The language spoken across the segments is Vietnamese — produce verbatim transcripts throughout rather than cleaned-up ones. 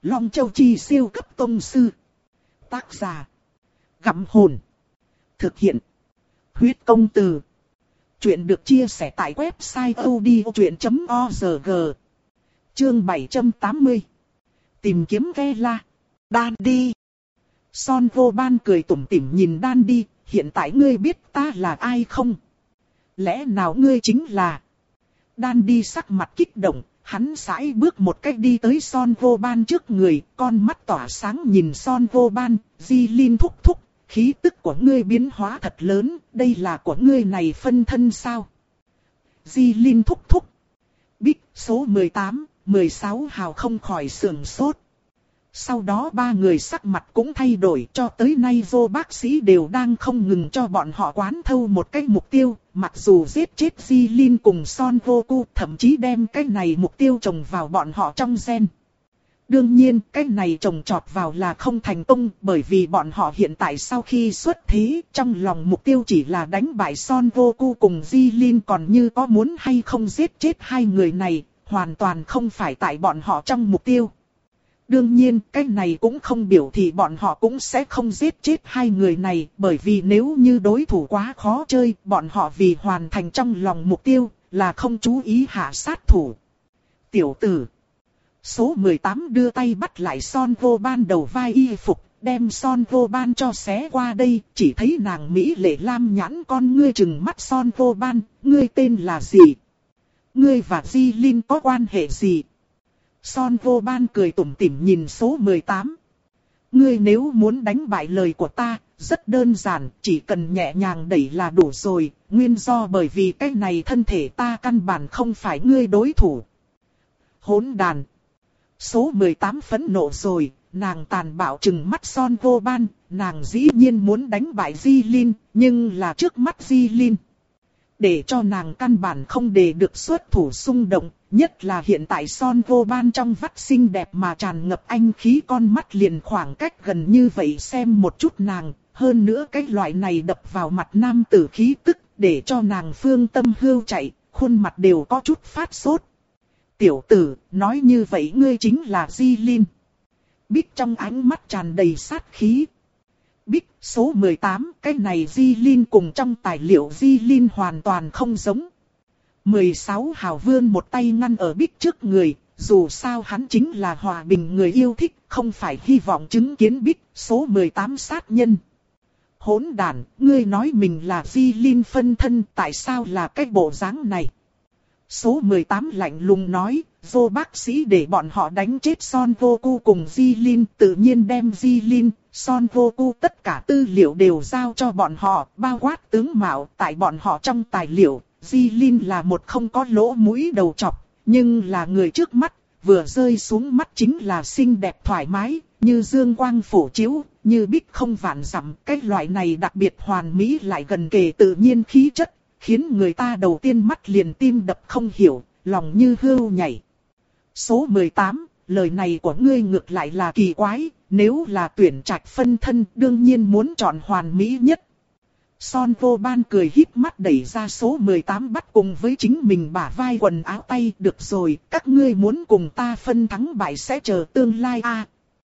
Long Châu Chi siêu cấp tông sư. Tác giả. Gặm hồn. Thực hiện. Huyết công từ. Chuyện được chia sẻ tại website audiochuyện chấm org. Chương bảy trăm tám mươi. Tìm kiếm Vela. Đan đi. Son vô ban cười tủm tỉm nhìn Đan đi. Hiện tại ngươi biết ta là ai không? Lẽ nào ngươi chính là... Đan đi sắc mặt kích động. Hắn sải bước một cách đi tới Son vô ban trước người. Con mắt tỏa sáng nhìn Son vô ban. Di Linh thúc thúc. Khí tức của ngươi biến hóa thật lớn. Đây là của ngươi này phân thân sao? Di Linh thúc thúc. Bích số mười tám, mười sáu hào không khỏi sườn sốt. Sau đó ba người sắc mặt cũng thay đổi, cho tới nay vô bác sĩ đều đang không ngừng cho bọn họ quán thâu một cái mục tiêu. Mặc dù giết chết Di Linh cùng Son vô cu, thậm chí đem cái này mục tiêu trồng vào bọn họ trong gen. Đương nhiên cái này trồng trọt vào là không thành công, bởi vì bọn họ hiện tại sau khi xuất thế, trong lòng mục tiêu chỉ là đánh bại Son vô cu cùng Di Linh, còn như có muốn hay không giết chết hai người này, hoàn toàn không phải tại bọn họ trong mục tiêu. Đương nhiên, cái này cũng không biểu thị bọn họ cũng sẽ không giết chết hai người này, bởi vì nếu như đối thủ quá khó chơi, bọn họ vì hoàn thành trong lòng mục tiêu, là không chú ý hạ sát thủ. Tiểu tử. Số mười tám đưa tay bắt lại Son vô ban đầu vai y phục, đem Son vô ban cho xé qua đây, chỉ thấy nàng Mỹ lệ lam nhãn con ngươi trừng mắt Son vô ban, ngươi tên là gì? Ngươi và Di Linh có quan hệ gì? Son vô ban cười tủm tỉm nhìn số mười tám. Ngươi nếu muốn đánh bại lời của ta, rất đơn giản, chỉ cần nhẹ nhàng đẩy là đủ rồi, nguyên do bởi vì cái này thân thể ta căn bản không phải ngươi đối thủ. Hỗn đàn. Số mười tám phẫn nộ rồi, nàng tàn bạo trừng mắt Son vô ban, nàng dĩ nhiên muốn đánh bại Di Linh, nhưng là trước mắt Di Linh. Để cho nàng căn bản không để được xuất thủ xung động, nhất là hiện tại Son vô ban trong vắt xinh đẹp mà tràn ngập anh khí, con mắt liền khoảng cách gần như vậy xem một chút nàng, hơn nữa cái loại này đập vào mặt nam tử khí tức, để cho nàng phương tâm hưu chạy, khuôn mặt đều có chút phát sốt. Tiểu tử, nói như vậy ngươi chính là Di Linh. Bích trong ánh mắt tràn đầy sát khí. Bích, số mười tám, cái này Di Linh cùng trong tài liệu Di Linh hoàn toàn không giống. mười sáu hào vươn một tay ngăn ở Bích trước người, dù sao hắn chính là hòa bình người yêu thích, không phải hy vọng chứng kiến Bích, số mười tám sát nhân. Hỗn đản, ngươi nói mình là Di Linh phân thân, tại sao là cái bộ dáng này? Số mười tám lạnh lùng nói, vô bác sĩ để bọn họ đánh chết Son vô cu cùng Di Linh, tự nhiên đem Di Linh, Son vô cu tất cả tư liệu đều giao cho bọn họ, bao quát tướng mạo. Tại bọn họ trong tài liệu, Di Linh là một không có lỗ mũi đầu trọc, nhưng là người trước mắt, vừa rơi xuống mắt chính là xinh đẹp thoải mái, như dương quang phổ chiếu, như bích không vạn dặm. Cái loại này đặc biệt hoàn mỹ lại gần kề tự nhiên khí chất, khiến người ta đầu tiên mắt liền tim đập không hiểu, lòng như hươu nhảy. Số mười tám, lời này của ngươi ngược lại là kỳ quái, nếu là tuyển trạch phân thân đương nhiên muốn chọn hoàn mỹ nhất. Son vô ban cười híp mắt đẩy ra số mười tám bắt cùng với chính mình bả vai quần áo tay. Được rồi, các ngươi muốn cùng ta phân thắng bại sẽ chờ tương lai a. À,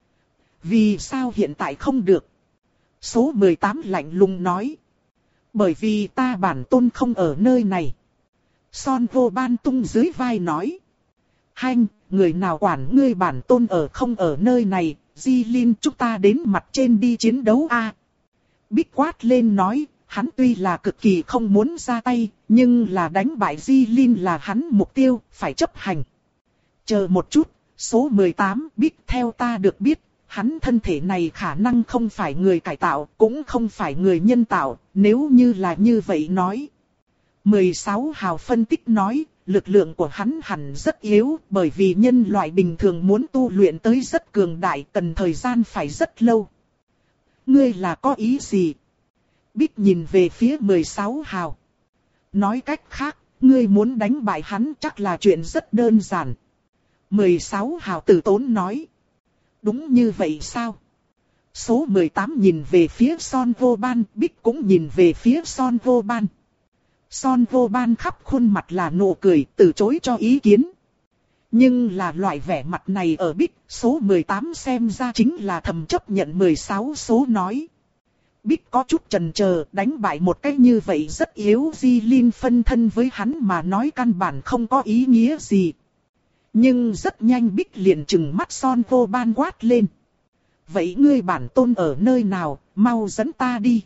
vì sao hiện tại không được? Số mười tám lạnh lùng nói. Bởi vì ta bản tôn không ở nơi này. Son vô ban tung dưới vai nói. Hanh, người nào quản ngươi bản tôn ở không ở nơi này, Di Linh chúng ta đến mặt trên đi chiến đấu a. À, Bích quát lên nói, hắn tuy là cực kỳ không muốn ra tay, nhưng là đánh bại Di Linh là hắn mục tiêu, phải chấp hành. Chờ một chút, số mười tám, Bích theo ta được biết, hắn thân thể này khả năng không phải người cải tạo, cũng không phải người nhân tạo, nếu như là như vậy nói. mười sáu hào phân tích nói, lực lượng của hắn hẳn rất yếu, bởi vì nhân loại bình thường muốn tu luyện tới rất cường đại, cần thời gian phải rất lâu. Ngươi là có ý gì? Bích nhìn về phía mười sáu hào. Nói cách khác, ngươi muốn đánh bại hắn chắc là chuyện rất đơn giản. mười sáu hào tử tốn nói. Đúng như vậy sao? Số mười tám nhìn về phía Son vô ban, Bích cũng nhìn về phía Son vô ban. Son vô ban khắp khuôn mặt là nụ cười, từ chối cho ý kiến. Nhưng là loại vẻ mặt này ở Bích số mười tám xem ra chính là thầm chấp nhận mười sáu số nói. Bích có chút chần chờ, đánh bại một cái như vậy rất yếu Jilin phân thân với hắn mà nói căn bản không có ý nghĩa gì. Nhưng rất nhanh Bích liền trừng mắt Son Vô Ban quát lên. Vậy ngươi bản tôn ở nơi nào, mau dẫn ta đi.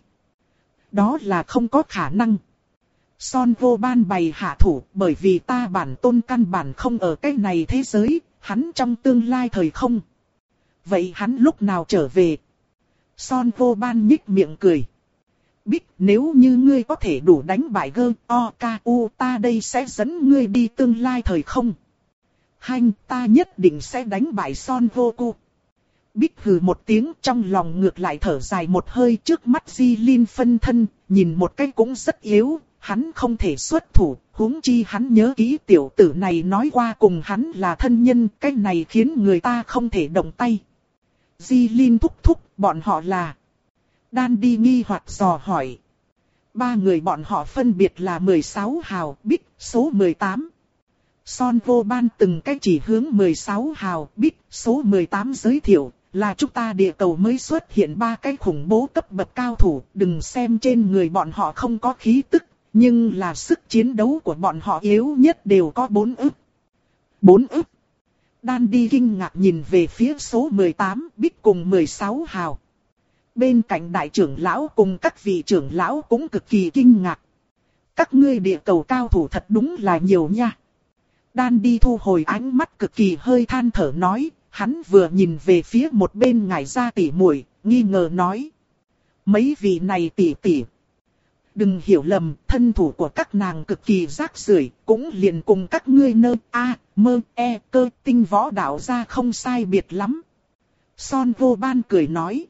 Đó là không có khả năng. Son Vô Ban bày hạ thủ, bởi vì ta bản tôn căn bản không ở cái này thế giới, hắn trong tương lai thời không. Vậy hắn lúc nào trở về? Son Vô Ban nhích miệng cười. Bích, nếu như ngươi có thể đủ đánh bại gơ o ca u, ta đây sẽ dẫn ngươi đi tương lai thời không. Hanh, ta nhất định sẽ đánh bại Son Vô Cu. Bích hừ một tiếng, trong lòng ngược lại thở dài một hơi, trước mắt Jilin phân thân, nhìn một cái cũng rất yếu, hắn không thể xuất thủ, huống chi hắn nhớ kỹ tiểu tử này nói qua cùng hắn là thân nhân, cái này khiến người ta không thể động tay. Jilin thúc thúc, bọn họ là... Đan đi nghi hoặc dò hỏi. Ba người bọn họ phân biệt là mười sáu hào, Bích, số mười tám. Son Vô Ban từng cách chỉ hướng mười sáu hào, Bích, số mười tám giới thiệu, là chúng ta địa cầu mới xuất hiện ba cái khủng bố cấp bậc cao thủ, đừng xem trên người bọn họ không có khí tức, nhưng là sức chiến đấu của bọn họ yếu nhất đều có bốn ức. Bốn ức. Đan đi kinh ngạc nhìn về phía số mười tám, Bích cùng mười sáu hào. Bên cạnh đại trưởng lão cùng các vị trưởng lão cũng cực kỳ kinh ngạc. Các ngươi địa cầu cao thủ thật đúng là nhiều nha. Đan đi thu hồi ánh mắt cực kỳ hơi than thở nói, hắn vừa nhìn về phía một bên ngải gia tỷ muội, nghi ngờ nói. Mấy vị này tỷ tỷ. Đừng hiểu lầm, thân thủ của các nàng cực kỳ rác rưởi, cũng liền cùng các ngươi nơ a, mơ, e, cơ tinh võ đạo ra không sai biệt lắm. Son Vô Ban cười nói.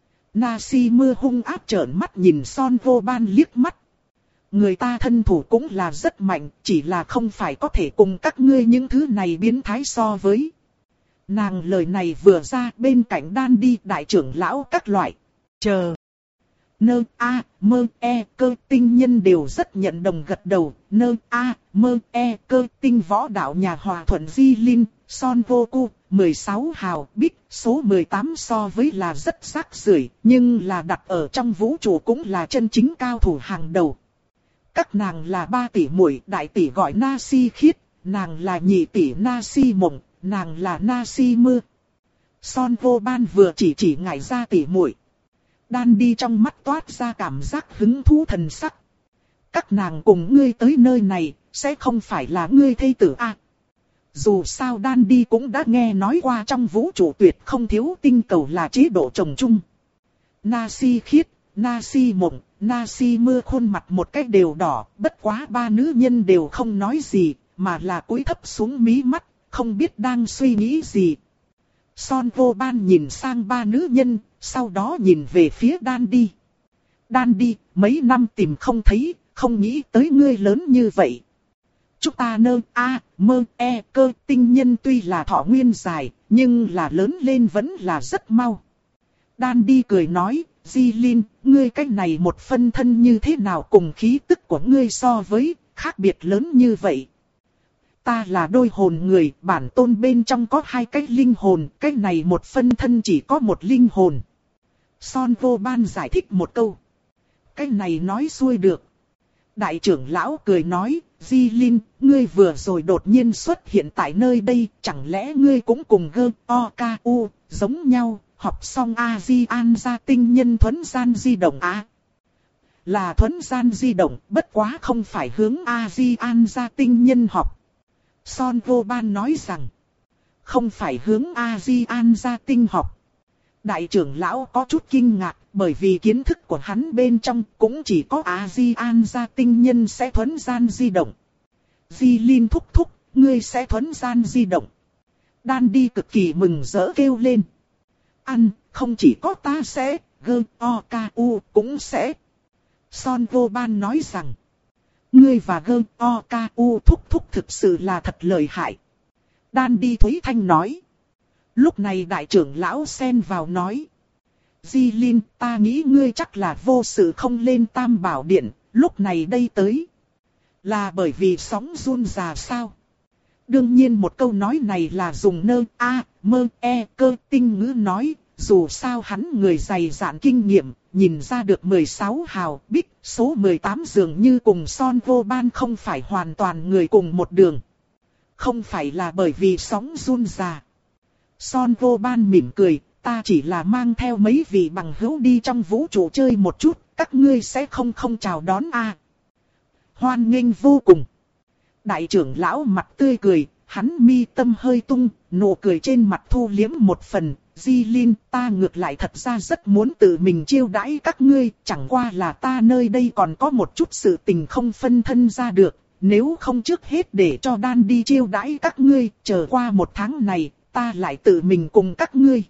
Nasi mưa hung ác trợn mắt nhìn Son Vô Ban liếc mắt. Người ta thân thủ cũng là rất mạnh, chỉ là không phải có thể cùng các ngươi những thứ này biến thái so với. Nàng lời này vừa ra, bên cạnh Đan đi đại trưởng lão các loại. Chờ. Nơ a, mơ, e, cơ tinh nhân đều rất nhận đồng gật đầu. Nơ a, mơ, e, cơ tinh võ đạo nhà hòa thuận Jilin, Son Vô Cu, mười sáu hào, Bích, số mười tám so với là rất rác rưởi, nhưng là đặt ở trong vũ trụ cũng là chân chính cao thủ hàng đầu. Các nàng là ba tỷ muội, đại tỷ gọi Nasi Khiết, nàng là nhị tỷ Nasi Mộng, nàng là Nasi Mưa. Son Vô Ban vừa chỉ chỉ ngải ra tỷ muội. Đan đi trong mắt toát ra cảm giác hứng thú thần sắc. Các nàng cùng ngươi tới nơi này, sẽ không phải là ngươi thê tử à? Dù sao Đan đi cũng đã nghe nói qua trong vũ trụ tuyệt không thiếu tinh cầu là chế độ trồng chung. Nasi Khiết, Nasi Mộng, Nasi Mưa khuôn mặt một cách đều đỏ, bất quá ba nữ nhân đều không nói gì, mà là cúi thấp xuống mí mắt, không biết đang suy nghĩ gì. Son Vô Ban nhìn sang ba nữ nhân, sau đó nhìn về phía Đan đi. Đan đi, mấy năm tìm không thấy, không nghĩ tới ngươi lớn như vậy. Chúng ta nơ a, mơ, e, cơ tinh nhân tuy là thọ nguyên dài, nhưng là lớn lên vẫn là rất mau. Đan đi cười nói, Jilin, ngươi cách này một phân thân như thế nào cùng khí tức của ngươi so với, khác biệt lớn như vậy. Ta là đôi hồn người, bản tôn bên trong có hai cái linh hồn, cái này một phân thân chỉ có một linh hồn. Son Vô Ban giải thích một câu. Cái này nói xuôi được. Đại trưởng lão cười nói, Jilin, ngươi vừa rồi đột nhiên xuất hiện tại nơi đây, chẳng lẽ ngươi cũng cùng gơ, o, ca, u, giống nhau, học xong A-di-an ra tinh nhân thuấn gian di động á. À? Là thuấn gian di động, bất quá không phải hướng A-di-an ra tinh nhân học. Son Vô Ban nói rằng, không phải hướng A-di-an ra tinh học. Đại trưởng lão có chút kinh ngạc, bởi vì kiến thức của hắn bên trong cũng chỉ có A-di-an ra tinh nhân sẽ thuấn gian di động. Jilin thúc thúc, ngươi sẽ thuấn gian di động. Đan đi cực kỳ mừng rỡ kêu lên. Ăn, không chỉ có ta sẽ, gơ, o, ca, u cũng sẽ. Son Vô Ban nói rằng, ngươi và gơ, o, ca, u thúc thúc thực sự là thật lợi hại. Đan đi Thúy Thanh nói. Lúc này đại trưởng lão xen vào nói. Jilin, ta nghĩ ngươi chắc là vô sự không lên Tam Bảo Điện, lúc này đây tới. Là bởi vì sóng run già sao? Đương nhiên một câu nói này là dùng nơ a mơ e cơ tinh ngữ nói, dù sao hắn người dày dạn kinh nghiệm, nhìn ra được mười sáu hào bích, số mười tám dường như cùng Son Vô Ban không phải hoàn toàn người cùng một đường. Không phải là bởi vì sóng run già. Son Vô Ban mỉm cười, ta chỉ là mang theo mấy vị bằng hữu đi trong vũ trụ chơi một chút, các ngươi sẽ không không chào đón a à. Hoan nghênh vô cùng. Đại trưởng lão mặt tươi cười, hắn mi tâm hơi tung, nụ cười trên mặt thu liếm một phần. Di Linh, ta ngược lại thật ra rất muốn tự mình chiêu đãi các ngươi, chẳng qua là ta nơi đây còn có một chút sự tình không phân thân ra được, nếu không trước hết để cho Đan đi chiêu đãi các ngươi, chờ qua một tháng này, ta lại tự mình cùng các ngươi.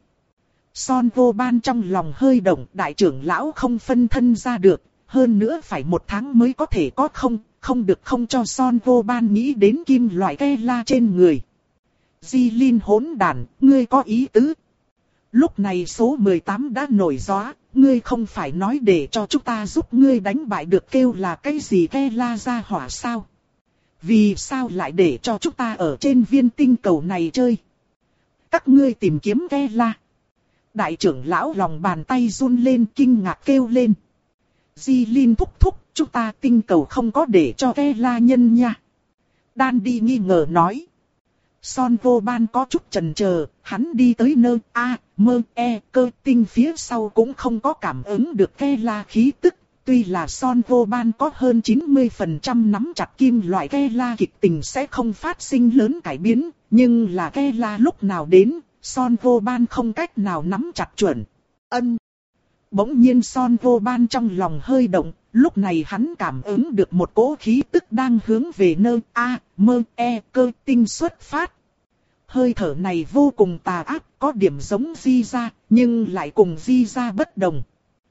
Son Vô Ban trong lòng hơi động, đại trưởng lão không phân thân ra được, hơn nữa phải một tháng mới có thể có không, không được không cho Son Vô Ban nghĩ đến kim loại ke la trên người. Di Linh hỗn đản, ngươi có ý tứ. Lúc này số mười tám đã nổi gió, ngươi không phải nói để cho chúng ta giúp ngươi đánh bại được kêu là cái gì ke la ra hỏa sao? Vì sao lại để cho chúng ta ở trên viên tinh cầu này chơi? Các ngươi tìm kiếm ke la. Đại trưởng lão lòng bàn tay run lên kinh ngạc kêu lên. Di Linh thúc thúc, chúng ta tinh cầu không có để cho ke la nhân nha. Đan đi nghi ngờ nói. Son Vô Ban có chút chần chờ, hắn đi tới nơi A, mơ, e, cơ tinh phía sau cũng không có cảm ứng được ke la khí tức. Tuy là Son Vô Ban có hơn chín mươi phần trăm nắm chặt kim loại ke la kịch tình sẽ không phát sinh lớn cải biến, nhưng là ke la lúc nào đến, Son Vô Ban không cách nào nắm chặt chuẩn. Ân. Bỗng nhiên Son Vô Ban trong lòng hơi động, lúc này hắn cảm ứng được một cỗ khí tức đang hướng về nơi A, mơ, e, cơ tinh xuất phát. Hơi thở này vô cùng tà ác, có điểm giống Di Gia, nhưng lại cùng Di Gia bất đồng.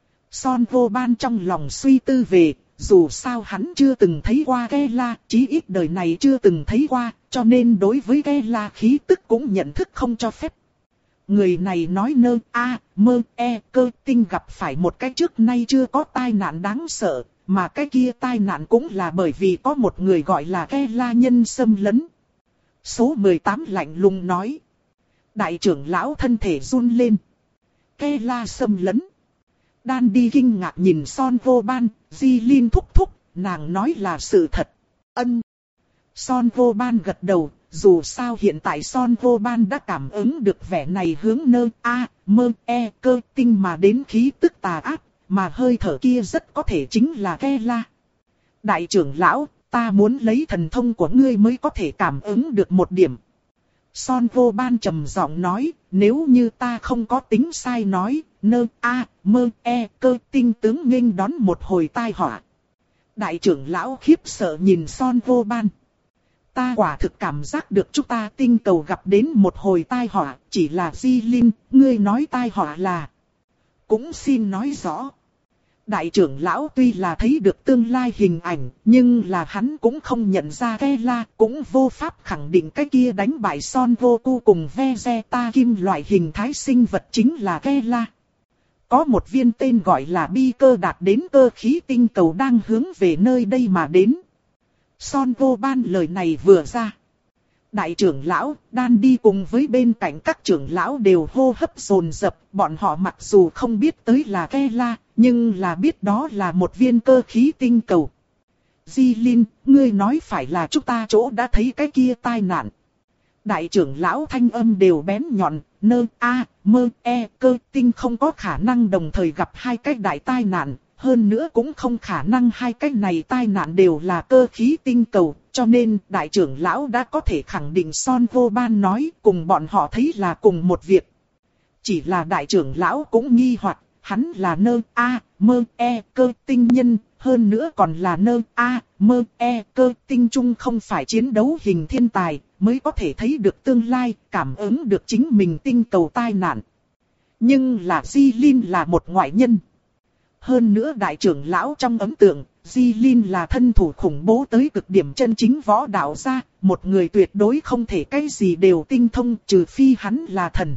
Son Vô Ban trong lòng suy tư về, dù sao hắn chưa từng thấy qua ke la, chí ít đời này chưa từng thấy qua, cho nên đối với ke la khí tức cũng nhận thức không cho phép. Người này nói nơ a mơ e cơ tinh gặp phải một cái trước nay chưa có tai nạn đáng sợ, mà cái kia tai nạn cũng là bởi vì có một người gọi là ke la nhân xâm lấn. Số mười tám lạnh lùng nói. Đại trưởng lão thân thể run lên. Ke la xâm lấn. Đan đi kinh ngạc nhìn Son Vô Ban, Di Linh thúc thúc, nàng nói là sự thật. Ân. Son Vô Ban gật đầu, dù sao hiện tại Son Vô Ban đã cảm ứng được vẻ này hướng nơ a mơ e cơ tinh mà đến khí tức tà ác, mà hơi thở kia rất có thể chính là ke la. Đại trưởng lão, ta muốn lấy thần thông của ngươi mới có thể cảm ứng được một điểm. Son Vô Ban trầm giọng nói, nếu như ta không có tính sai nói, nơ a mơ e cơ tinh tướng nghênh đón một hồi tai họa. Đại trưởng lão khiếp sợ nhìn Son Vô Ban. Ta quả thực cảm giác được chúng ta tinh cầu gặp đến một hồi tai họa, chỉ là Di Linh, ngươi nói tai họa là. Cũng xin nói rõ. Đại trưởng lão tuy là thấy được tương lai hình ảnh, nhưng là hắn cũng không nhận ra ke la, cũng vô pháp khẳng định cái kia đánh bại Son Vô Cu cùng Vegeta kim loại hình thái sinh vật chính là ke la. Có một viên tên gọi là bi cơ đạt đến cơ khí tinh cầu đang hướng về nơi đây mà đến. Son Vô Ban lời này vừa ra. Đại trưởng lão, Đan đi cùng với bên cạnh các trưởng lão đều hô hấp dồn dập, bọn họ mặc dù không biết tới là ke la, nhưng là biết đó là một viên cơ khí tinh cầu. Di Linh, ngươi nói phải là chúng ta chỗ đã thấy cái kia tai nạn. Đại trưởng lão thanh âm đều bén nhọn, nơ a mơ e cơ tinh không có khả năng đồng thời gặp hai cái đại tai nạn. Hơn nữa cũng không khả năng hai cái này tai nạn đều là cơ khí tinh cầu, cho nên đại trưởng lão đã có thể khẳng định Son Vô Ban nói cùng bọn họ thấy là cùng một việc. Chỉ là đại trưởng lão cũng nghi hoặc, hắn là nơ a mơ e cơ tinh nhân, hơn nữa còn là nơ a mơ e cơ tinh trung không phải chiến đấu hình thiên tài, mới có thể thấy được tương lai, cảm ứng được chính mình tinh cầu tai nạn. Nhưng là Di Linh là một ngoại nhân. Hơn nữa đại trưởng lão trong ấn tượng, Di Linh là thân thủ khủng bố tới cực điểm chân chính võ đạo gia, một người tuyệt đối không thể cái gì đều tinh thông trừ phi hắn là thần.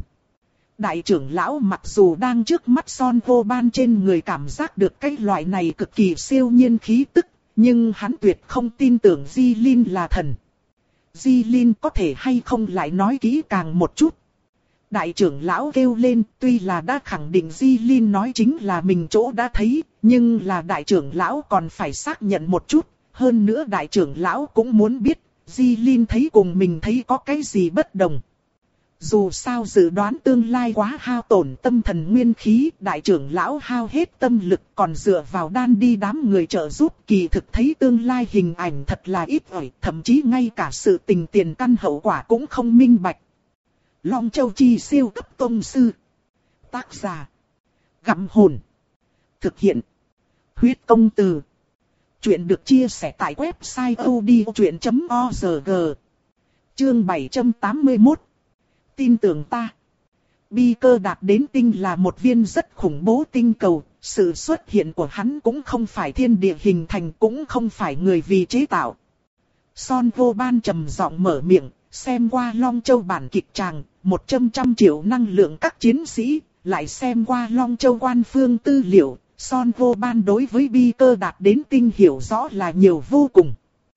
Đại trưởng lão mặc dù đang trước mắt Son Vô Ban trên người cảm giác được cái loại này cực kỳ siêu nhiên khí tức, nhưng hắn tuyệt không tin tưởng Di Linh là thần. Di Linh có thể hay không lại nói kỹ càng một chút. Đại trưởng lão kêu lên, tuy là đã khẳng định Di Linh nói chính là mình chỗ đã thấy, nhưng là đại trưởng lão còn phải xác nhận một chút. Hơn nữa đại trưởng lão cũng muốn biết, Di Linh thấy cùng mình thấy có cái gì bất đồng. Dù sao dự đoán tương lai quá hao tổn tâm thần nguyên khí, đại trưởng lão hao hết tâm lực còn dựa vào đan đi đám người trợ giúp, kỳ thực thấy tương lai hình ảnh thật là ít ỏi, thậm chí ngay cả sự tình tiền căn hậu quả cũng không minh bạch. Long Châu Chi siêu cấp tông sư. Tác giả: Gặm Hồn. Thực hiện: Huyết Công Từ. Chuyện được chia sẻ tại website odchuyện chấm org. Chương bảy trăm tám mươi mốt. Tin tưởng ta. Bi Cơ đạt đến tinh là một viên rất khủng bố tinh cầu, sự xuất hiện của hắn cũng không phải thiên địa hình thành, cũng không phải người vì chế tạo. Son Vô Ban trầm giọng mở miệng, xem qua Long Châu bản kịch tràng, một trăm trăm triệu năng lượng các chiến sĩ, lại xem qua Long Châu quan phương tư liệu, Son Vô Ban đối với Bi Cơ đạt đến tinh hiểu rõ là nhiều vô cùng.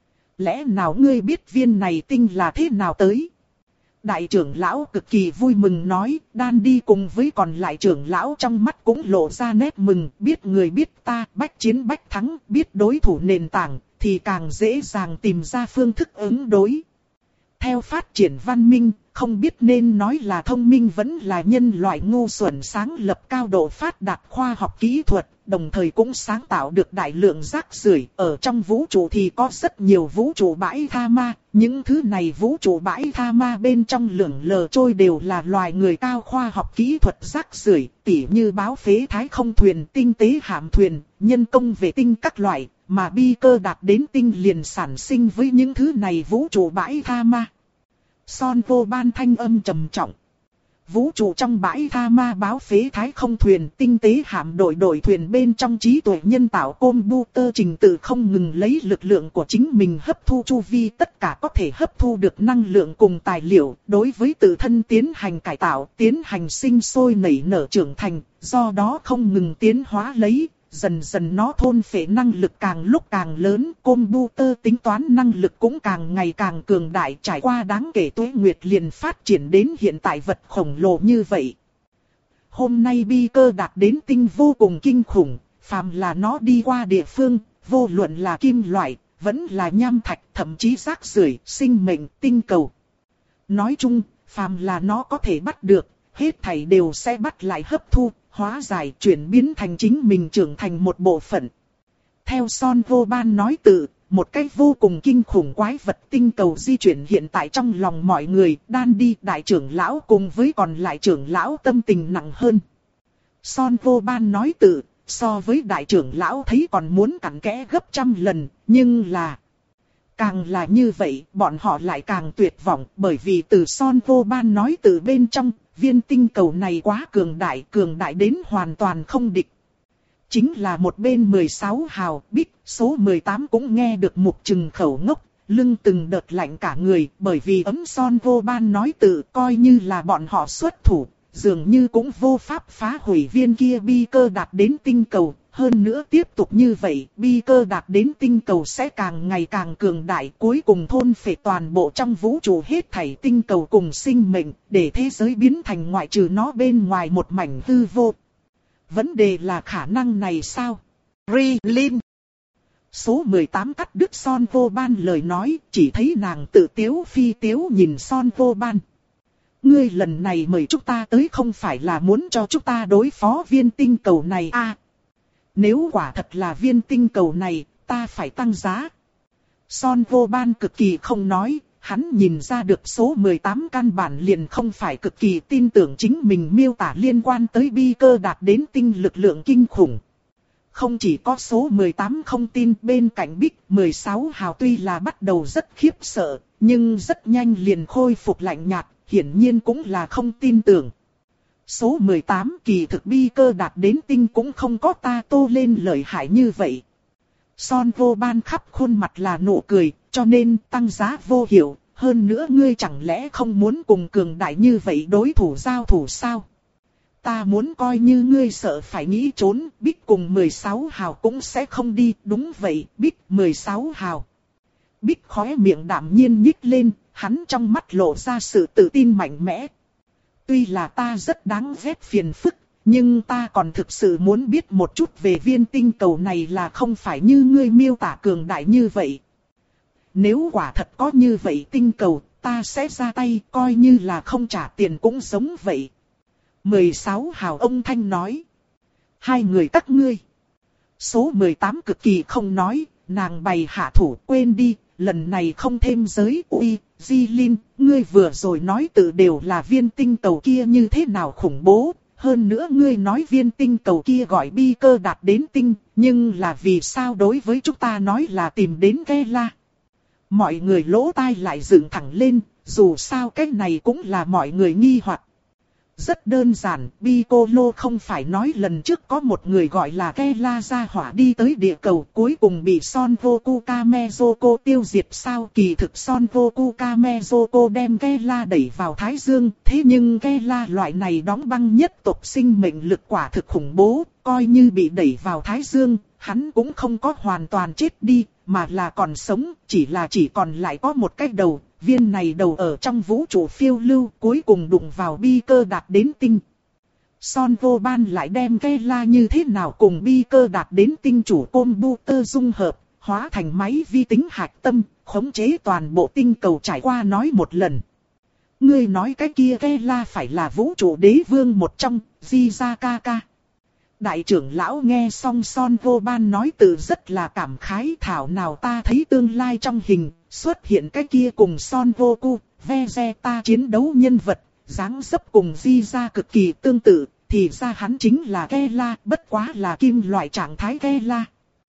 Lẽ nào ngươi biết viên này tinh là thế nào tới? Đại trưởng lão cực kỳ vui mừng nói, đan đi cùng với còn lại trưởng lão trong mắt cũng lộ ra nét mừng, biết người biết ta, bách chiến bách thắng, biết đối thủ nền tảng, thì càng dễ dàng tìm ra phương thức ứng đối. Theo phát triển văn minh, không biết nên nói là thông minh vẫn là nhân loại ngu xuẩn sáng lập cao độ phát đạt khoa học kỹ thuật, đồng thời cũng sáng tạo được đại lượng rác rưởi. Ở trong vũ trụ thì có rất nhiều vũ trụ bãi tha ma, những thứ này vũ trụ bãi tha ma bên trong lượn lờ trôi đều là loài người cao khoa học kỹ thuật rác rưởi, tỉ như báo phế thái không thuyền, tinh tế hạm thuyền, nhân công vệ tinh các loại, mà Bi Cơ đạt đến tinh liền sản sinh với những thứ này vũ trụ bãi tha ma. Son Vô Ban thanh âm trầm trọng. Vũ trụ trong bãi tha ma báo phế thái không thuyền, tinh tế hạm đội đội thuyền bên trong trí tuệ nhân tạo computer trình tự không ngừng lấy lực lượng của chính mình hấp thu chu vi tất cả có thể hấp thu được năng lượng cùng tài liệu, đối với tự thân tiến hành cải tạo, tiến hành sinh sôi nảy nở trưởng thành, do đó không ngừng tiến hóa lấy. Dần dần nó thôn phệ năng lực càng lúc càng lớn, computer tính toán năng lực cũng càng ngày càng cường đại, trải qua đáng kể tuế nguyệt liền phát triển đến hiện tại vật khổng lồ như vậy. Hôm nay Bi Cơ đạt đến tinh vô cùng kinh khủng, phàm là nó đi qua địa phương, vô luận là kim loại, vẫn là nham thạch, thậm chí rác rưởi, sinh mệnh, tinh cầu. Nói chung, phàm là nó có thể bắt được, hết thảy đều sẽ bắt lại hấp thu, hóa giải, chuyển biến thành chính mình trưởng thành một bộ phận. Theo Son Vô Ban nói tự, một cách vô cùng kinh khủng quái vật tinh cầu di chuyển hiện tại trong lòng mọi người, đan đi đại trưởng lão cùng với còn lại trưởng lão tâm tình nặng hơn. Son Vô Ban nói tự, so với đại trưởng lão thấy còn muốn cặn kẽ gấp trăm lần, nhưng là... Càng là như vậy, bọn họ lại càng tuyệt vọng, bởi vì từ Son Vô Ban nói từ bên trong, viên tinh cầu này quá cường đại, cường đại đến hoàn toàn không địch. Chính là một bên mười sáu hào, bích, số mười tám cũng nghe được mục trừng khẩu ngốc, lưng từng đợt lạnh cả người, bởi vì ấm Son Vô Ban nói tự coi như là bọn họ xuất thủ, dường như cũng vô pháp phá hủy viên kia Bi Cơ đạt đến tinh cầu. Hơn nữa tiếp tục như vậy, Bi Cơ đạt đến tinh cầu sẽ càng ngày càng cường đại, cuối cùng thôn phệ toàn bộ trong vũ trụ hết thảy tinh cầu cùng sinh mệnh, để thế giới biến thành ngoại trừ nó bên ngoài một mảnh hư vô. Vấn đề là khả năng này sao? Rilin. Số mười tám cắt đứt Son Vô Ban lời nói, chỉ thấy nàng tự tiếu phi tiếu nhìn Son Vô Ban. Ngươi lần này mời chúng ta tới không phải là muốn cho chúng ta đối phó viên tinh cầu này à? Nếu quả thật là viên tinh cầu này, ta phải tăng giá. Son Vô Ban cực kỳ không nói, hắn nhìn ra được số mười tám căn bản liền không phải cực kỳ tin tưởng chính mình miêu tả liên quan tới Bi Cơ đạt đến tinh lực lượng kinh khủng. Không chỉ có số mười tám không tin, bên cạnh Bích mười sáu hào tuy là bắt đầu rất khiếp sợ, nhưng rất nhanh liền khôi phục lạnh nhạt, hiển nhiên cũng là không tin tưởng. Số mười tám kỳ thực Bi Cơ đạt đến tinh cũng không có ta tô lên lợi hại như vậy. Son Vô Ban khắp khuôn mặt là nụ cười, cho nên tăng giá vô hiệu, hơn nữa ngươi chẳng lẽ không muốn cùng cường đại như vậy đối thủ giao thủ sao? Ta muốn coi như ngươi sợ phải nghĩ trốn, Bích cùng mười sáu hào cũng sẽ không đi, đúng vậy, Bích mười sáu hào. Bích khóe miệng đạm nhiên nhích lên, hắn trong mắt lộ ra sự tự tin mạnh mẽ. Tuy là ta rất đáng ghét phiền phức, nhưng ta còn thực sự muốn biết một chút về viên tinh cầu này là không phải như ngươi miêu tả cường đại như vậy. Nếu quả thật có như vậy tinh cầu, ta sẽ ra tay coi như là không trả tiền cũng giống vậy. mười sáu hào ông Thanh nói. Hai người các ngươi. Số mười tám cực kỳ không nói, nàng bày hạ thủ quên đi, lần này không thêm giới uy, Di Linh, ngươi vừa rồi nói tự đều là viên tinh cầu kia như thế nào khủng bố. Hơn nữa ngươi nói viên tinh cầu kia gọi bi cơ đạt đến tinh, nhưng là vì sao đối với chúng ta nói là tìm đến Gela. Mọi người lỗ tai lại dựng thẳng lên, dù sao cái này cũng là mọi người nghi hoặc. Rất đơn giản, Piccolo không phải nói lần trước có một người gọi là Gela ra hỏa đi tới địa cầu cuối cùng bị Son Goku Kamezoko tiêu diệt sao. Kỳ thực Son Goku Kamezoko đem Gela đẩy vào Thái Dương, thế nhưng Gela loại này đóng băng nhất tộc sinh mệnh lực quả thực khủng bố, coi như bị đẩy vào Thái Dương, hắn cũng không có hoàn toàn chết đi, mà là còn sống, chỉ là chỉ còn lại có một cái đầu. Viên này đầu ở trong vũ trụ phiêu lưu cuối cùng đụng vào bi cơ đạt đến tinh. Son vô ban lại đem Gela như thế nào cùng bi cơ đạt đến tinh chủ computer dung hợp, hóa thành máy vi tính hạch tâm, khống chế toàn bộ tinh cầu trải qua nói một lần. Ngươi nói cái kia Gela phải là vũ trụ đế vương một trong, Jizakaka. Đại trưởng lão nghe xong Son vô ban nói từ rất là cảm khái, thảo nào ta thấy tương lai trong hình xuất hiện cái kia cùng Son Goku, Vegeta chiến đấu nhân vật, dáng dấp cùng Jiza cực kỳ tương tự, thì ra hắn chính là Gela, bất quá là kim loại trạng thái Gela.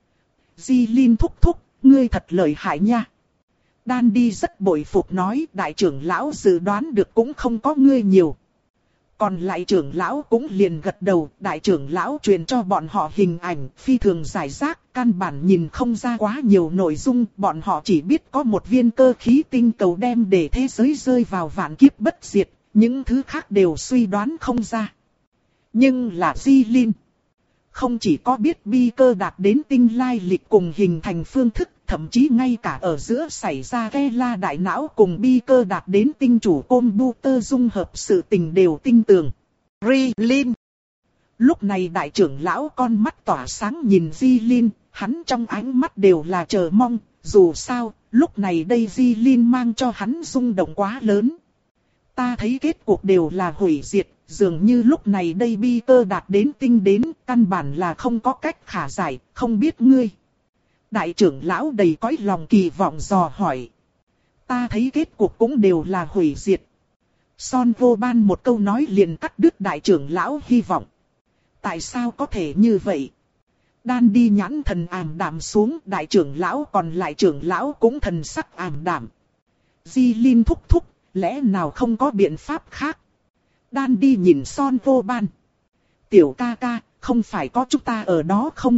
Di Linh thúc thúc, ngươi thật lợi hại nha. Đan đi rất bội phục nói, đại trưởng lão dự đoán được cũng không có ngươi nhiều. Còn lại trưởng lão cũng liền gật đầu, đại trưởng lão truyền cho bọn họ hình ảnh phi thường giải rác, căn bản nhìn không ra quá nhiều nội dung, bọn họ chỉ biết có một viên cơ khí tinh cầu đem để thế giới rơi vào vạn kiếp bất diệt, những thứ khác đều suy đoán không ra. Nhưng là Di Linh không chỉ có biết bi cơ đạt đến tinh lai lịch cùng hình thành phương thức, thậm chí ngay cả ở giữa xảy ra Gela đại não cùng bi cơ đạt đến tinh chủ computer dung hợp sự tình đều tinh tường. Di Linh. Lúc này đại trưởng lão con mắt tỏa sáng nhìn Di Linh, hắn trong ánh mắt đều là chờ mong, dù sao, lúc này đây Di Linh mang cho hắn rung động quá lớn. Ta thấy kết cuộc đều là hủy diệt, dường như lúc này đây bi cơ đạt đến tinh đến, căn bản là không có cách khả giải, không biết ngươi. Đại trưởng lão đầy cõi lòng kỳ vọng dò hỏi. Ta thấy kết cuộc cũng đều là hủy diệt. Son vô ban một câu nói liền cắt đứt đại trưởng lão hy vọng. Tại sao có thể như vậy? Đan đi nhãn thần ảm đạm xuống, đại trưởng lão còn lại trưởng lão cũng thần sắc ảm đạm. Di Linh thúc thúc, lẽ nào không có biện pháp khác? Đan đi nhìn Son vô ban. Tiểu ca ca, không phải có chúng ta ở đó không?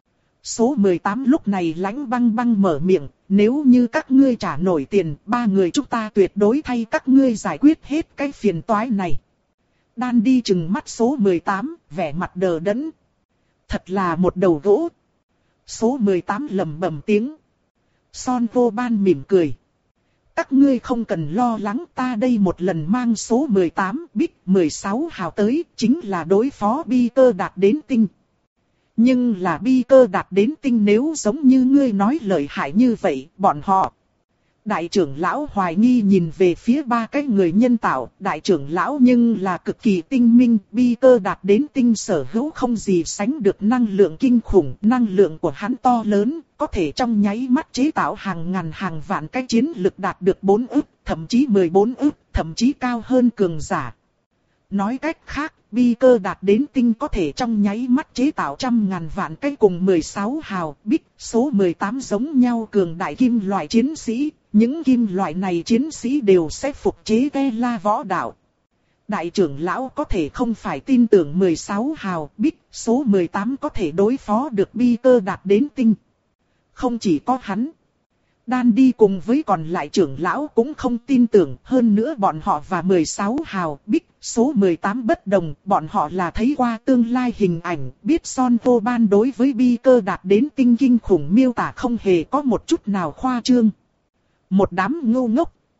Số mười tám lúc này lãnh băng băng mở miệng, nếu như các ngươi trả nổi tiền, ba người chúng ta tuyệt đối thay các ngươi giải quyết hết cái phiền toái này. Đan đi chừng mắt số mười tám, vẻ mặt đờ đẫn. Thật là một đầu gỗ. Số mười tám lẩm bẩm tiếng. Son vô ban mỉm cười. Các ngươi không cần lo lắng, ta đây một lần mang số mười tám, bích mười sáu hào tới, chính là đối phó bi cơ đạt đến tinh. Nhưng là bi cơ đạt đến tinh nếu giống như ngươi nói lợi hại như vậy, bọn họ. Đại trưởng lão hoài nghi nhìn về phía ba cái người nhân tạo, đại trưởng lão nhưng là cực kỳ tinh minh, bi cơ đạt đến tinh sở hữu không gì sánh được năng lượng kinh khủng, năng lượng của hắn to lớn, có thể trong nháy mắt chế tạo hàng ngàn hàng vạn cái chiến lực đạt được bốn ức, thậm chí mười bốn ức, thậm chí cao hơn cường giả. Nói cách khác, bi cơ đạt đến tinh có thể trong nháy mắt chế tạo trăm ngàn vạn cái cùng mười sáu hào, bích, số mười tám giống nhau cường đại kim loại chiến sĩ, những kim loại này chiến sĩ đều sẽ phục chế Gela võ đạo. Đại trưởng lão có thể không phải tin tưởng mười sáu hào, bích, số mười tám có thể đối phó được bi cơ đạt đến tinh. Không chỉ có hắn. Đan đi cùng với còn lại trưởng lão cũng không tin tưởng, hơn nữa bọn họ và mười sáu hào, bích, số mười tám bất đồng, bọn họ là thấy qua tương lai hình ảnh, biết Son vô ban đối với bi cơ đạt đến tinh kinh khủng miêu tả không hề có một chút nào khoa trương. Một đám ngu ngốc.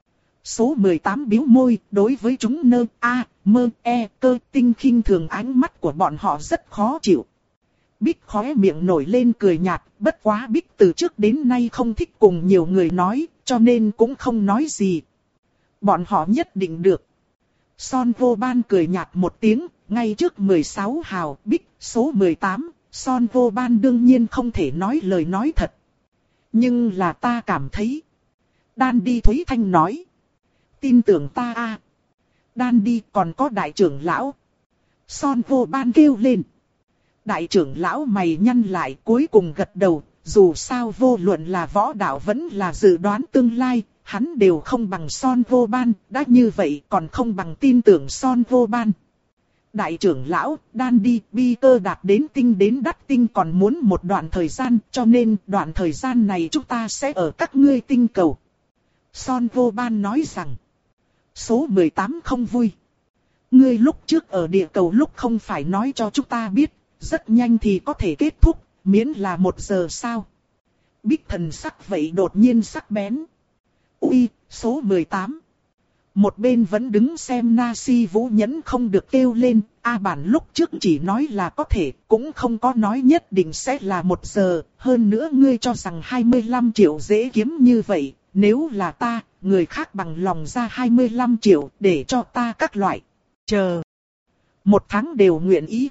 Số mười tám bĩu môi, đối với chúng nơ, a, mơ, e, cơ, tinh khinh thường ánh mắt của bọn họ rất khó chịu. Bích khóe miệng nổi lên cười nhạt, bất quá Bích từ trước đến nay không thích cùng nhiều người nói, cho nên cũng không nói gì. Bọn họ nhất định được. Son Vô Ban cười nhạt một tiếng, ngay trước mười sáu hào, Bích, số mười tám, Son Vô Ban đương nhiên không thể nói lời nói thật. Nhưng là ta cảm thấy. Đan Đi Thúy Thanh nói. Tin tưởng ta a. À. Đan Đi còn có đại trưởng lão. Son Vô Ban kêu lên. Đại trưởng lão mày nhăn lại cuối cùng gật đầu, dù sao vô luận là võ đạo vẫn là dự đoán tương lai, hắn đều không bằng Son Vô Ban, đã như vậy còn không bằng tin tưởng Son Vô Ban. Đại trưởng lão, Đan Đi, bi cơ đạt đến tinh đến đắt tinh còn muốn một đoạn thời gian, cho nên đoạn thời gian này chúng ta sẽ ở các ngươi tinh cầu. Son Vô Ban nói rằng, số mười tám không vui. Ngươi lúc trước ở địa cầu lúc không phải nói cho chúng ta biết, rất nhanh thì có thể kết thúc, miễn là một giờ sao. Bích thần sắc vậy đột nhiên sắc bén. Ui, số mười tám. Một bên vẫn đứng xem Na Si Vũ Nhẫn không được kêu lên, A bản lúc trước chỉ nói là có thể, cũng không có nói nhất định sẽ là một giờ, hơn nữa ngươi cho rằng hai mươi lăm triệu dễ kiếm như vậy, nếu là ta, người khác bằng lòng ra hai mươi lăm triệu để cho ta các loại. Chờ. Một tháng đều nguyện ý.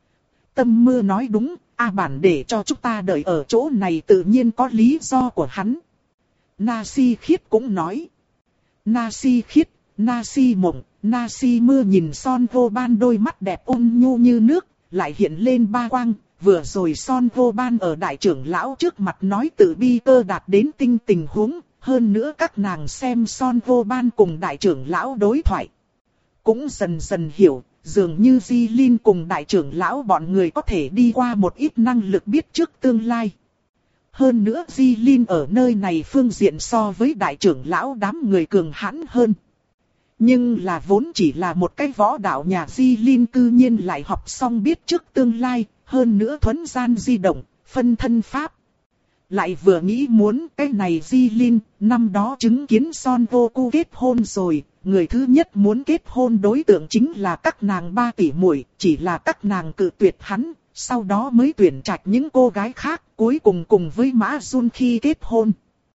Tâm Mưa nói đúng, A bản để cho chúng ta đợi ở chỗ này tự nhiên có lý do của hắn. Na Si Khiết cũng nói. Na Si Khiết, Na Si Mộng, Na Si Mưa nhìn Son Vô Ban đôi mắt đẹp ôn nhu như nước, lại hiện lên ba quang. Vừa rồi Son Vô Ban ở đại trưởng lão trước mặt nói tự bi cơ đạt đến tinh tình huống, hơn nữa các nàng xem Son Vô Ban cùng đại trưởng lão đối thoại. Cũng dần dần hiểu, dường như Di Linh cùng đại trưởng lão bọn người có thể đi qua một ít năng lực biết trước tương lai. Hơn nữa Di Linh ở nơi này phương diện so với đại trưởng lão đám người cường hãn hơn. Nhưng là vốn chỉ là một cái võ đạo nhà Di Linh cư nhiên lại học xong biết trước tương lai, hơn nữa thuấn gian di động, phân thân pháp. Lại vừa nghĩ muốn cái này Di Linh, năm đó chứng kiến Son Vô Cu kết hôn rồi, người thứ nhất muốn kết hôn đối tượng chính là các nàng ba tỷ muội, chỉ là các nàng cự tuyệt hắn, sau đó mới tuyển trạch những cô gái khác, cuối cùng cùng với Mã Jun khi kết hôn.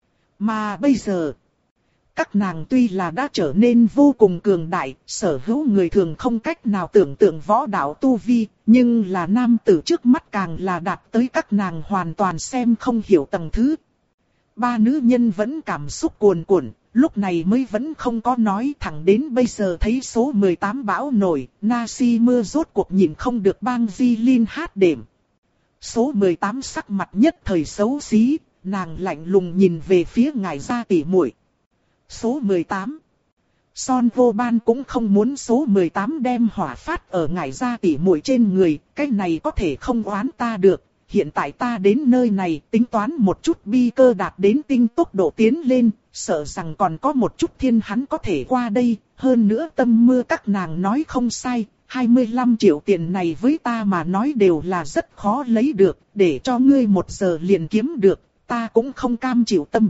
Mà bây giờ, các nàng tuy là đã trở nên vô cùng cường đại, sở hữu người thường không cách nào tưởng tượng võ đạo tu vi, nhưng là nam tử trước mắt càng là đạt tới các nàng hoàn toàn xem không hiểu tầng thứ. Ba nữ nhân vẫn cảm xúc cuồn cuộn, lúc này mới vẫn không có nói, thẳng đến bây giờ thấy số mười tám bão nổi, Na Si Mưa rốt cuộc nhìn không được bang Di Linh hát đệm. Số mười tám sắc mặt nhất thời xấu xí, nàng lạnh lùng nhìn về phía ngài gia tỷ muội. Số mười tám. Son Vô Ban cũng không muốn số mười tám đem hỏa phát ở ngài gia tỷ muội trên người, cái này có thể không oán ta được. Hiện tại ta đến nơi này tính toán một chút bi cơ đạt đến tinh tốc độ tiến lên, sợ rằng còn có một chút thiên hắn có thể qua đây, hơn nữa Tâm Mưa các nàng nói không sai, hai mươi lăm triệu tiền này với ta mà nói đều là rất khó lấy được, để cho ngươi một giờ liền kiếm được, ta cũng không cam chịu tâm.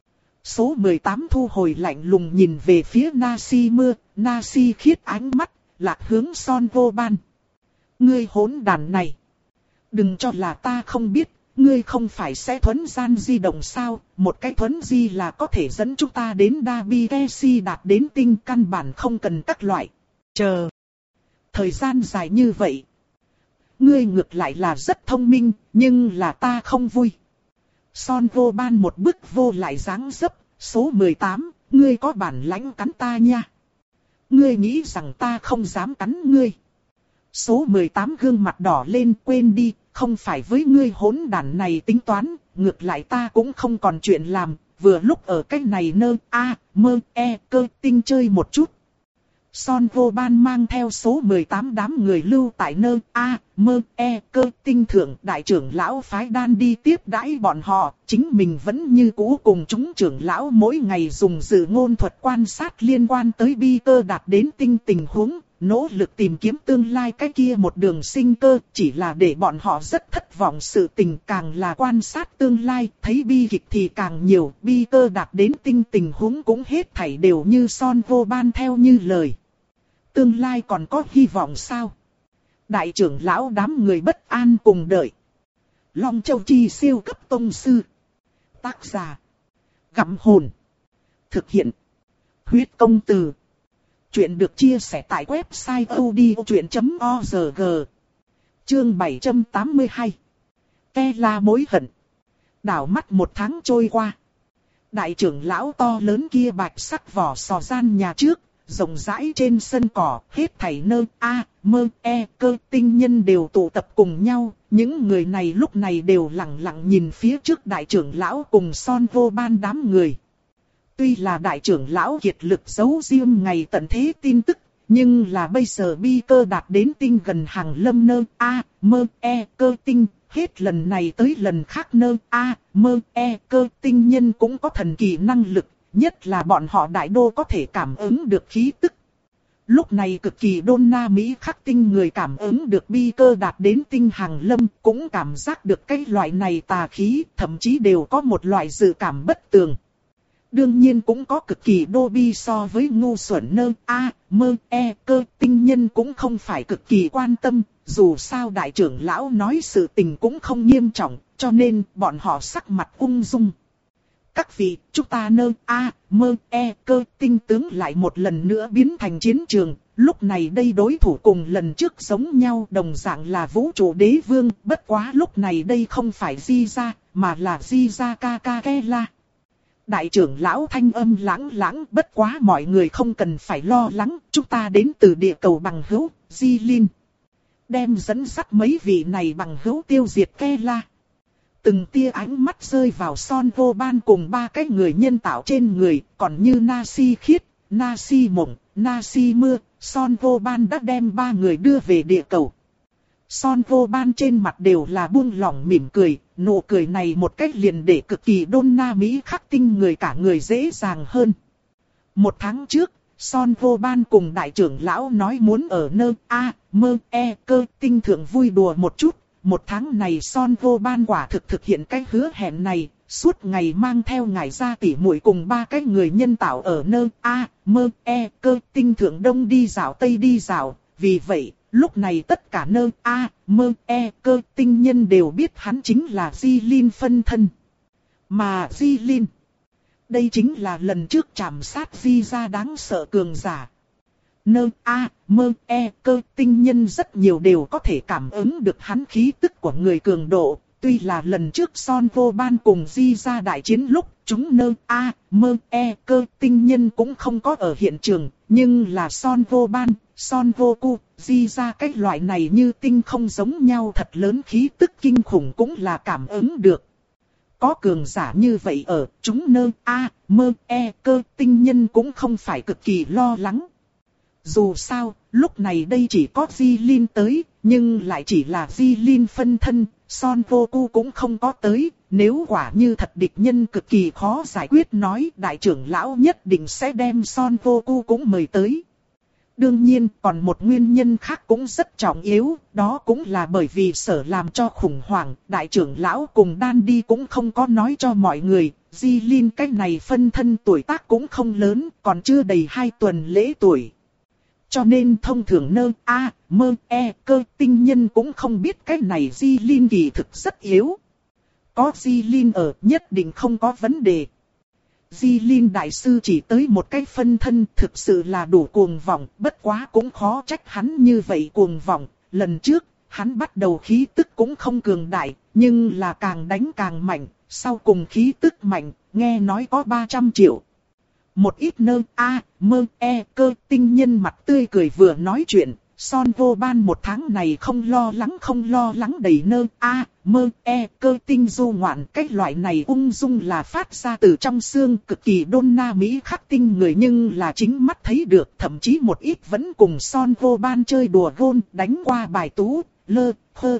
Số mười tám thu hồi lạnh lùng nhìn về phía Na Si Mưa, Na Si Khiết ánh mắt, lạc hướng Son Vô Ban. Ngươi hỗn đàn này! Đừng cho là ta không biết, ngươi không phải sẽ thuấn gian di động sao, một cái thuấn di là có thể dẫn chúng ta đến Dabi Kesi đạt đến tinh căn bản không cần các loại. Chờ! Thời gian dài như vậy. Ngươi ngược lại là rất thông minh, nhưng là ta không vui. Son Vô Ban một bước vô lại dáng dấp, số mười tám, ngươi có bản lãnh cắn ta nha. Ngươi nghĩ rằng ta không dám cắn ngươi. Số mười tám gương mặt đỏ lên, quên đi, không phải với ngươi hỗn đản này tính toán, ngược lại ta cũng không còn chuyện làm, vừa lúc ở cái này nơ, a, mơ, e, cơ, tinh chơi một chút. Son Vô Ban mang theo số mười tám đám người lưu tại nơ, a, mơ, e, cơ, tinh thượng đại trưởng lão phái Đan đi tiếp đãi bọn họ, chính mình vẫn như cũ cùng chúng trưởng lão mỗi ngày dùng dự ngôn thuật quan sát liên quan tới bi cơ đạt đến tinh tình huống, nỗ lực tìm kiếm tương lai cái kia một đường sinh cơ, chỉ là để bọn họ rất thất vọng. Sự tình càng là quan sát tương lai, thấy bi kịch thì càng nhiều, bi cơ đạt đến tinh tình huống cũng hết thảy đều như Son Vô Ban theo như lời. Tương lai còn có hy vọng sao? Đại trưởng lão đám người bất an cùng đợi. Long Châu Chi siêu cấp tông sư. Tác giả: Gặm Hồn. Thực hiện: Huyết Công Từ. Chuyện được chia sẻ tại website odchuyện chấm org. Chương bảy trăm tám mươi hai. Ke-la mối hận. Đảo mắt một tháng trôi qua. Đại trưởng lão to lớn kia bạch sắc vỏ sò gian nhà trước, rộng rãi trên sân cỏ, hết thảy nơ, a, mơ, e, cơ tinh nhân đều tụ tập cùng nhau. Những người này lúc này đều lặng lặng nhìn phía trước đại trưởng lão cùng Son Vô Ban đám người. Tuy là đại trưởng lão kiệt lực giấu riêng ngày tận thế tin tức, nhưng là bây giờ bi cơ đạt đến tinh gần hàng lâm nơ, a, mơ, e, cơ tinh. Hết lần này tới lần khác nơ, a, mơ, e, cơ tinh nhân cũng có thần kỳ năng lực, nhất là bọn họ đại đô có thể cảm ứng được khí tức. Lúc này cực kỳ đôn na Mỹ khắc tinh người cảm ứng được bi cơ đạt đến tinh hàng lâm, cũng cảm giác được cái loại này tà khí, thậm chí đều có một loại dự cảm bất tường. Đương nhiên cũng có cực kỳ đô bi so với ngu xuẩn nơ, a, mơ, e, cơ tinh nhân cũng không phải cực kỳ quan tâm, dù sao đại trưởng lão nói sự tình cũng không nghiêm trọng, cho nên bọn họ sắc mặt ung dung. Các vị, chúng ta nơ, a, mơ, e, cơ tinh tướng lại một lần nữa biến thành chiến trường. Lúc này đây đối thủ cùng lần trước giống nhau, đồng dạng là vũ trụ đế vương. Bất quá lúc này đây không phải Di Gia, mà là Di Gia ca ca Ke-la. Đại trưởng lão thanh âm lãng lãng, bất quá mọi người không cần phải lo lắng. Chúng ta đến từ địa cầu bằng hữu, Di Linh. Đem dẫn dắt mấy vị này bằng hữu tiêu diệt Ke-la. Từng tia ánh mắt rơi vào Son Vô Ban cùng ba cái người nhân tạo trên người, còn như Na-si khiết, Na-si mộng, Na-si mưa, Son Vô Ban đã đem ba người đưa về địa cầu. Son Vô Ban trên mặt đều là buông lỏng mỉm cười, nụ cười này một cách liền để cực kỳ đôn na Mỹ khắc tinh người cả người dễ dàng hơn. Một tháng trước, Son Vô Ban cùng đại trưởng lão nói muốn ở nơ, a, mơ, e, cơ tinh thượng vui đùa một chút. Một tháng này Son Vô Ban quả thực thực hiện cái hứa hẹn này, suốt ngày mang theo ngài gia tỷ muội cùng ba cái người nhân tạo ở nơ, a, mơ, e, cơ tinh thượng đông đi dạo tây đi dạo. Vì vậy, lúc này tất cả nơ, a, mơ, e, cơ tinh nhân đều biết hắn chính là Di Linh phân thân. Mà Di Linh, đây chính là lần trước chạm sát Di Gia đáng sợ cường giả. Nơ, a, mơ, e, cơ tinh nhân rất nhiều đều có thể cảm ứng được hắn khí tức của người cường độ. Tuy là lần trước Son Vô Ban cùng Di Gia đại chiến lúc, chúng nơ, a, mơ, e, cơ tinh nhân cũng không có ở hiện trường. Nhưng là Son Vô Ban, Son Vô Cu, Di Gia cái loại này như tinh không giống nhau thật lớn khí tức kinh khủng cũng là cảm ứng được. Có cường giả như vậy ở, chúng nơ, a, mơ, e, cơ tinh nhân cũng không phải cực kỳ lo lắng. Dù sao, lúc này đây chỉ có Di Linh tới, nhưng lại chỉ là Di Linh phân thân, Son Vô Cu cũng không có tới. Nếu quả như thật địch nhân cực kỳ khó giải quyết nói, đại trưởng lão nhất định sẽ đem Son Vô Cu cũng mời tới. Đương nhiên, còn một nguyên nhân khác cũng rất trọng yếu, đó cũng là bởi vì sợ làm cho khủng hoảng, đại trưởng lão cùng Đan Đi cũng không có nói cho mọi người. Di Linh cái này phân thân tuổi tác cũng không lớn, còn chưa đầy hai tuần lễ tuổi. Cho nên thông thường nơ, a, mơ, e, cơ tinh nhân cũng không biết cái này Di Linh kỳ thực rất yếu. Có Di Linh ở nhất định không có vấn đề. Di Linh đại sư chỉ tới một cái phân thân thực sự là đủ cuồng vọng, bất quá cũng khó trách hắn như vậy cuồng vọng. Lần trước, hắn bắt đầu khí tức cũng không cường đại, nhưng là càng đánh càng mạnh, sau cùng khí tức mạnh, nghe nói có ba trăm triệu. Một ít nơ, a, mơ, e, cơ tinh nhân mặt tươi cười vừa nói chuyện, Son Vô Ban một tháng này không lo lắng không lo lắng đầy nơ, a, mơ, e, cơ tinh du ngoạn. Cái loại này ung dung là phát ra từ trong xương cực kỳ đôn na Mỹ khắc tinh người nhưng là chính mắt thấy được. Thậm chí một ít vẫn cùng Son Vô Ban chơi đùa gôn, đánh qua bài tú, lơ, hơ.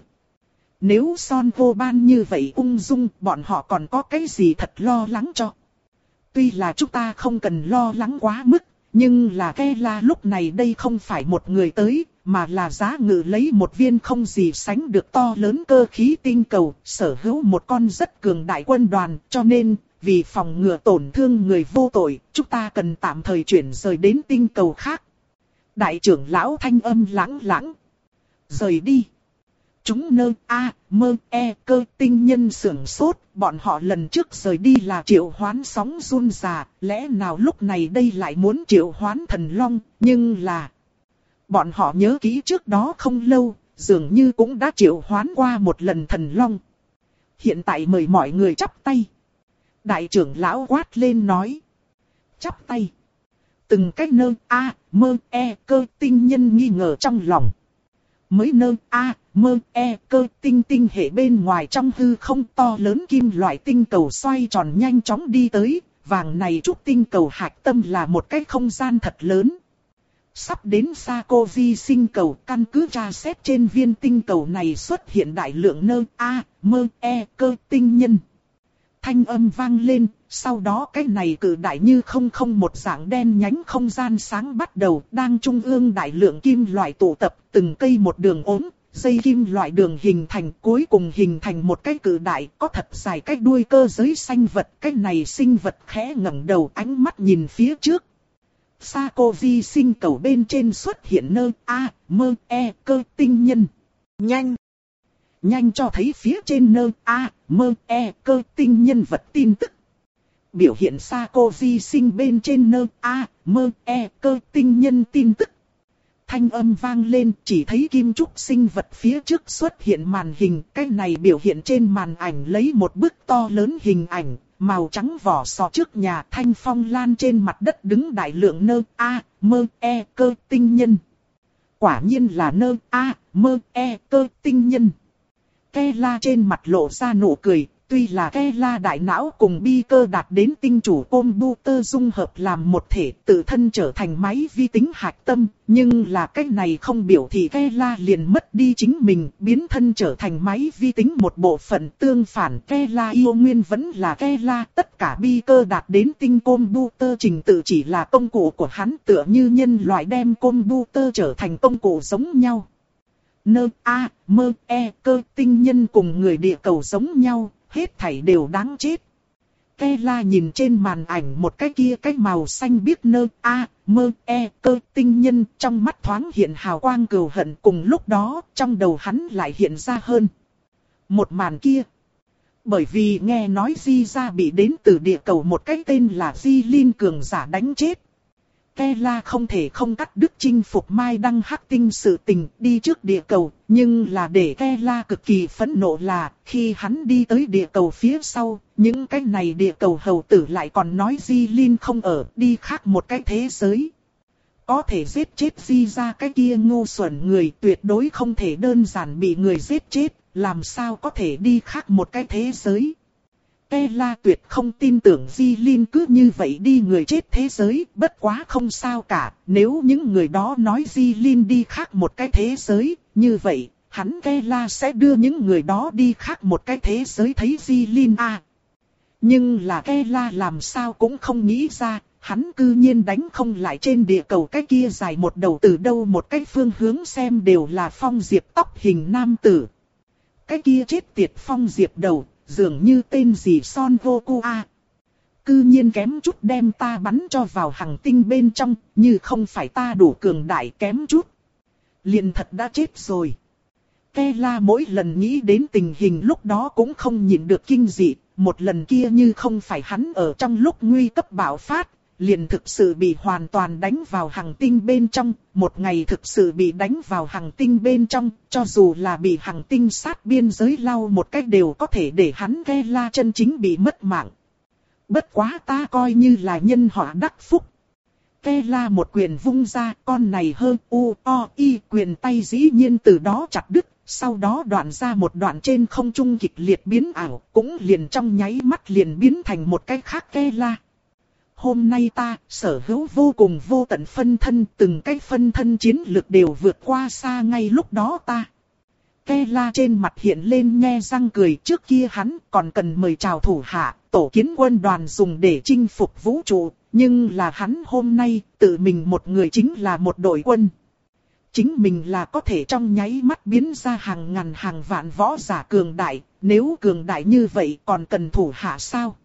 Nếu Son Vô Ban như vậy ung dung, bọn họ còn có cái gì thật lo lắng cho. Tuy là chúng ta không cần lo lắng quá mức, Nhưng là Kela lúc này đây không phải một người tới, mà là giá ngự lấy một viên không gì sánh được to lớn cơ khí tinh cầu, sở hữu một con rất cường đại quân đoàn, cho nên, vì phòng ngừa tổn thương người vô tội, chúng ta cần tạm thời chuyển rời đến tinh cầu khác. Đại trưởng lão thanh âm lãng lãng. Rời đi. Chúng nơ a mơ e cơ tinh nhân sưởng sốt, bọn họ lần trước rời đi là triệu hoán sóng run già, lẽ nào lúc này đây lại muốn triệu hoán thần long, nhưng là... Bọn họ nhớ kỹ trước đó không lâu, dường như cũng đã triệu hoán qua một lần thần long. Hiện tại mời mọi người chắp tay. Đại trưởng lão quát lên nói. Chắp tay. Từng cách nơ a mơ e cơ tinh nhân nghi ngờ trong lòng. Mới nơ a mơ e cơ tinh tinh hệ bên ngoài trong hư không to lớn kim loại tinh cầu xoay tròn nhanh chóng đi tới. Vàng này trúc tinh cầu hạch tâm là một cái không gian thật lớn. Sắp đến Sakovi sinh cầu, căn cứ tra xét trên viên tinh cầu này xuất hiện đại lượng nơ a mơ e cơ tinh nhân. Thanh âm vang lên, sau đó cái này cử đại như không không một dạng đen nhánh không gian sáng bắt đầu, đang trung ương đại lượng kim loại tụ tập, từng cây một đường ốm, dây kim loại đường hình thành, cuối cùng hình thành một cái cử đại, có thật dài cái đuôi cơ giới sinh vật, cái này sinh vật khẽ ngẩng đầu, ánh mắt nhìn phía trước. Sakovi sinh cầu bên trên xuất hiện nơ a mơ e cơ tinh nhân. Nhanh! Nhanh cho thấy phía trên nơ a mơ e cơ tinh nhân vật tin tức. Biểu hiện Sakovi sinh bên trên nơ a mơ e cơ tinh nhân tin tức. Thanh âm vang lên, chỉ thấy kim trúc sinh vật phía trước xuất hiện màn hình. Cái này biểu hiện trên màn ảnh lấy một bức to lớn hình ảnh. Màu trắng vỏ sò trước nhà, thanh phong lan trên mặt đất đứng đại lượng nơ a mơ e cơ tinh nhân. Quả nhiên là nơ a mơ e cơ tinh nhân. Kela trên mặt lộ ra nụ cười, tuy là Kela đại não cùng bi cơ đạt đến tinh chủ computer dung hợp làm một thể, tự thân trở thành máy vi tính hạch tâm, nhưng là cách này không biểu thị Kela liền mất đi chính mình, biến thân trở thành máy vi tính một bộ phận. Tương phản, Kela yêu nguyên vẫn là Kela, tất cả bi cơ đạt đến tinh computer trình tự chỉ là công cụ của hắn, tựa như nhân loại đem computer trở thành công cụ giống nhau. Nơ a mơ e cơ tinh nhân cùng người địa cầu giống nhau, hết thảy đều đáng chết. Kela nhìn trên màn ảnh một cái kia cái màu xanh biếc nơ a mơ e cơ tinh nhân, trong mắt thoáng hiện hào quang cừu hận, cùng lúc đó trong đầu hắn lại hiện ra hơn một màn kia. Bởi vì nghe nói Di gia bị đến từ địa cầu một cái tên là Di Linh cường giả đánh chết. Kela không thể không cắt đứt chinh phục Mai Đăng Hắc Tinh sự tình đi trước địa cầu, nhưng là để Kela cực kỳ phẫn nộ là, khi hắn đi tới địa cầu phía sau, những cái này địa cầu hầu tử lại còn nói Di Linh không ở, đi khác một cái thế giới. Có thể giết chết Di ra cái kia ngu xuẩn người, tuyệt đối không thể đơn giản bị người giết chết, làm sao có thể đi khác một cái thế giới. Kela tuyệt không tin tưởng Di Linh cứ như vậy đi người chết thế giới, bất quá không sao cả, nếu những người đó nói Di Linh đi khác một cái thế giới, như vậy, hắn Kela sẽ đưa những người đó đi khác một cái thế giới thấy Di Linh à. Nhưng là Kela làm sao cũng không nghĩ ra, hắn cư nhiên đánh không lại trên địa cầu cái kia dài một đầu từ đâu một cái phương hướng xem đều là Phong Diệp tóc hình nam tử. Cái kia chết tiệt Phong Diệp đầu. Dường như tên gì Son Goku a. Cư nhiên kém chút đem ta bắn cho vào hành tinh bên trong, như không phải ta đủ cường đại kém chút. Liền thật đã chết rồi. Kela mỗi lần nghĩ đến tình hình lúc đó cũng không nhịn được kinh dị, một lần kia như không phải hắn ở trong lúc nguy cấp bạo phát, liền thực sự bị hoàn toàn đánh vào hành tinh bên trong, một ngày thực sự bị đánh vào hành tinh bên trong, cho dù là bị hành tinh sát biên giới lau một cách đều có thể để hắn Kela chân chính bị mất mạng. Bất quá ta coi như là nhân họa đắc phúc. Kela một quyền vung ra, con này hơn u o y quyền tay dĩ nhiên từ đó chặt đứt, sau đó đoạn ra một đoạn trên không trung kịch liệt biến ảo, cũng liền trong nháy mắt liền biến thành một cái khác Kela. Hôm nay ta sở hữu vô cùng vô tận phân thân, từng cái phân thân chiến lực đều vượt qua xa ngay lúc đó ta. Kela trên mặt hiện lên nhe răng cười, trước kia hắn còn cần mời chào thủ hạ, tổ kiến quân đoàn dùng để chinh phục vũ trụ, Nhưng là hắn hôm nay, tự mình một người chính là một đội quân. Chính mình là có thể trong nháy mắt biến ra hàng ngàn hàng vạn võ giả cường đại, nếu cường đại như vậy còn cần thủ hạ sao?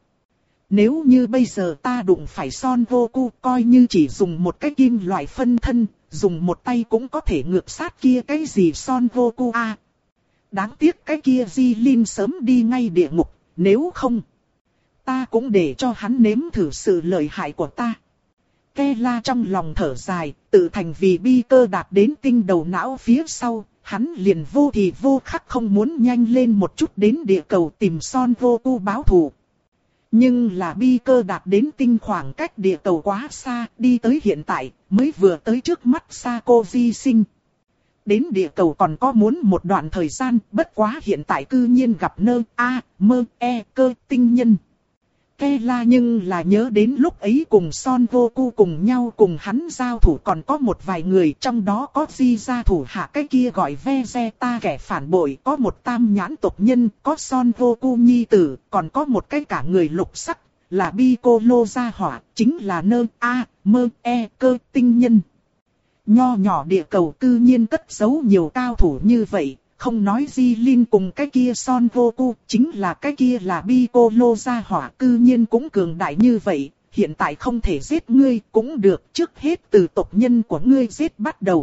Nếu như bây giờ ta đụng phải Son Goku, coi như chỉ dùng một cái kim loại phân thân, dùng một tay cũng có thể ngược sát kia cái gì Son Goku a. À, đáng tiếc cái kia Jilin sớm đi ngay địa ngục, nếu không, ta cũng để cho hắn nếm thử sự lợi hại của ta. Kela trong lòng thở dài, tự thành vì bi cơ đạt đến tinh đầu não phía sau, hắn liền vô thì vô khắc không muốn nhanh lên một chút đến địa cầu tìm Son Goku báo thù. Nhưng là bi cơ đạt đến tinh khoảng cách địa cầu quá xa, đi tới hiện tại, mới vừa tới trước mắt Sakoji Sinh. Đến địa cầu còn có muốn một đoạn thời gian, bất quá hiện tại cư nhiên gặp nơ a mơ e cơ tinh nhân. Kela nhưng là nhớ đến lúc ấy cùng Son Goku cùng nhau cùng hắn giao thủ còn có một vài người, trong đó có Di gia thủ hạ cái kia gọi Vegeta kẻ phản bội, có một tam nhãn tộc nhân, có Son Goku nhi tử, còn có một cái cả người lục sắc, là Piccolo gia hỏa, chính là nơ a mơ e cơ tinh nhân. Nho nhỏ địa cầu cư nhiên cất giấu nhiều cao thủ như vậy. Không nói Jilin cùng cái kia Son Goku, chính là cái kia là Piccolo gia hỏa cư nhiên cũng cường đại như vậy, hiện tại không thể giết ngươi cũng được, trước hết từ tộc nhân của ngươi giết bắt đầu.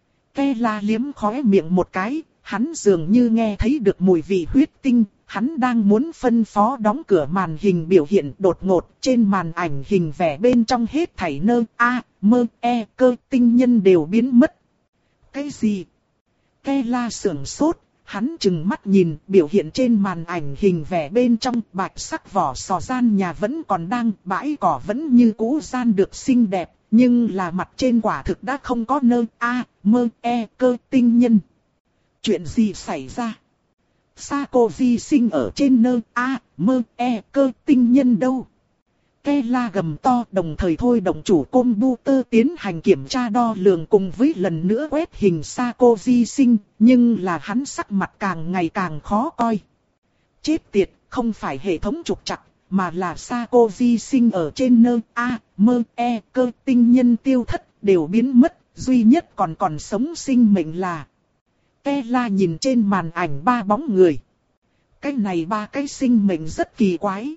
Kela liếm khóe miệng một cái, hắn dường như nghe thấy được mùi vị huyết tinh, hắn đang muốn phân phó đóng cửa màn hình biểu hiện, đột ngột trên màn ảnh hình vẽ bên trong hết thảy nơ a mơ e cơ tinh nhân đều biến mất. Cái gì? Kela sưởng sốt, hắn chừng mắt nhìn biểu hiện trên màn ảnh hình vẽ bên trong bạch sắc vỏ sò gian nhà vẫn còn đang, bãi cỏ vẫn như cũ gian được xinh đẹp, nhưng là mặt trên quả thực đã không có nơ a mơ e cơ tinh nhân. Chuyện gì xảy ra? Sakoji Sinh ở trên nơ a mơ e cơ tinh nhân đâu? Kela gầm to, đồng thời thôi động chủ computer tiến hành kiểm tra đo lường cùng với lần nữa quét hình Sakoji Sinh, nhưng là hắn sắc mặt càng ngày càng khó coi. Chết tiệt, không phải hệ thống trục trặc, mà là Sakoji Sinh ở trên nơ a mơ e cơ tinh nhân tiêu thất, đều biến mất, duy nhất còn còn sống sinh mệnh là. Kela nhìn trên màn ảnh ba bóng người. Cái này ba cái sinh mệnh rất kỳ quái.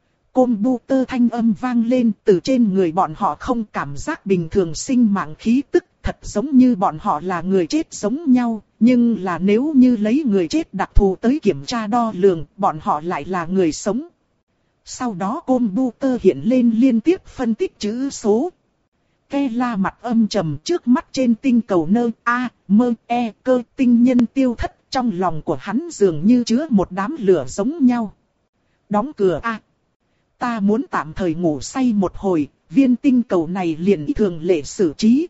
Computer thanh âm vang lên, từ trên người bọn họ không cảm giác bình thường sinh mạng khí tức, thật giống như bọn họ là người chết giống nhau, nhưng là nếu như lấy người chết đặc thù tới kiểm tra đo lường, bọn họ lại là người sống. Sau đó computer hiện lên liên tiếp phân tích chữ số. Kela mặt âm trầm, trước mắt trên tinh cầu nơ a mơ e cơ tinh nhân tiêu thất, trong lòng của hắn dường như chứa một đám lửa giống nhau. Đóng cửa a. Ta muốn tạm thời ngủ say một hồi, viên tinh cầu này liền thường lệ xử trí.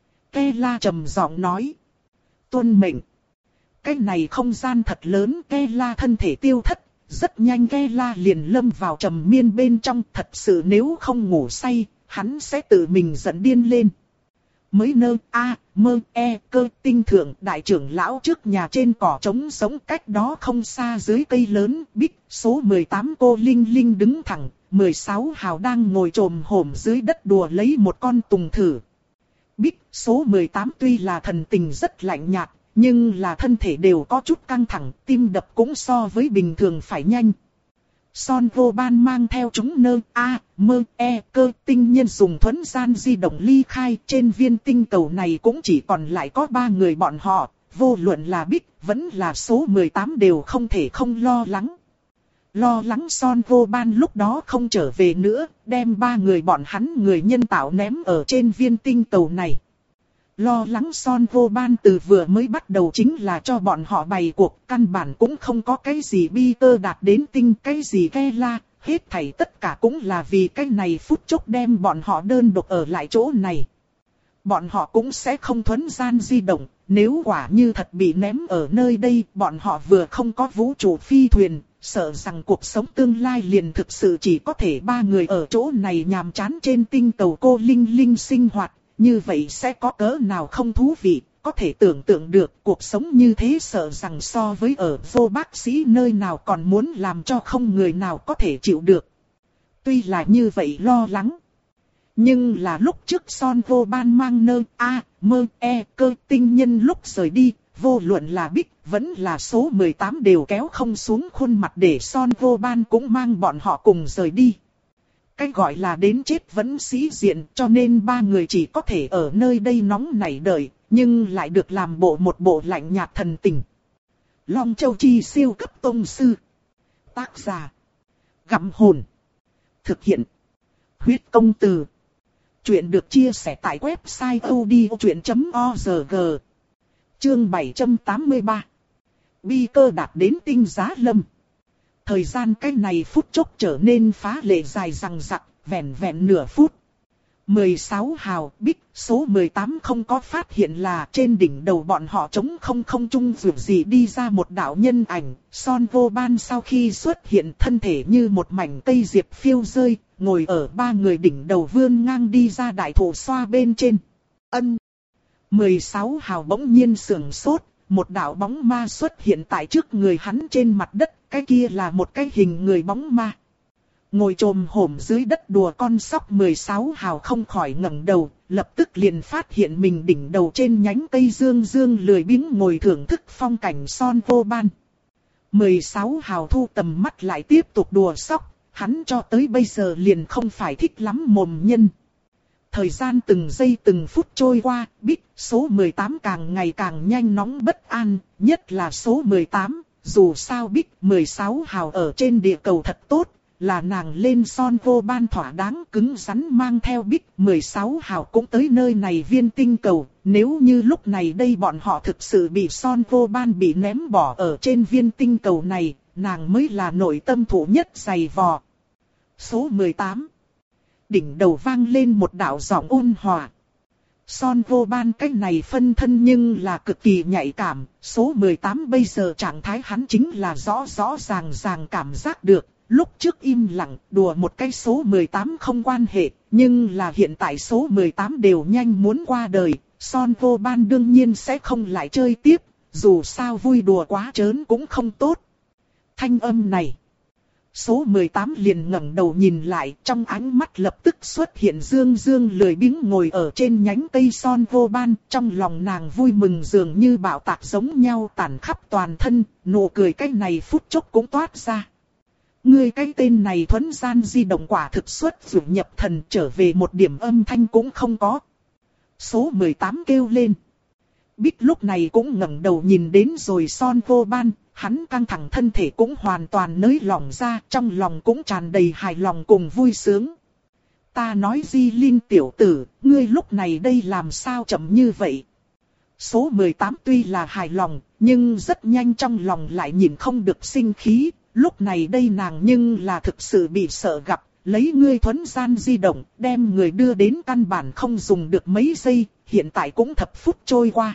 Kela trầm giọng nói. Tuân mệnh. Cái này không gian thật lớn, Kela thân thể tiêu thất, rất nhanh Kela liền lâm vào trầm miên bên trong, thật sự nếu không ngủ say, hắn sẽ tự mình giận điên lên. Mới nơ a mơ e cơ tinh thượng đại trưởng lão trước nhà trên cỏ trống sống cách đó không xa dưới cây lớn, Bích số mười tám cô Linh Linh đứng thẳng, mười sáu hào đang ngồi trồm hổm dưới đất đùa lấy một con tùng thử. Bích số mười tám tuy là thần tình rất lạnh nhạt, nhưng là thân thể đều có chút căng thẳng, tim đập cũng so với bình thường phải nhanh. Son Goban mang theo chúng nơ a mơ e cơ tinh nhân dùng thuấn gian di động ly khai, trên viên tinh cầu này cũng chỉ còn lại có ba người bọn họ, vô luận là Bích vẫn là số mười tám đều không thể không lo lắng. Lo lắng Son Goban lúc đó không trở về nữa, đem ba người bọn hắn người nhân tạo ném ở trên viên tinh cầu này. Lo lắng Son Goban từ vừa mới bắt đầu chính là cho bọn họ bày cuộc, căn bản cũng không có cái gì bi cơ đạt đến tinh, cái gì Kela, hết thảy tất cả cũng là vì cái này phút chốc đem bọn họ đơn độc ở lại chỗ này. Bọn họ cũng sẽ không thuấn gian di động, nếu quả như thật bị ném ở nơi đây, bọn họ vừa không có vũ trụ phi thuyền, sợ rằng cuộc sống tương lai liền thực sự chỉ có thể ba người ở chỗ này nhàm chán trên tinh cầu cô Linh Linh sinh hoạt. Như vậy sẽ có cỡ nào không thú vị, có thể tưởng tượng được cuộc sống như thế sợ rằng so với ở vô bác sĩ nơi nào còn muốn làm cho không người nào có thể chịu được. Tuy là như vậy lo lắng, Nhưng là lúc trước Son Vô Ban mang nơ A, mơ E cơ tinh nhân lúc rời đi, vô luận là Bích vẫn là số mười tám đều kéo không xuống khuôn mặt để Son Vô Ban cũng mang bọn họ cùng rời đi. Cái gọi là đến chết vẫn sĩ diện, cho nên ba người chỉ có thể ở nơi đây nóng nảy đợi, nhưng lại được làm bộ một bộ lạnh nhạt thần tình. Long Châu Chi siêu cấp tông sư. Tác giả: Gặm Hồn. Thực hiện: Huyết Công Từ. Chuyện được chia sẻ tại website odchuyện chấm org. Chương bảy trăm tám mươi ba. Bi cơ đạt đến tinh giá lâm. Thời gian cái này phút chốc trở nên phá lệ dài dằng dặc, vẹn vẹn nửa phút. mười sáu hào Bích, số mười tám không có phát hiện là trên đỉnh đầu bọn họ trống không không trung vượt gì đi ra một đạo nhân ảnh. Son Vô Ban sau khi xuất hiện thân thể như một mảnh cây diệp phiêu rơi, ngồi ở ba người đỉnh đầu vươn ngang đi ra đại thụ xoa bên trên. Ân. mười sáu hào bỗng nhiên sưởng sốt, một đạo bóng ma xuất hiện tại trước người hắn trên mặt đất, cái kia là một cái hình người bóng ma. Ngồi trồm hổm dưới đất đùa con sóc mười sáu hào không khỏi ngẩng đầu, lập tức liền phát hiện mình đỉnh đầu trên nhánh cây dương dương lười biếng ngồi thưởng thức phong cảnh Son Vô Ban. mười sáu hào thu tầm mắt lại tiếp tục đùa sóc, hắn cho tới bây giờ liền không phải thích lắm mồm nhân. Thời gian từng giây từng phút trôi qua, Bích, số mười tám càng ngày càng nhanh nóng bất an, nhất là số mười tám, dù sao Bích mười sáu hào ở trên địa cầu thật tốt, là nàng lên Son Vô Ban thỏa đáng cứng rắn mang theo Bích mười sáu hào cũng tới nơi này viên tinh cầu, nếu như lúc này đây bọn họ thực sự bị Son Vô Ban bị ném bỏ ở trên viên tinh cầu này, nàng mới là nội tâm thủ nhất dày vò. Số mười tám. Đỉnh đầu vang lên một đạo giọng ôn hòa. Son Vô Ban cách này phân thân nhưng là cực kỳ nhạy cảm, số mười tám bây giờ trạng thái hắn chính là rõ rõ ràng ràng cảm giác được. Lúc trước im lặng, đùa một cái số mười tám không quan hệ, nhưng là hiện tại số mười tám đều nhanh muốn qua đời, Son Vô Ban đương nhiên sẽ không lại chơi tiếp, dù sao vui đùa quá trớn cũng không tốt. Thanh âm này. Số mười tám liền ngẩng đầu nhìn lại, trong ánh mắt lập tức xuất hiện dương dương lười biếng ngồi ở trên nhánh cây Son Vô Ban, trong lòng nàng vui mừng dường như bạo tạc giống nhau tản khắp toàn thân, nụ cười cái này phút chốc cũng toát ra. Ngươi cái tên này thuấn gian di động quả thực xuất vượt nhập thần, trở về một điểm âm thanh cũng không có. Số mười tám kêu lên. Bích lúc này cũng ngẩng đầu nhìn đến rồi Son Vô Ban, hắn căng thẳng thân thể cũng hoàn toàn nới lỏng ra, trong lòng cũng tràn đầy hài lòng cùng vui sướng. Ta nói Di Linh tiểu tử, ngươi lúc này đây làm sao chậm như vậy? Số mười tám tuy là hài lòng, nhưng rất nhanh trong lòng lại nhìn không được sinh khí. Lúc này đây nàng nhưng là thực sự bị sợ gặp, lấy ngươi thuấn gian di động, đem người đưa đến căn bản không dùng được mấy giây, hiện tại cũng thập phút trôi qua.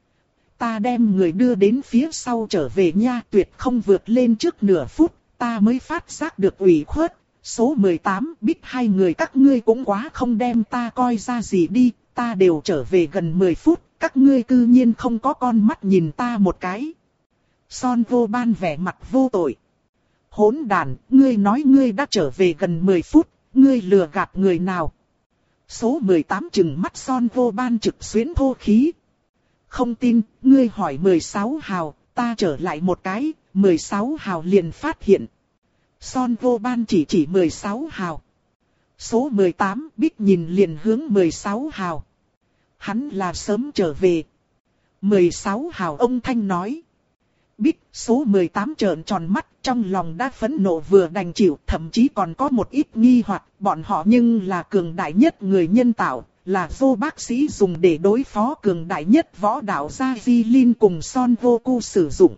Ta đem người đưa đến phía sau trở về nha, tuyệt không vượt lên trước nửa phút, ta mới phát giác được ủy khuất. Số mười tám, Bích hai người các ngươi cũng quá không đem ta coi ra gì đi, ta đều trở về gần mười phút, các ngươi cư nhiên không có con mắt nhìn ta một cái. Son Vô Ban vẻ mặt vô tội. Hỗn đàn, ngươi nói ngươi đã trở về gần mười phút, ngươi lừa gạt người nào? Số mười tám chừng mắt Son Vô Ban trực xuyến thô khí. Không tin, ngươi hỏi mười sáu hào, ta trở lại một cái, mười sáu hào liền phát hiện. Son Vô Ban chỉ chỉ mười sáu hào. Số mười tám Bích nhìn liền hướng mười sáu hào. Hắn là sớm trở về. mười sáu hào ông Thanh nói. Bích, số mười tám trợn tròn mắt, trong lòng đã phẫn nộ vừa đành chịu, thậm chí còn có một ít nghi hoặc, bọn họ nhưng là cường đại nhất người nhân tạo, là vô bác sĩ dùng để đối phó cường đại nhất võ đạo gia Di Linh cùng Son Vô Cu sử dụng.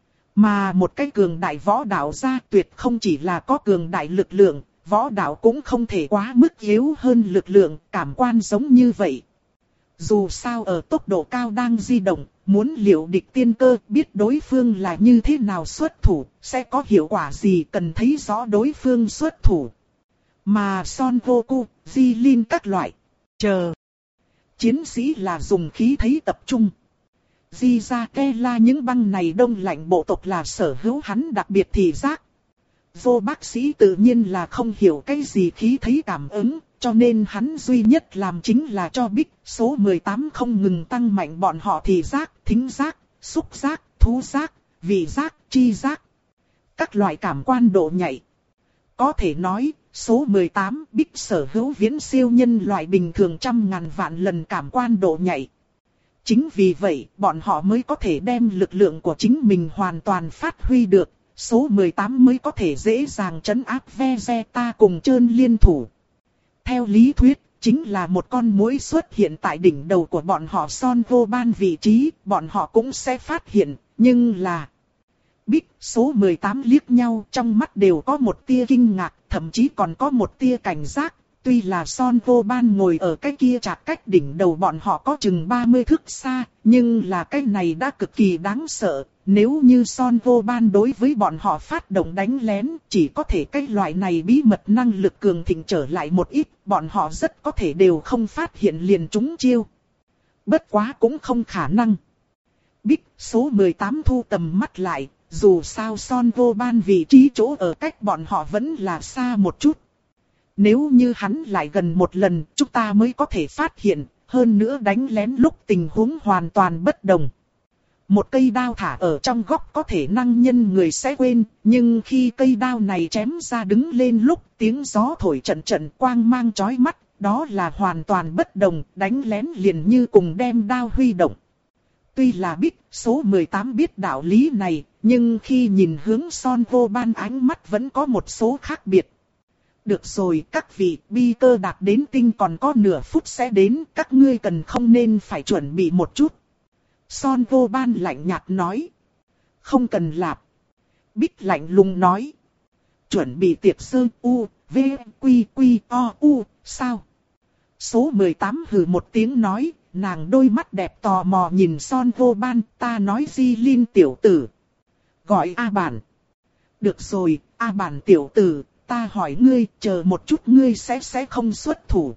Mà một cái cường đại võ đạo gia tuyệt không chỉ là có cường đại lực lượng, võ đạo cũng không thể quá mức yếu hơn lực lượng, cảm quan giống như vậy. Dù sao ở tốc độ cao đang di động, muốn liệu địch tiên cơ, biết đối phương là như thế nào xuất thủ, sẽ có hiệu quả gì cần thấy rõ đối phương xuất thủ. Mà Son Vô Cu, Di Linh các loại, chờ. Chiến sĩ là dùng khí thấy tập trung. Di ra ke la những băng này đông lạnh bộ tộc là sở hữu hắn đặc biệt thị giác. Vô bác sĩ tự nhiên là không hiểu cái gì khí thấy cảm ứng, cho nên hắn duy nhất làm chính là cho Bích số mười tám không ngừng tăng mạnh bọn họ thị giác, thính giác, xúc giác, thú giác, vị giác, chi giác. Các loại cảm quan độ nhạy. Có thể nói, số mười tám Bích sở hữu viễn siêu nhân loại bình thường trăm ngàn vạn lần cảm quan độ nhạy. Chính vì vậy, bọn họ mới có thể đem lực lượng của chính mình hoàn toàn phát huy được. Số mười tám mới có thể dễ dàng trấn áp Vegeta cùng Trơn liên thủ. Theo lý thuyết, chính là một con muỗi xuất hiện tại đỉnh đầu của bọn họ Son Gohan vị trí, bọn họ cũng sẽ phát hiện, nhưng là... Bích số mười tám liếc nhau, trong mắt đều có một tia kinh ngạc, thậm chí còn có một tia cảnh giác. Tuy là Son Gohan ngồi ở cái kia chạc cách đỉnh đầu bọn họ có chừng ba mươi thước xa, nhưng là cái này đã cực kỳ đáng sợ. Nếu như Son Gohan đối với bọn họ phát động đánh lén, chỉ có thể cái loại này bí mật năng lực cường thịnh trở lại một ít, bọn họ rất có thể đều không phát hiện liền trúng chiêu. Bất quá cũng không khả năng. Bích số mười tám thu tầm mắt lại, dù sao Son Gohan vị trí chỗ ở cách bọn họ vẫn là xa một chút. Nếu như hắn lại gần một lần, chúng ta mới có thể phát hiện, hơn nữa đánh lén lúc tình huống hoàn toàn bất đồng. Một cây đao thả ở trong góc có thể năng nhân người sẽ quên, nhưng khi cây đao này chém ra đứng lên lúc tiếng gió thổi trận trận quang mang chói mắt, đó là hoàn toàn bất đồng, đánh lén liền như cùng đem đao huy động. Tuy là Bích số mười tám biết đạo lý này, nhưng khi nhìn hướng Son Gohan ánh mắt vẫn có một số khác biệt. Được rồi các vị, bi cơ đạt đến tinh còn có nửa phút sẽ đến, các ngươi cần không nên phải chuẩn bị một chút. Son Gohan lạnh nhạt nói. Không cần lạp. Bích lạnh lùng nói. Chuẩn bị tiệc sơ u, v, quy quy o u, sao? Số mười tám hừ một tiếng nói, nàng đôi mắt đẹp tò mò nhìn Son Gohan, ta nói Di Linh tiểu tử. Gọi A Bản. Được rồi, A Bản tiểu tử, ta hỏi ngươi, chờ một chút ngươi sẽ sẽ không xuất thủ.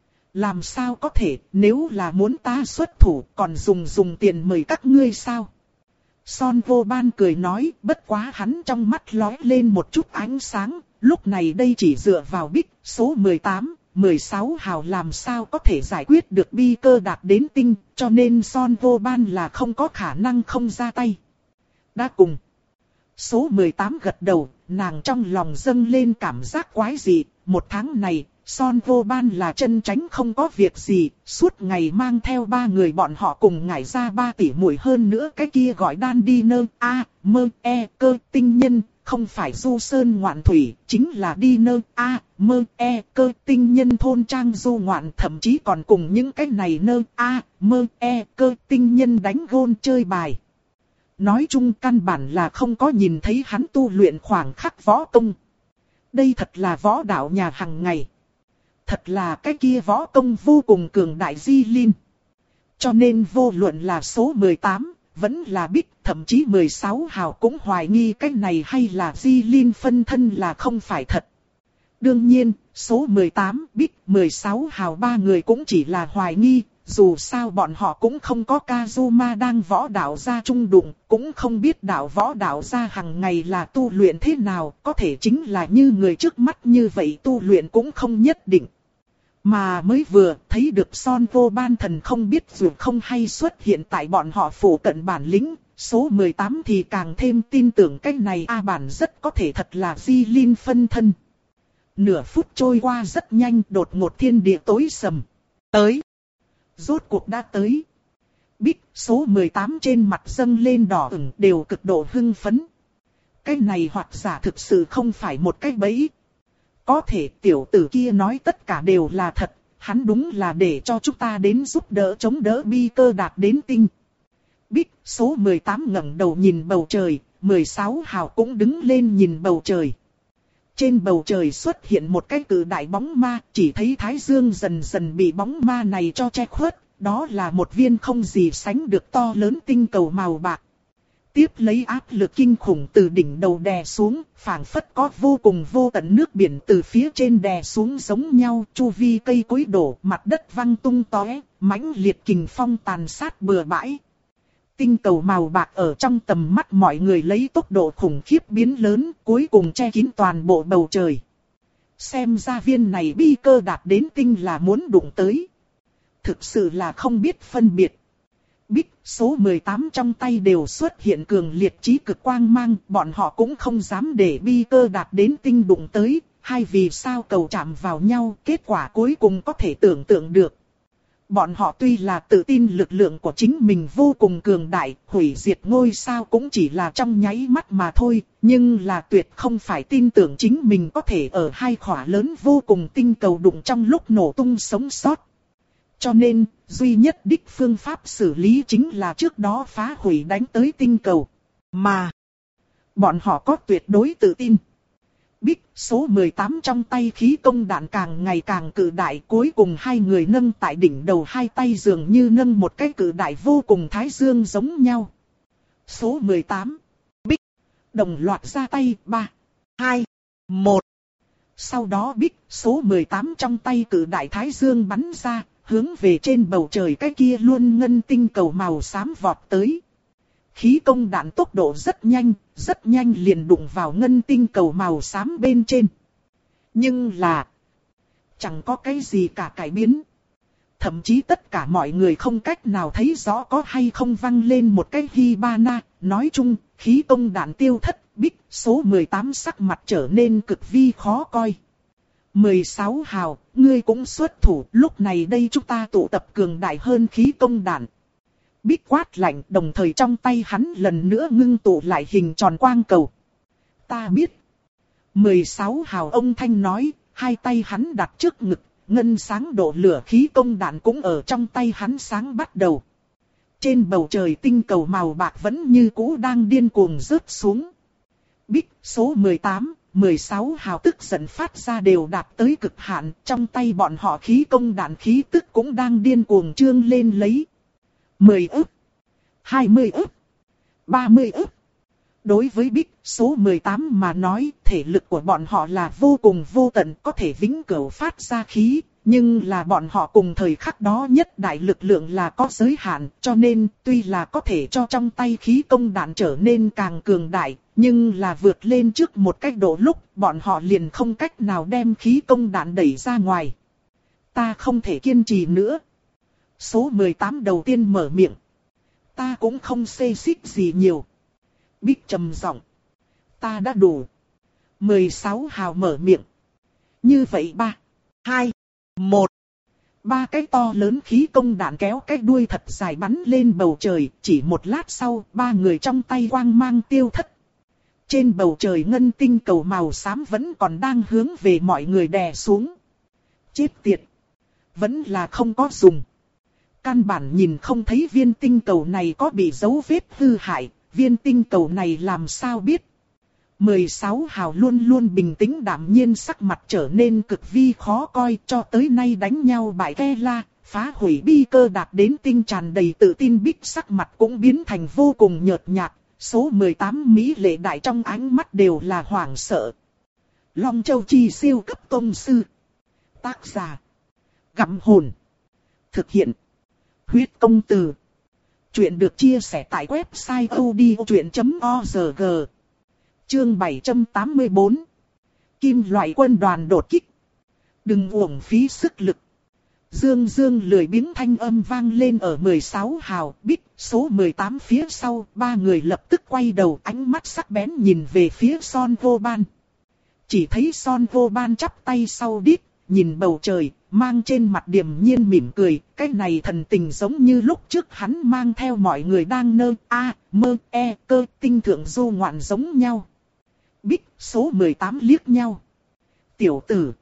Làm sao có thể, nếu là muốn ta xuất thủ, còn dùng dùng tiền mời các ngươi sao? Son Gohan cười nói, bất quá hắn trong mắt lóe lên một chút ánh sáng, lúc này đây chỉ dựa vào Bích số mười tám, mười sáu hào làm sao có thể giải quyết được bi cơ đạt đến tinh, cho nên Son Gohan là không có khả năng không ra tay. Đã cùng. Số mười tám gật đầu, nàng trong lòng dâng lên cảm giác quái dị, một tháng này, Son Gohan là chân tránh không có việc gì, suốt ngày mang theo ba người bọn họ cùng ngải ra ba tỷ muội hơn nữa cái kia gọi đan đi nơ, a, mơ, e, cơ, tinh nhân, không phải du sơn ngoạn thủy, chính là đi nơ, a, mơ, e, cơ, tinh nhân thôn trang du ngoạn, thậm chí còn cùng những cái này nơ, a, mơ, e, cơ, tinh nhân đánh gôn chơi bài. Nói chung căn bản là không có nhìn thấy hắn tu luyện khoảng khắc võ công. Đây thật là võ đạo nhà hàng ngày. Thật là cái kia võ công vô cùng cường đại Di Linh. Cho nên vô luận là số mười tám, vẫn là Bích, thậm chí mười sáu hào cũng hoài nghi cái này hay là Di Linh phân thân là không phải thật. Đương nhiên, số mười tám, Bích, mười sáu hào ba người cũng chỉ là hoài nghi. Dù sao bọn họ cũng không có Kazuma đang võ đạo gia trung đụng, cũng không biết đạo võ đạo gia hàng ngày là tu luyện thế nào, có thể chính là như người trước mắt như vậy tu luyện cũng không nhất định. Mà mới vừa thấy được Son Gohan thần không biết dù không hay xuất hiện tại bọn họ phủ cận bản lĩnh, số mười tám thì càng thêm tin tưởng cái này A Bản rất có thể thật là Di Linh phân thân. Nửa phút trôi qua rất nhanh, đột ngột thiên địa tối sầm. Tới. Rốt cuộc đã tới. Bích số mười tám trên mặt dâng lên đỏ ửng đều cực độ hưng phấn. Cái này hoặc giả thực sự không phải một cái bẫy. Có thể tiểu tử kia nói tất cả đều là thật, hắn đúng là để cho chúng ta đến giúp đỡ chống đỡ bi cơ đạt đến tinh. Bích số mười tám ngẩng đầu nhìn bầu trời, mười sáu hào cũng đứng lên nhìn bầu trời. Trên bầu trời xuất hiện một cái cự đại bóng ma, chỉ thấy thái dương dần dần bị bóng ma này cho che khuất, đó là một viên không gì sánh được to lớn tinh cầu màu bạc. Tiếp lấy áp lực kinh khủng từ đỉnh đầu đè xuống, phảng phất có vô cùng vô tận nước biển từ phía trên đè xuống giống nhau, chu vi cây cối đổ, mặt đất văng tung tóe, mãnh liệt kình phong tàn sát bừa bãi. Tinh cầu màu bạc ở trong tầm mắt mọi người lấy tốc độ khủng khiếp biến lớn, cuối cùng che kín toàn bộ bầu trời. Xem ra viên này bi cơ đạt đến tinh là muốn đụng tới. Thực sự là không biết phân biệt. Bích số mười tám trong tay đều xuất hiện cường liệt chí cực quang mang, bọn họ cũng không dám để bi cơ đạt đến tinh đụng tới, hay vì sao cầu chạm vào nhau, kết quả cuối cùng có thể tưởng tượng được. Bọn họ tuy là tự tin lực lượng của chính mình vô cùng cường đại, hủy diệt ngôi sao cũng chỉ là trong nháy mắt mà thôi, nhưng là tuyệt không phải tin tưởng chính mình có thể ở hai khỏa lớn vô cùng tinh cầu đụng trong lúc nổ tung sống sót. Cho nên, duy nhất đích phương pháp xử lý chính là trước đó phá hủy đánh tới tinh cầu. Mà, bọn họ có tuyệt đối tự tin. Bích số mười tám trong tay khí công đạn càng ngày càng cự đại, cuối cùng hai người nâng tại đỉnh đầu, hai tay dường như nâng một cái cự đại vô cùng thái dương giống nhau. Số mười tám, Bích, đồng loạt ra tay, ba, hai, một. Sau đó Bích số mười tám trong tay cự đại thái dương bắn ra, hướng về trên bầu trời cái kia luôn ngân tinh cầu màu xám vọt tới. Khí công đạn tốc độ rất nhanh, rất nhanh liền đụng vào ngân tinh cầu màu xám bên trên. Nhưng là, chẳng có cái gì cả cải biến. Thậm chí tất cả mọi người không cách nào thấy rõ có hay không văng lên một cái Hibana. Nói chung, khí công đạn tiêu thất, Bích số mười tám sắc mặt trở nên cực vi khó coi. mười sáu hào, ngươi cũng xuất thủ, lúc này đây chúng ta tụ tập cường đại hơn khí công đạn. Bích quát lạnh, đồng thời trong tay hắn lần nữa ngưng tụ lại hình tròn quang cầu. Ta biết. mười sáu hào ông thanh nói, hai tay hắn đặt trước ngực, ngân sáng độ lửa khí công đạn cũng ở trong tay hắn sáng bắt đầu. Trên bầu trời tinh cầu màu bạc vẫn như cũ đang điên cuồng rớt xuống. Bích số mười tám, mười sáu hào tức giận phát ra đều đạt tới cực hạn, trong tay bọn họ khí công đạn khí tức cũng đang điên cuồng trương lên lấy. mười ức, hai mươi ức, ba mươi ức. Đối với Bích số mười tám mà nói, thể lực của bọn họ là vô cùng vô tận, có thể vĩnh cửu phát ra khí, nhưng là bọn họ cùng thời khắc đó nhất đại lực lượng là có giới hạn, cho nên tuy là có thể cho trong tay khí công đạn trở nên càng cường đại, nhưng là vượt lên trước một cách độ lúc, bọn họ liền không cách nào đem khí công đạn đẩy ra ngoài. Ta không thể kiên trì nữa. Số mười tám đầu tiên mở miệng. Ta cũng không xê xích gì nhiều. Bích trầm giọng. Ta đã đủ. mười sáu hào mở miệng. Như vậy ba, hai, một. Ba cái to lớn khí công đạn kéo cái đuôi thật dài bắn lên bầu trời. Chỉ một lát sau, ba người trong tay quang mang tiêu thất. Trên bầu trời ngân tinh cầu màu xám vẫn còn đang hướng về mọi người đè xuống. Chết tiệt. Vẫn là không có dùng. Căn bản nhìn không thấy viên tinh cầu này có bị dấu vết hư hại, viên tinh cầu này làm sao biết. mười sáu hào luôn luôn bình tĩnh đạm nhiên, sắc mặt trở nên cực vi khó coi, cho tới nay đánh nhau bại ke la, phá hủy bi cơ đạt đến tinh tràn đầy tự tin Bích sắc mặt cũng biến thành vô cùng nhợt nhạt, số mười tám mỹ lệ đại trong ánh mắt đều là hoảng sợ. Long Châu Chi siêu cấp tông sư. Tác giả. Gặm hồn. Thực hiện. Huyết công từ. Chuyện được chia sẻ tại website odchuyện chấm org. Chương bảy trăm tám mươi tư. Kim loại quân đoàn đột kích. Đừng uổng phí sức lực. Dương dương lười biếng thanh âm vang lên ở mười sáu hào, Bích số mười tám phía sau, ba người lập tức quay đầu, ánh mắt sắc bén nhìn về phía Son Vô Ban. Chỉ thấy Son Vô Ban chắp tay sau đít, nhìn bầu trời, mang trên mặt điềm nhiên mỉm cười, cái này thần tình giống như lúc trước hắn mang theo mọi người đang nơ, a, mơ, e, cơ, tinh thượng du ngoạn giống nhau. Bích số mười tám liếc nhau. Tiểu tử.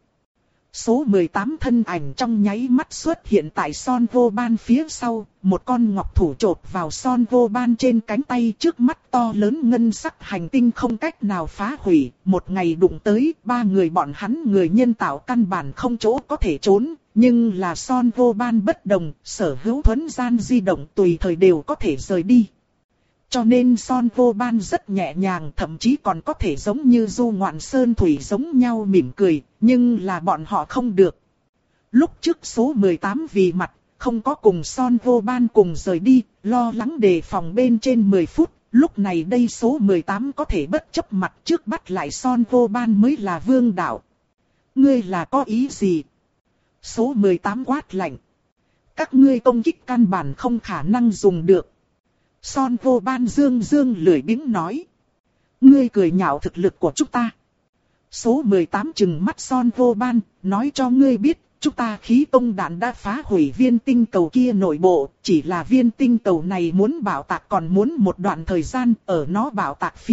Số mười tám thân ảnh trong nháy mắt xuất hiện tại Son Vô Ban phía sau, một con ngọc thủ chộp vào Son Vô Ban trên cánh tay, trước mắt to lớn ngân sắc hành tinh không cách nào phá hủy, một ngày đụng tới, ba người bọn hắn người nhân tạo căn bản không chỗ có thể trốn, nhưng là Son Vô Ban bất đồng, sở hữu thuấn gian di động tùy thời đều có thể rời đi. Cho nên Son Vô Ban rất nhẹ nhàng, thậm chí còn có thể giống như du ngoạn sơn thủy giống nhau mỉm cười, nhưng là bọn họ không được. Lúc trước số mười tám vì mặt, không có cùng Son Vô Ban cùng rời đi, lo lắng đề phòng bên trên mười phút, lúc này đây số mười tám có thể bất chấp mặt trước bắt lại Son Vô Ban mới là vương đạo. Ngươi là có ý gì? Số mười tám quát lạnh. Các ngươi công kích căn bản không khả năng dùng được. Son vô ban dương dương lười biếng nói. Ngươi cười nhạo thực lực của chúng ta. Số mười tám trừng mắt Son vô ban, nói cho ngươi biết, chúng ta khí công đạn đã phá hủy viên tinh cầu kia nội bộ, chỉ là viên tinh cầu này muốn bảo tạc còn muốn một đoạn thời gian, ở nó bảo tạc phía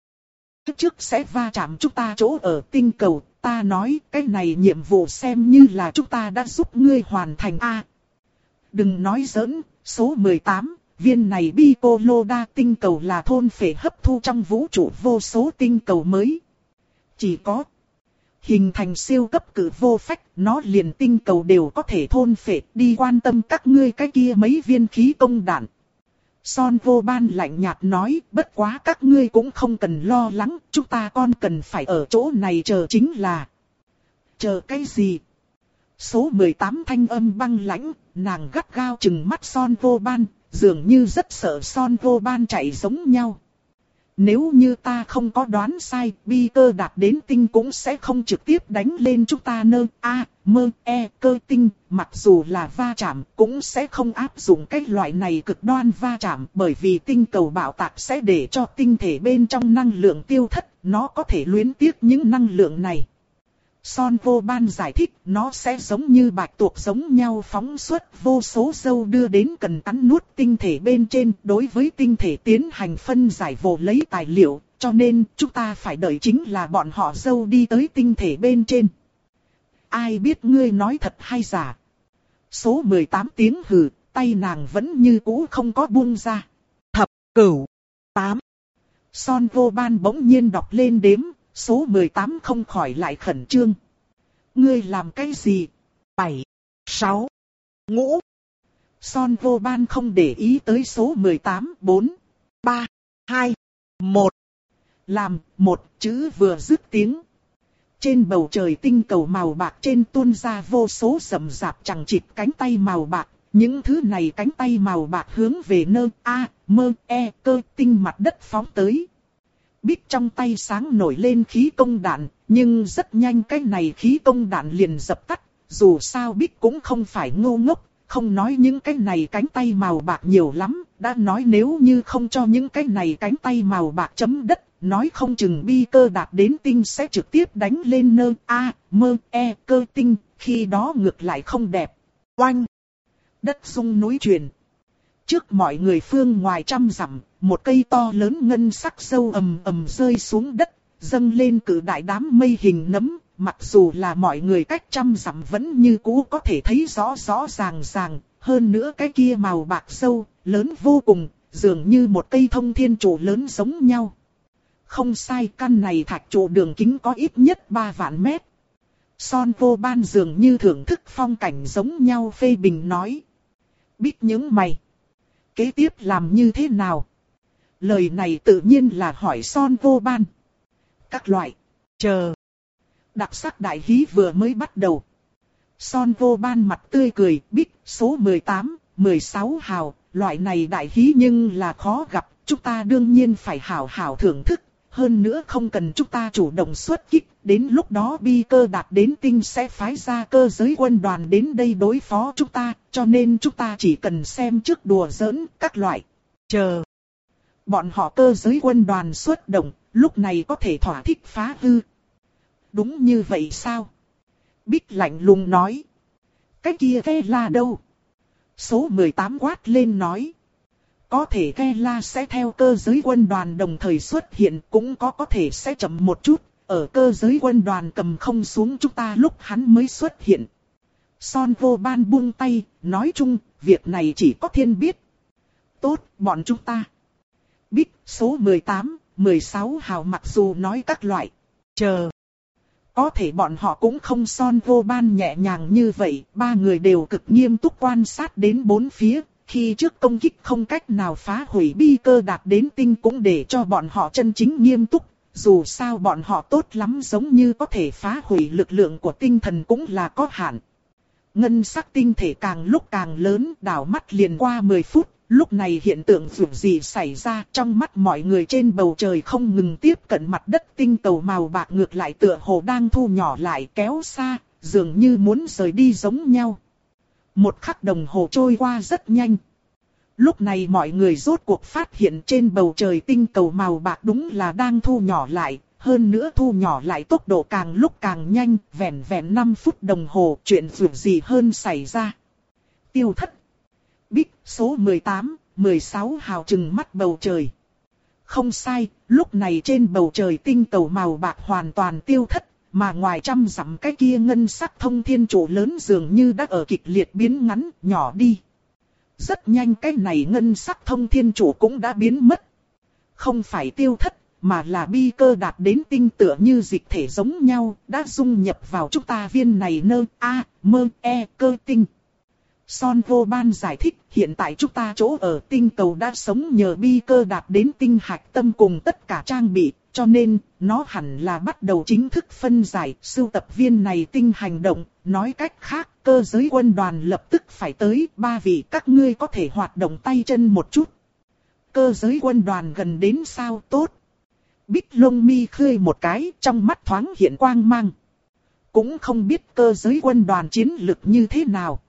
trước sẽ va chạm chúng ta chỗ ở tinh cầu. Ta nói cái này nhiệm vụ xem như là chúng ta đã giúp ngươi hoàn thành a. Đừng nói giỡn, số mười tám, viên này Bicoloda tinh cầu là thôn phệ hấp thu trong vũ trụ vô số tinh cầu mới. Chỉ có hình thành siêu cấp cử vô phách, nó liền tinh cầu đều có thể thôn phệ, đi quan tâm các ngươi cái kia mấy viên khí công đạn. Son vô ban lạnh nhạt nói, bất quá các ngươi cũng không cần lo lắng, chúng ta còn cần phải ở chỗ này chờ chính là. Chờ cái gì? Số mười tám thanh âm băng lãnh, nàng gắt gao chừng mắt Son vô ban, dường như rất sợ Son vô ban chạy giống nhau. Nếu như ta không có đoán sai, bi cơ đạt đến tinh cũng sẽ không trực tiếp đánh lên chúng ta nơ, a, mơ, e, cơ tinh, mặc dù là va chạm, cũng sẽ không áp dụng cái loại này cực đoan va chạm, bởi vì tinh cầu bạo tạc sẽ để cho tinh thể bên trong năng lượng tiêu thất, nó có thể luyến tiếc những năng lượng này. Son vô ban giải thích, nó sẽ giống như bạch tuộc giống nhau phóng xuất vô số dâu đưa đến cần cắn nuốt tinh thể bên trên, đối với tinh thể tiến hành phân giải vồ lấy tài liệu, cho nên chúng ta phải đợi chính là bọn họ dâu đi tới tinh thể bên trên. Ai biết ngươi nói thật hay giả? Số mười tám tiếng hừ, tay nàng vẫn như cũ không có buông ra. Thập, cửu, tám. Son vô ban bỗng nhiên đọc lên đếm. Số mười tám không khỏi lại khẩn trương. Ngươi làm cái gì? Bảy, sáu, ngũ. Son vô ban không để ý tới số mười tám, bốn, ba, hai, một. Làm, một chữ vừa dứt tiếng. Trên bầu trời tinh cầu màu bạc trên tuôn ra vô số rậm rạp chằng chịt cánh tay màu bạc. Những thứ này cánh tay màu bạc hướng về nơ, a, mơ, e, cơ tinh mặt đất phóng tới. Bích trong tay sáng nổi lên khí công đạn, nhưng rất nhanh cái này khí công đạn liền dập tắt. Dù sao Bích cũng không phải ngu ngốc, không nói những cái này cánh tay màu bạc nhiều lắm. Đã nói nếu như không cho những cái này cánh tay màu bạc chấm đất, nói không chừng bi cơ đạt đến tinh sẽ trực tiếp đánh lên nơ, a, mơ, e, cơ tinh, khi đó ngược lại không đẹp. Oanh! Đất rung núi chuyển. Trước mọi người phương ngoài trăm dặm, một cây to lớn ngân sắc sâu ầm ầm rơi xuống đất, dâng lên cự đại đám mây hình nấm, mặc dù là mọi người cách trăm dặm vẫn như cũ có thể thấy rõ rõ ràng ràng, hơn nữa cái kia màu bạc sâu, lớn vô cùng, dường như một cây thông thiên trụ lớn giống nhau. Không sai, căn này thạch trụ đường kính có ít nhất ba vạn mét. Son vô ban dường như thưởng thức phong cảnh giống nhau phê bình nói. Biết những mày. Kế tiếp làm như thế nào? Lời này tự nhiên là hỏi Son vô ban. Các loại. Chờ. Đặc sắc đại hí vừa mới bắt đầu. Son vô ban mặt tươi cười, biết số mười tám, mười sáu hào, loại này đại hí nhưng là khó gặp, chúng ta đương nhiên phải hảo hảo thưởng thức. Hơn nữa không cần chúng ta chủ động xuất kích, đến lúc đó bi cơ đạt đến tinh sẽ phái ra cơ giới quân đoàn đến đây đối phó chúng ta, cho nên chúng ta chỉ cần xem trước đùa giỡn các loại. Chờ. Bọn họ cơ giới quân đoàn xuất động, lúc này có thể thỏa thích phá hư. Đúng như vậy sao? Bích lạnh lùng nói. Cái kia ghe là đâu? Số mười tám quát lên nói. Có thể Kela sẽ theo cơ giới quân đoàn đồng thời xuất hiện, cũng có có thể sẽ chậm một chút, ở cơ giới quân đoàn cầm không xuống chúng ta lúc hắn mới xuất hiện. Son vô ban buông tay, nói chung, việc này chỉ có thiên biết. Tốt, bọn chúng ta. Bích, số mười tám, mười sáu hào mặc dù nói các loại. Chờ. Có thể bọn họ cũng không Son vô ban nhẹ nhàng như vậy, ba người đều cực nghiêm túc quan sát đến bốn phía. Khi trước công kích không cách nào phá hủy bi cơ đạt đến tinh cũng để cho bọn họ chân chính nghiêm túc. Dù sao bọn họ tốt lắm giống như có thể phá hủy lực lượng của tinh thần cũng là có hạn. Ngân sắc tinh thể càng lúc càng lớn, đảo mắt liền qua mười phút, Lúc này hiện tượng vượt gì xảy ra, trong mắt mọi người trên bầu trời không ngừng tiếp cận mặt đất, tinh cầu màu bạc ngược lại tựa hồ đang thu nhỏ lại kéo xa, dường như muốn rời đi giống nhau. Một khắc đồng hồ trôi qua rất nhanh. Lúc này mọi người rốt cuộc phát hiện trên bầu trời tinh cầu màu bạc đúng là đang thu nhỏ lại, hơn nữa thu nhỏ lại tốc độ càng lúc càng nhanh, vẹn vẹn năm phút đồng hồ, chuyện vượt gì hơn xảy ra. Tiêu thất. Bích, số mười tám, mười sáu hào trừng mắt bầu trời. Không sai, lúc này trên bầu trời tinh cầu màu bạc hoàn toàn tiêu thất, mà ngoài trăm dặm cái kia ngân sắc thông thiên trụ lớn dường như đã ở kịch liệt biến ngắn, nhỏ đi. Rất nhanh cái này ngân sắc thông thiên trụ cũng đã biến mất. Không phải tiêu thất, mà là bi cơ đạt đến tinh tựa như dịch thể giống nhau, đã dung nhập vào chúng ta viên này nơ, a, mơ, e, cơ tinh. Son vô ban giải thích, hiện tại chúng ta chỗ ở tinh cầu đã sống nhờ bi cơ đạt đến tinh hạch tâm cùng tất cả trang bị, cho nên, nó hẳn là bắt đầu chính thức phân giải, sưu tập viên này tinh hành động, nói cách khác, cơ giới quân đoàn lập tức phải tới, ba vị các ngươi có thể hoạt động tay chân một chút. Cơ giới quân đoàn gần đến sao tốt. Bích lông mi khơi một cái, trong mắt thoáng hiện quang mang. Cũng không biết cơ giới quân đoàn chiến lực như thế nào.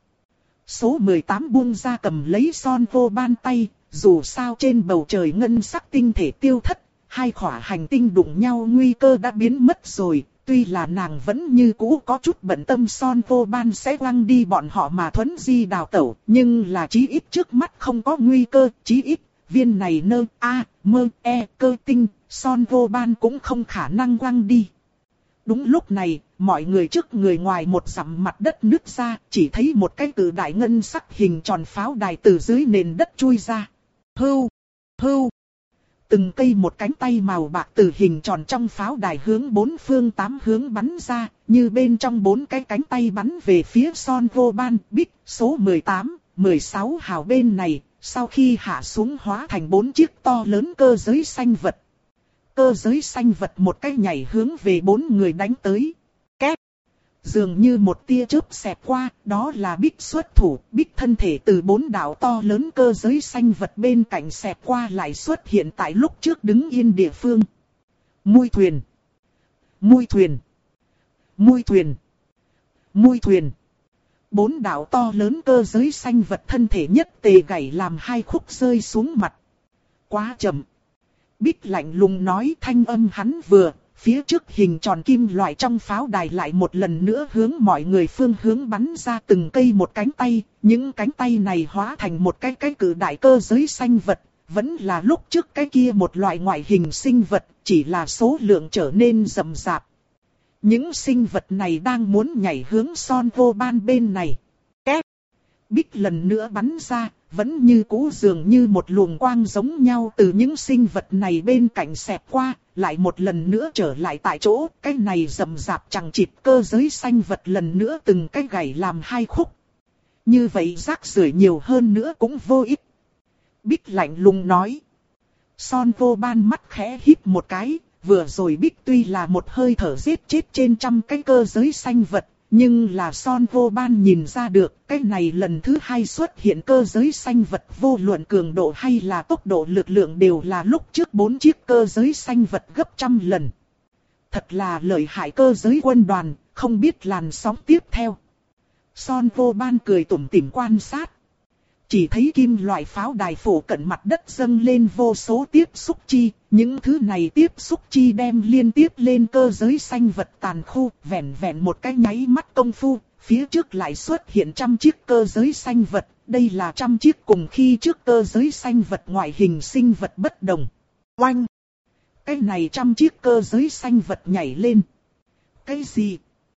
Số mười tám buông ra cầm lấy son vô ban tay, dù sao trên bầu trời ngân sắc tinh thể tiêu thất, hai khỏa hành tinh đụng nhau nguy cơ đã biến mất rồi, tuy là nàng vẫn như cũ có chút bận tâm son vô ban sẽ quăng đi bọn họ mà thuấn di đào tẩu, nhưng là chí ít trước mắt không có nguy cơ, chí ít, viên này nơ, a, mơ, e, cơ tinh, son vô ban cũng không khả năng quăng đi. Đúng lúc này, mọi người trước người ngoài một dặm mặt đất nứt ra, chỉ thấy một cái cự đại ngân sắc hình tròn pháo đài từ dưới nền đất chui ra. Hưu, hưu. Từng cây một cánh tay màu bạc từ hình tròn trong pháo đài hướng bốn phương tám hướng bắn ra, như bên trong bốn cái cánh tay bắn về phía son vô ban, Bích, số mười tám, mười sáu hào bên này, sau khi hạ xuống hóa thành bốn chiếc to lớn cơ giới xanh vật. Cơ giới xanh vật một cái nhảy hướng về bốn người đánh tới. Két. Dường như một tia chớp xẹt qua, đó là Bích xuất thủ, Bích thân thể từ bốn đạo to lớn cơ giới xanh vật bên cạnh xẹt qua lại xuất hiện tại lúc trước đứng yên địa phương. Mui thuyền. Mui thuyền. Mui thuyền. Mui thuyền. Bốn đạo to lớn cơ giới xanh vật thân thể nhất tề gãy làm hai khúc rơi xuống mặt. Quá chậm. Bích lạnh lùng nói, thanh âm hắn vừa, phía trước hình tròn kim loại trong pháo đài lại một lần nữa hướng mọi người phương hướng bắn ra từng cây một cánh tay, những cánh tay này hóa thành một cái cái cự đại cơ giới xanh vật, vẫn là lúc trước cái kia một loại ngoại hình sinh vật, chỉ là số lượng trở nên rậm rạp. Những sinh vật này đang muốn nhảy hướng son vô ban bên này. Két! Bích lần nữa bắn ra, vẫn như cũ dường như một luồng quang giống nhau từ những sinh vật này bên cạnh xẹt qua, lại một lần nữa trở lại tại chỗ, cái này rậm rạp chằng chịt cơ giới xanh vật lần nữa từng cái gãy làm hai khúc. Như vậy rác rưởi nhiều hơn nữa cũng vô ích. Bích lạnh lùng nói. Son vô ban mắt khẽ hít một cái, vừa rồi Bích tuy là một hơi thở giết chết trên trăm cái cơ giới xanh vật. Nhưng là son vô ban nhìn ra được, cái này lần thứ hai xuất hiện cơ giới xanh vật vô luận cường độ hay là tốc độ lực lượng đều là lúc trước bốn chiếc cơ giới xanh vật gấp trăm lần. Thật là lợi hại cơ giới quân đoàn, không biết làn sóng tiếp theo. Son vô ban cười tủm tỉm quan sát. Chỉ thấy kim loại pháo đài phủ cận mặt đất dâng lên vô số tiếp xúc chi, những thứ này tiếp xúc chi đem liên tiếp lên cơ giới xanh vật tàn khu, vẹn vẹn một cái nháy mắt công phu, phía trước lại xuất hiện trăm chiếc cơ giới xanh vật, đây là trăm chiếc cùng khi trước cơ giới xanh vật ngoại hình sinh vật bất đồng. Oanh! Cái này trăm chiếc cơ giới xanh vật nhảy lên. Cái gì?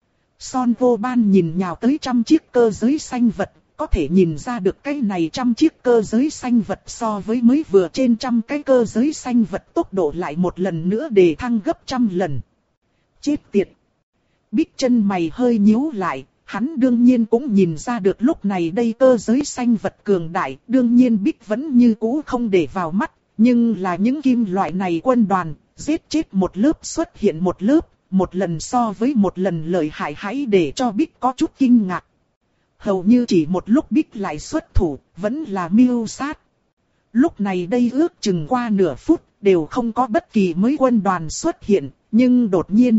Son vô ban nhìn nhào tới trăm chiếc cơ giới xanh vật. Có thể nhìn ra được cái này trăm chiếc cơ giới xanh vật so với mới vừa trên trăm cái cơ giới xanh vật tốc độ lại một lần nữa để thăng gấp trăm lần. Chết tiệt! Bích chân mày hơi nhíu lại, hắn đương nhiên cũng nhìn ra được lúc này đây cơ giới xanh vật cường đại, đương nhiên Bích vẫn như cũ không để vào mắt, nhưng là những kim loại này quân đoàn, giết chết một lớp xuất hiện một lớp, một lần so với một lần lợi hại hãy để cho Bích có chút kinh ngạc. Hầu như chỉ một lúc Bích lại xuất thủ, vẫn là mưu sát. Lúc này đây ước chừng qua nửa phút, đều không có bất kỳ mới quân đoàn xuất hiện, nhưng đột nhiên,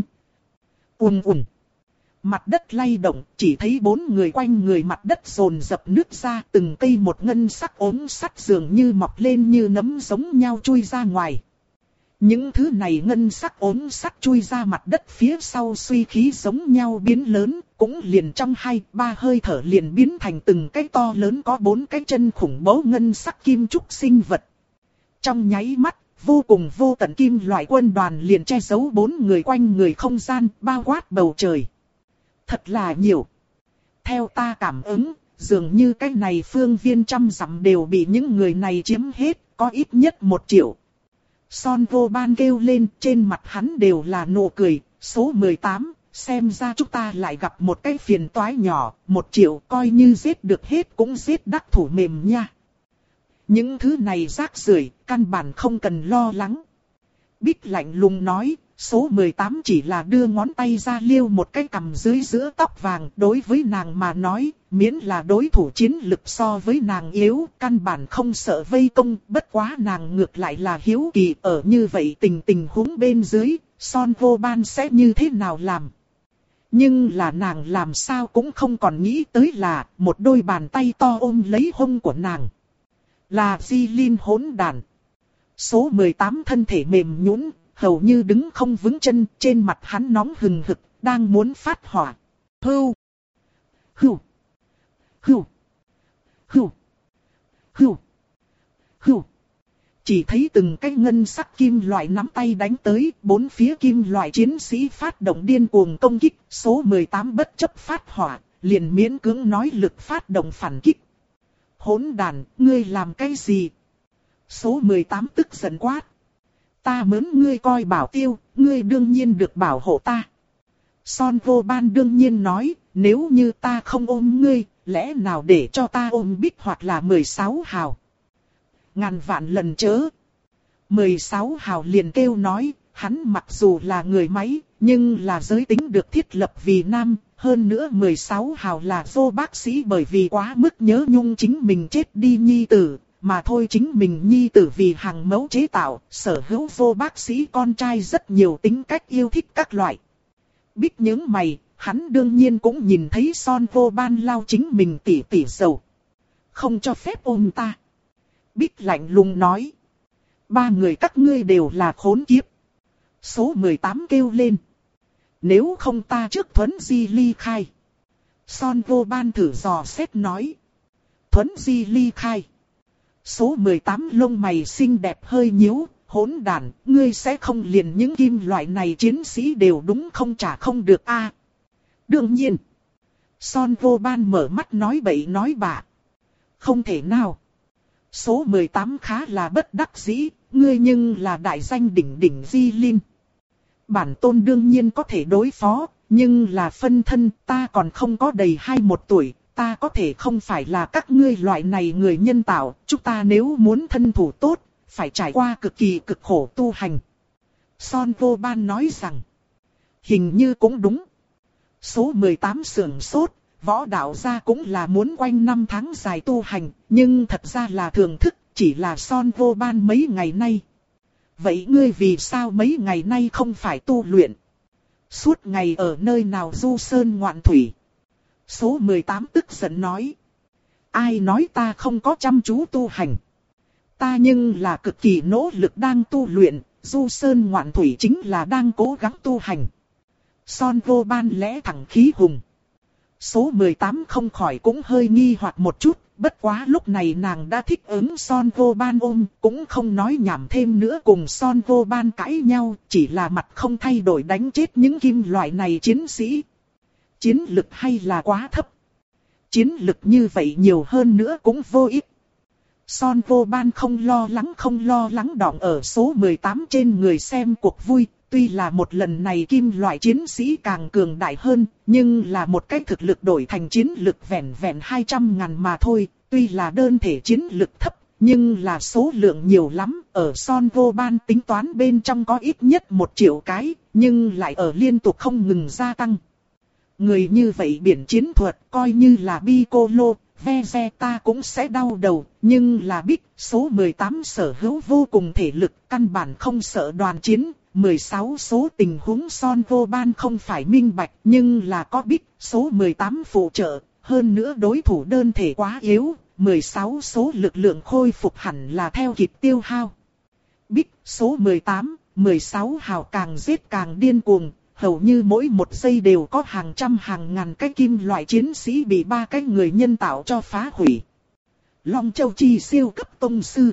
ùm ùm, mặt đất lay động, chỉ thấy bốn người quanh người mặt đất dồn dập nứt ra, từng cây một ngân sắc ốm sắt dường như mọc lên như nấm giống nhau chui ra ngoài. Những thứ này ngân sắc ốm sắt chui ra mặt đất phía sau suy khí giống nhau biến lớn, cũng liền trong hai ba hơi thở liền biến thành từng cái to lớn có bốn cái chân khủng bố ngân sắc kim trúc sinh vật. Trong nháy mắt, vô cùng vô tận kim loại quân đoàn liền che giấu bốn người quanh người không gian, bao quát bầu trời. Thật là nhiều. Theo ta cảm ứng, dường như cái này phương viên trăm dặm đều bị những người này chiếm hết, có ít nhất một triệu. Son vô ban kêu lên, trên mặt hắn đều là nụ cười. Số mười tám, xem ra chúng ta lại gặp một cái phiền toái nhỏ, một triệu coi như giết được hết cũng giết đắc thủ mềm nha. Những thứ này rác rưởi, căn bản không cần lo lắng. Bích lạnh lùng nói, số mười tám chỉ là đưa ngón tay ra liêu một cái cằm dưới giữa tóc vàng. Đối với nàng mà nói, miễn là đối thủ chiến lực so với nàng yếu, căn bản không sợ vây công. Bất quá nàng ngược lại là hiếu kỳ, ở như vậy tình tình huống bên dưới, Son vô ban sẽ như thế nào làm. Nhưng là nàng làm sao cũng không còn nghĩ tới là, một đôi bàn tay to ôm lấy hông của nàng. Là Di Linh hỗn đàn. Số mười tám thân thể mềm nhũn, hầu như đứng không vững chân, trên mặt hắn nóng hừng hực, đang muốn phát hỏa. Hưu, hưu, hưu, hưu, hưu, hưu. Chỉ thấy từng cái ngân sắc kim loại nắm tay đánh tới, bốn phía kim loại chiến sĩ phát động điên cuồng công kích, số mười tám bất chấp phát hỏa, liền miễn cưỡng nói lực phát động phản kích. Hỗn đàn, ngươi làm cái gì? Số mười tám tức giận quát. Ta mớn ngươi coi bảo tiêu, ngươi đương nhiên được bảo hộ ta. Son vô ban đương nhiên nói, nếu như ta không ôm ngươi, lẽ nào để cho ta ôm Bích hoặc là mười sáu hào. Ngàn vạn lần chớ. mười sáu hào liền kêu nói, hắn mặc dù là người máy, nhưng là giới tính được thiết lập vì nam. Hơn nữa mười sáu hào là vô bác sĩ bởi vì quá mức nhớ nhung chính mình chết đi nhi tử. Mà thôi chính mình nhi tử vì hàng mẫu chế tạo, sở hữu vô bác sĩ con trai rất nhiều tính cách yêu thích các loại. Bích những mày, hắn đương nhiên cũng nhìn thấy Son vô ban lao chính mình tỉ tỉ dầu. Không cho phép ôm ta. Bích lạnh lùng nói. Ba người các ngươi đều là khốn kiếp. Số mười tám kêu lên. Nếu không ta trước thuấn di ly khai. Son vô ban thử dò xét nói. Thuấn di ly khai. Số mười tám lông mày xinh đẹp hơi nhíu, hỗn đản, ngươi sẽ không liền những kim loại này chiến sĩ đều đúng không trả không được a? À, đương nhiên. Son vô ban mở mắt nói bậy nói bạ. Không thể nào. Số mười tám khá là bất đắc dĩ, ngươi nhưng là đại danh đỉnh đỉnh Di Linh. Bản tôn đương nhiên có thể đối phó, nhưng là phân thân ta còn không có đầy hai một tuổi. Ta có thể không phải là các ngươi loại này người nhân tạo, chúng ta nếu muốn thân thủ tốt, phải trải qua cực kỳ cực khổ tu hành. Son vô ban nói rằng, hình như cũng đúng. Số mười tám sưởng sốt, võ đạo gia cũng là muốn quanh năm tháng dài tu hành, nhưng thật ra là thưởng thức, chỉ là Son vô ban mấy ngày nay. Vậy ngươi vì sao mấy ngày nay không phải tu luyện? Suốt ngày ở nơi nào du sơn ngoạn thủy? Số mười tám tức giận nói. Ai nói ta không có chăm chú tu hành? Ta nhưng là cực kỳ nỗ lực đang tu luyện, du sơn ngoạn thủy chính là đang cố gắng tu hành. Son vô ban lẽ thẳng khí hùng. Số mười tám không khỏi cũng hơi nghi hoặc một chút, bất quá lúc này nàng đã thích ứng Son vô ban ôm, cũng không nói nhảm thêm nữa cùng Son vô ban cãi nhau, chỉ là mặt không thay đổi đánh chết những kim loại này chiến sĩ. Chiến lực hay là quá thấp. Chiến lực như vậy nhiều hơn nữa cũng vô ích. Son vô ban không lo lắng không lo lắng đọng ở số mười tám trên người xem cuộc vui. Tuy là một lần này kim loại chiến sĩ càng cường đại hơn, nhưng là một cái thực lực đổi thành chiến lực vẹn vẹn hai trăm ngàn mà thôi. Tuy là đơn thể chiến lực thấp, nhưng là số lượng nhiều lắm. Ở Son vô ban tính toán bên trong có ít nhất một triệu cái, nhưng lại ở liên tục không ngừng gia tăng. Người như vậy biển chiến thuật coi như là Piccolo, Vegeta cũng sẽ đau đầu, nhưng là Big số mười tám sở hữu vô cùng thể lực, căn bản không sợ đoàn chiến. mười sáu số tình huống Son Goban không phải minh bạch, nhưng là có Big số mười tám phụ trợ, hơn nữa đối thủ đơn thể quá yếu, mười sáu số lực lượng khôi phục hẳn là theo kịp tiêu hao. Big số mười tám, mười sáu hào càng giết càng điên cuồng, hầu như mỗi một giây đều có hàng trăm hàng ngàn cái kim loại chiến sĩ bị ba cái người nhân tạo cho phá hủy. Long Châu Chi siêu cấp tông sư.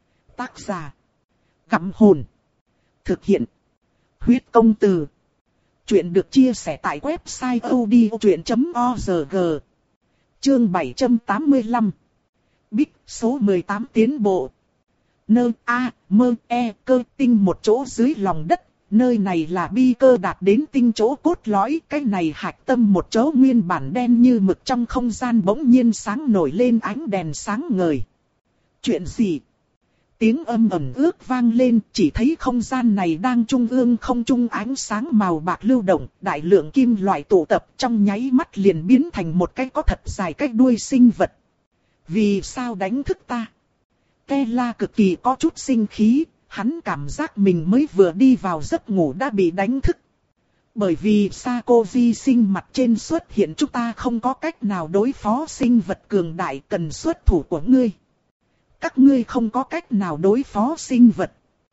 Tác giả: Gặm Hồn. Thực hiện: Huyết Công Từ. Chuyện được chia sẻ tại website odchuyện chấm org. Chương bảy trăm tám mươi lăm. Big số mười tám tiến bộ. Nơ A, mơ E cơ tinh một chỗ dưới lòng đất. Nơi này là bi cơ đạt đến tinh chỗ cốt lõi. Cái này hạch tâm một chỗ nguyên bản đen như mực, trong không gian bỗng nhiên sáng nổi lên ánh đèn sáng ngời. Chuyện gì? Tiếng âm ầm ước vang lên, chỉ thấy không gian này đang trung ương không trung ánh sáng màu bạc lưu động, đại lượng kim loại tụ tập trong nháy mắt liền biến thành một cái có thật dài cái đuôi sinh vật. Vì sao đánh thức ta? Kela cực kỳ có chút sinh khí, hắn cảm giác mình mới vừa đi vào giấc ngủ đã bị đánh thức. Bởi vì Sakoji sinh mặt trên xuất hiện chúng ta không có cách nào đối phó sinh vật cường đại, cần xuất thủ của ngươi. Các ngươi không có cách nào đối phó sinh vật.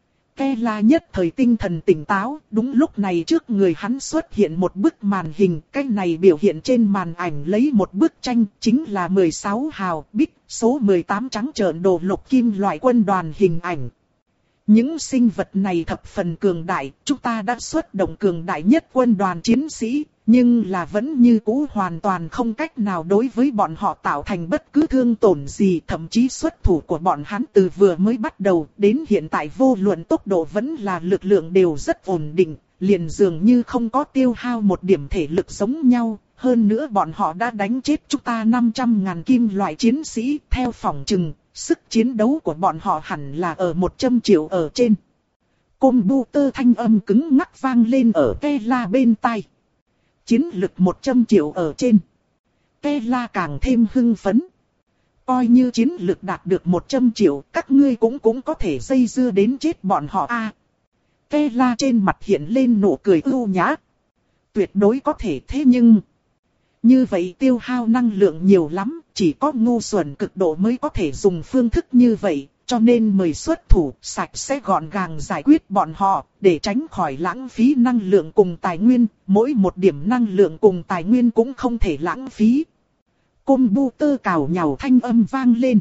Kela nhất thời tinh thần tỉnh táo, đúng lúc này trước người hắn xuất hiện một bức màn hình, cái này biểu hiện trên màn ảnh lấy một bức tranh, chính là mười sáu hào, Big số mười tám trắng trợn đồ lục kim loại quân đoàn hình ảnh. Những sinh vật này thập phần cường đại, chúng ta đã xuất động cường đại nhất quân đoàn chiến sĩ, nhưng là vẫn như cũ hoàn toàn không cách nào đối với bọn họ tạo thành bất cứ thương tổn gì, thậm chí xuất thủ của bọn hắn từ vừa mới bắt đầu đến hiện tại vô luận tốc độ vẫn là lực lượng đều rất ổn định, liền dường như không có tiêu hao một điểm thể lực giống nhau. Hơn nữa bọn họ đã đánh chết chúng ta năm trăm ngàn kim loại chiến sĩ, theo phỏng chừng, sức chiến đấu của bọn họ hẳn là ở một trăm triệu ở trên. Computer thanh âm cứng ngắc vang lên ở Kela bên tai. Chiến lực một trăm triệu ở trên. Kela càng thêm hưng phấn. Coi như chiến lực đạt được một trăm triệu, các ngươi cũng cũng có thể dây dưa đến chết bọn họ a. À, Kela trên mặt hiện lên nụ cười ưu nhã. Tuyệt đối có thể, thế nhưng như vậy tiêu hao năng lượng nhiều lắm, chỉ có ngu xuẩn cực độ mới có thể dùng phương thức như vậy, cho nên mời xuất thủ sạch sẽ gọn gàng giải quyết bọn họ, để tránh khỏi lãng phí năng lượng cùng tài nguyên, mỗi một điểm năng lượng cùng tài nguyên cũng không thể lãng phí. Computer cào nhào thanh âm vang lên.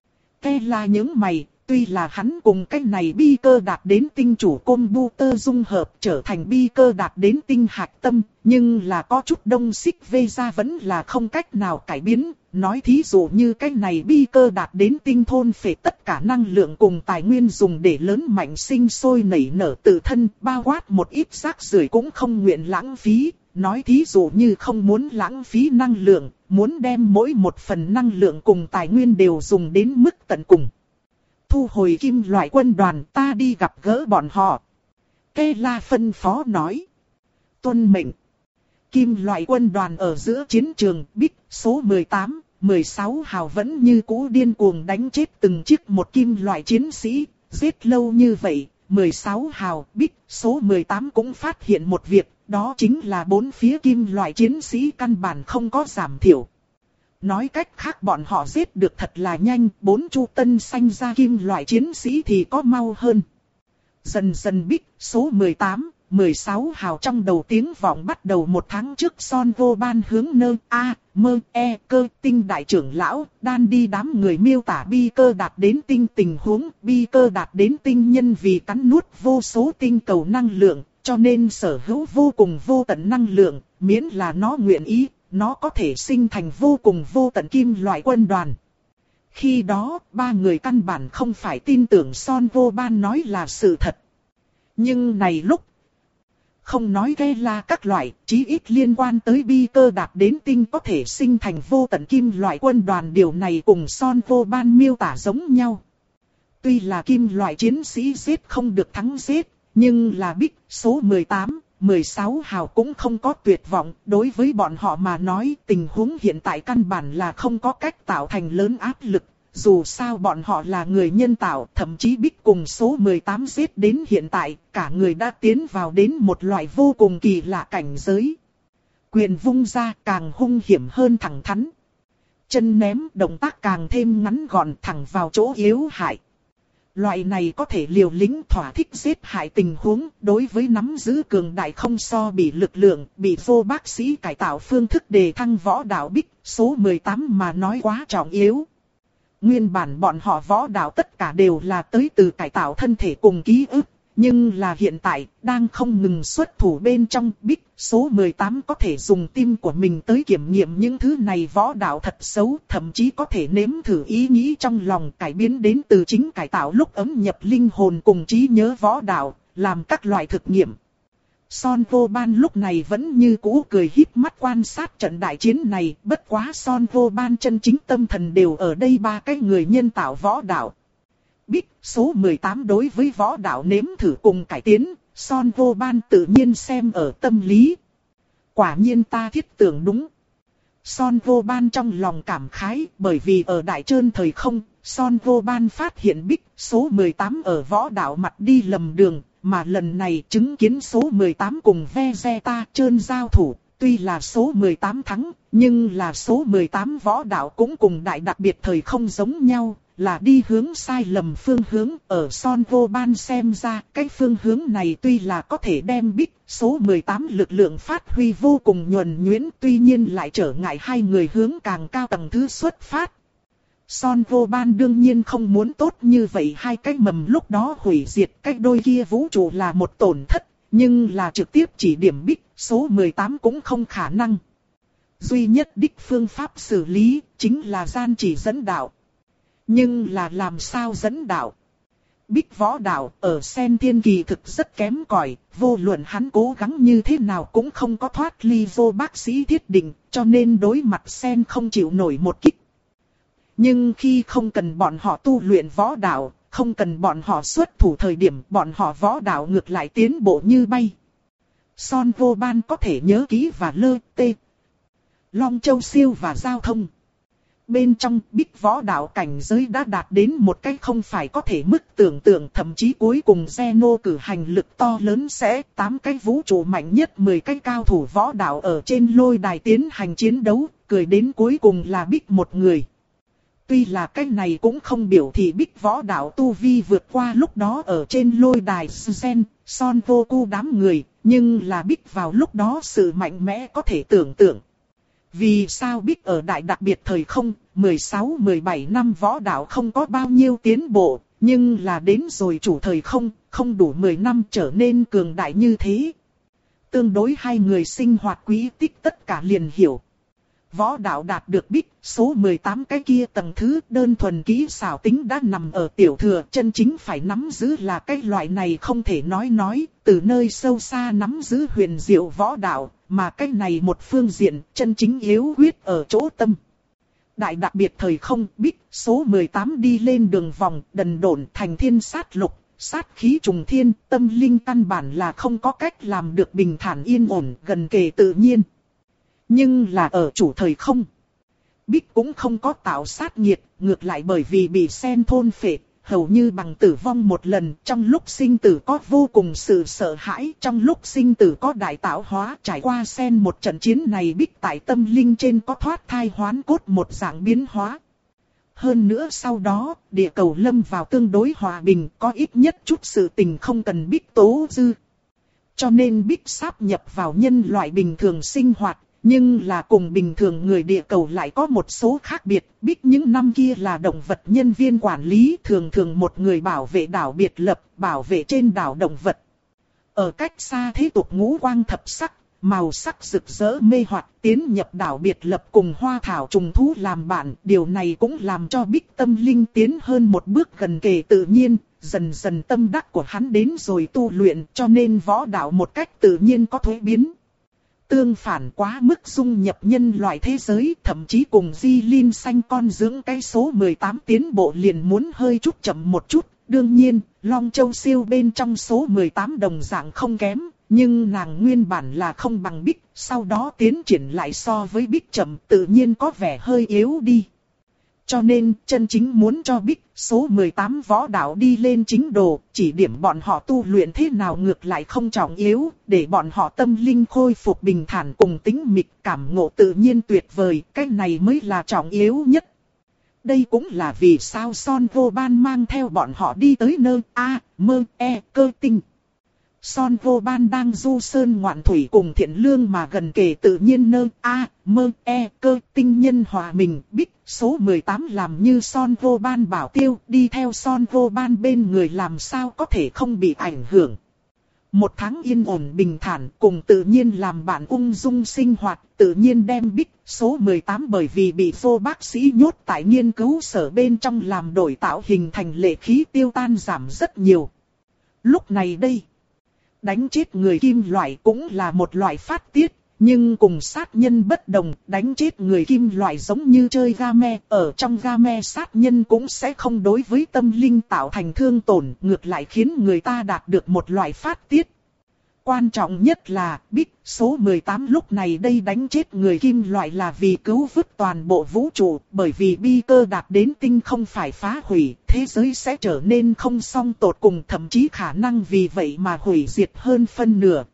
Kela những mày, tuy là hắn cùng cái này bi cơ đạt đến tinh chủ computer dung hợp trở thành bi cơ đạt đến tinh hạch tâm, nhưng là có chút đông xích vê ra vẫn là không cách nào cải biến. Nói thí dụ như cái này bi cơ đạt đến tinh thôn phệ tất cả năng lượng cùng tài nguyên dùng để lớn mạnh sinh sôi nảy nở tự thân, bao quát một ít rác rưởi cũng không nguyện lãng phí. Nói thí dụ như không muốn lãng phí năng lượng, muốn đem mỗi một phần năng lượng cùng tài nguyên đều dùng đến mức tận cùng. Thu hồi kim loại quân đoàn, ta đi gặp gỡ bọn họ. Kela phân phó nói. Tuân mệnh. Kim loại quân đoàn ở giữa chiến trường, Big số mười tám, mười sáu hào vẫn như cũ điên cuồng đánh chết từng chiếc một kim loại chiến sĩ. Giết lâu như vậy, mười sáu hào, Big số mười tám cũng phát hiện một việc, đó chính là bốn phía kim loại chiến sĩ căn bản không có giảm thiểu. Nói cách khác bọn họ giết được thật là nhanh, bốn chu tân xanh ra kim loại chiến sĩ thì có mau hơn. Dần dần Big số mười tám, mười sáu hào trong đầu tiếng vọng bắt đầu một tháng trước Son Goban hướng Nơ A, Mơ E cơ tinh đại trưởng lão, đan đi đám người miêu tả bi cơ đạt đến tinh tình huống, bi cơ đạt đến tinh nhân vì cắn nuốt vô số tinh cầu năng lượng, cho nên sở hữu vô cùng vô tận năng lượng, miễn là nó nguyện ý, nó có thể sinh thành vô cùng vô tận kim loại quân đoàn. Khi đó, ba người căn bản không phải tin tưởng Son Goban nói là sự thật. Nhưng này lúc, không nói Kela các loại, chí ít liên quan tới bi cơ đạt đến tinh có thể sinh thành vô tận kim loại quân đoàn, điều này cùng Son Goban miêu tả giống nhau. Tuy là kim loại chiến sĩ giết không được thắng giết, nhưng là Big số mười tám, mười sáu hào cũng không có tuyệt vọng, đối với bọn họ mà nói tình huống hiện tại căn bản là không có cách tạo thành lớn áp lực. Dù sao bọn họ là người nhân tạo, thậm chí Bích cùng số mười tám giết đến hiện tại, cả người đã tiến vào đến một loại vô cùng kỳ lạ cảnh giới. Quyền vung ra càng hung hiểm hơn thẳng thắn. Chân ném động tác càng thêm ngắn gọn thẳng vào chỗ yếu hại. Loại này có thể liều lĩnh thỏa thích giết hại tình huống, đối với nắm giữ cường đại không so bị lực lượng, bị vô bác sĩ cải tạo phương thức đề thăng võ đạo Bích, số mười tám mà nói quá trọng yếu. Nguyên bản bọn họ võ đạo tất cả đều là tới từ cải tạo thân thể cùng ký ức, nhưng là hiện tại, đang không ngừng xuất thủ bên trong Bích, số mười tám có thể dùng tim của mình tới kiểm nghiệm những thứ này võ đạo thật xấu, thậm chí có thể nếm thử ý nghĩ trong lòng cải biến đến từ chính cải tạo lúc ấm nhập linh hồn cùng trí nhớ võ đạo, làm các loại thực nghiệm. Son Vô Ban lúc này vẫn như cũ cười híp mắt quan sát trận đại chiến này, bất quá Son Vô Ban chân chính tâm thần đều ở đây ba cái người nhân tạo võ đạo. Bích, số mười tám đối với võ đạo nếm thử cùng cải tiến, Son Vô Ban tự nhiên xem ở tâm lý. Quả nhiên ta thiết tưởng đúng. Son Vô Ban trong lòng cảm khái, bởi vì ở Đại Trơn thời không, Son Vô Ban phát hiện Bích, số mười tám ở võ đạo mặt đi lầm đường, mà lần này chứng kiến số mười tám cùng Vegeta Trơn giao thủ, tuy là số mười tám thắng, nhưng là số mười tám võ đạo cũng cùng đại đặc biệt thời không giống nhau, là đi hướng sai lầm phương hướng. Ở Son Vô Ban xem ra, cái phương hướng này tuy là có thể đem Bích, số mười tám lực lượng phát huy vô cùng nhuần nhuyễn, tuy nhiên lại trở ngại hai người hướng càng cao tầng thứ xuất phát. Son Vô Ban đương nhiên không muốn tốt như vậy, hai cái mầm lúc đó hủy diệt cái đôi kia vũ trụ là một tổn thất, nhưng là trực tiếp chỉ điểm Bích, số mười tám cũng không khả năng. Duy nhất đích phương pháp xử lý, chính là gian chỉ dẫn đạo. Nhưng là làm sao dẫn đạo? Bích võ đạo ở Sen Thiên kỳ thực rất kém cỏi, vô luận hắn cố gắng như thế nào cũng không có thoát ly vô bác sĩ thiết định, cho nên đối mặt Sen không chịu nổi một kích. Nhưng khi không cần bọn họ tu luyện võ đạo, không cần bọn họ xuất thủ thời điểm, bọn họ võ đạo ngược lại tiến bộ như bay. Son Vô Ban có thể nhớ kỹ và lơ tê. Long Châu Siêu và giao thông. Bên trong Bích võ đạo cảnh giới đã đạt đến một cách không phải có thể mức tưởng tượng, thậm chí cuối cùng Zeno cử hành lực to lớn sẽ tám cái vũ trụ mạnh nhất mười cái cao thủ võ đạo ở trên lôi đài tiến hành chiến đấu, cười đến cuối cùng là Bích một người. Tuy là cái này cũng không biểu thị Bích võ đạo tu vi vượt qua lúc đó ở trên lôi đài Sen, Son Vô Cu đám người, nhưng là Bích vào lúc đó sự mạnh mẽ có thể tưởng tượng. Vì sao Bích ở đại đặc biệt thời không, mười sáu mười bảy năm võ đạo không có bao nhiêu tiến bộ, nhưng là đến rồi chủ thời không, không đủ mười năm trở nên cường đại như thế. Tương đối hai người sinh hoạt quý tích tất cả liền hiểu. Võ đạo đạt được Bích, số mười tám cái kia tầng thứ đơn thuần kỹ xảo tính đã nằm ở tiểu thừa, chân chính phải nắm giữ là cái loại này không thể nói nói, từ nơi sâu xa nắm giữ huyền diệu võ đạo, mà cái này một phương diện chân chính yếu quyết ở chỗ tâm. Đại đặc biệt thời không Bích, số mười tám đi lên đường vòng, đần độn thành thiên sát lục, sát khí trùng thiên, tâm linh căn bản là không có cách làm được bình thản yên ổn, gần kề tự nhiên. Nhưng là ở chủ thời không, Bích cũng không có tạo sát nghiệt, ngược lại bởi vì bị Sen thôn phệ, hầu như bằng tử vong một lần. Trong lúc sinh tử có vô cùng sự sợ hãi, trong lúc sinh tử có đại tạo hóa. Trải qua Sen một trận chiến này, Bích tại tâm linh trên có thoát thai hoán cốt một dạng biến hóa. Hơn nữa sau đó, địa cầu lâm vào tương đối hòa bình, có ít nhất chút sự tình không cần Bích tố dư. Cho nên Bích sáp nhập vào nhân loại bình thường sinh hoạt. Nhưng là cùng bình thường người địa cầu lại có một số khác biệt. Bích những năm kia là động vật nhân viên quản lý, thường thường một người bảo vệ đảo biệt lập, bảo vệ trên đảo động vật. Ở cách xa thế tục ngũ quang thập sắc, màu sắc rực rỡ mê hoặc, tiến nhập đảo biệt lập cùng hoa thảo trùng thú làm bạn. Điều này cũng làm cho Bích tâm linh tiến hơn một bước gần kề tự nhiên. Dần dần tâm đắc của hắn đến rồi tu luyện, cho nên võ đạo một cách tự nhiên có thuế biến. Tương phản quá mức dung nhập nhân loại thế giới, thậm chí cùng Di Linh xanh con dưỡng cái số mười tám tiến bộ liền muốn hơi chút chậm một chút. Đương nhiên, Long Châu Siêu bên trong số mười tám đồng dạng không kém, Nhưng nàng nguyên bản là không bằng Bích, sau đó tiến triển lại so với Bích chậm, tự nhiên có vẻ hơi yếu đi. Cho nên, chân chính muốn cho Bích số mười tám võ đạo đi lên chính đồ, chỉ điểm bọn họ tu luyện thế nào ngược lại không trọng yếu, để bọn họ tâm linh khôi phục bình thản cùng tĩnh mịch, cảm ngộ tự nhiên tuyệt vời, cái này mới là trọng yếu nhất. Đây cũng là vì sao Son Vô Ban mang theo bọn họ đi tới nơi A, Mơ, E, Cơ Tinh. Son Vô Ban đang du sơn ngoạn thủy cùng Thiện Lương mà gần kề tự nhiên nơi A, Mơ, E, Cơ Tinh nhân hòa mình. Bích số mười tám làm như Son Vô Ban bảo tiêu, đi theo Son Vô Ban bên người làm sao có thể không bị ảnh hưởng. Một tháng yên ổn bình thản cùng tự nhiên làm bạn ung dung sinh hoạt, tự nhiên đem Bích số mười tám bởi vì bị vô bác sĩ nhốt tại nghiên cứu sở bên trong làm đổi tạo hình thành lệ khí tiêu tan giảm rất nhiều. Lúc này đây, đánh chết người kim loại cũng là một loại phát tiết, nhưng cùng sát nhân bất đồng, đánh chết người kim loại giống như chơi game, ở trong game sát nhân cũng sẽ không đối với tâm linh tạo thành thương tổn, ngược lại khiến người ta đạt được một loại phát tiết. Quan trọng nhất là, Bích số mười tám lúc này đây đánh chết người kim loại là vì cứu vớt toàn bộ vũ trụ, bởi vì bi cơ đạt đến tinh không phải phá hủy, thế giới sẽ trở nên không song tột cùng, thậm chí khả năng vì vậy mà hủy diệt hơn phân nửa.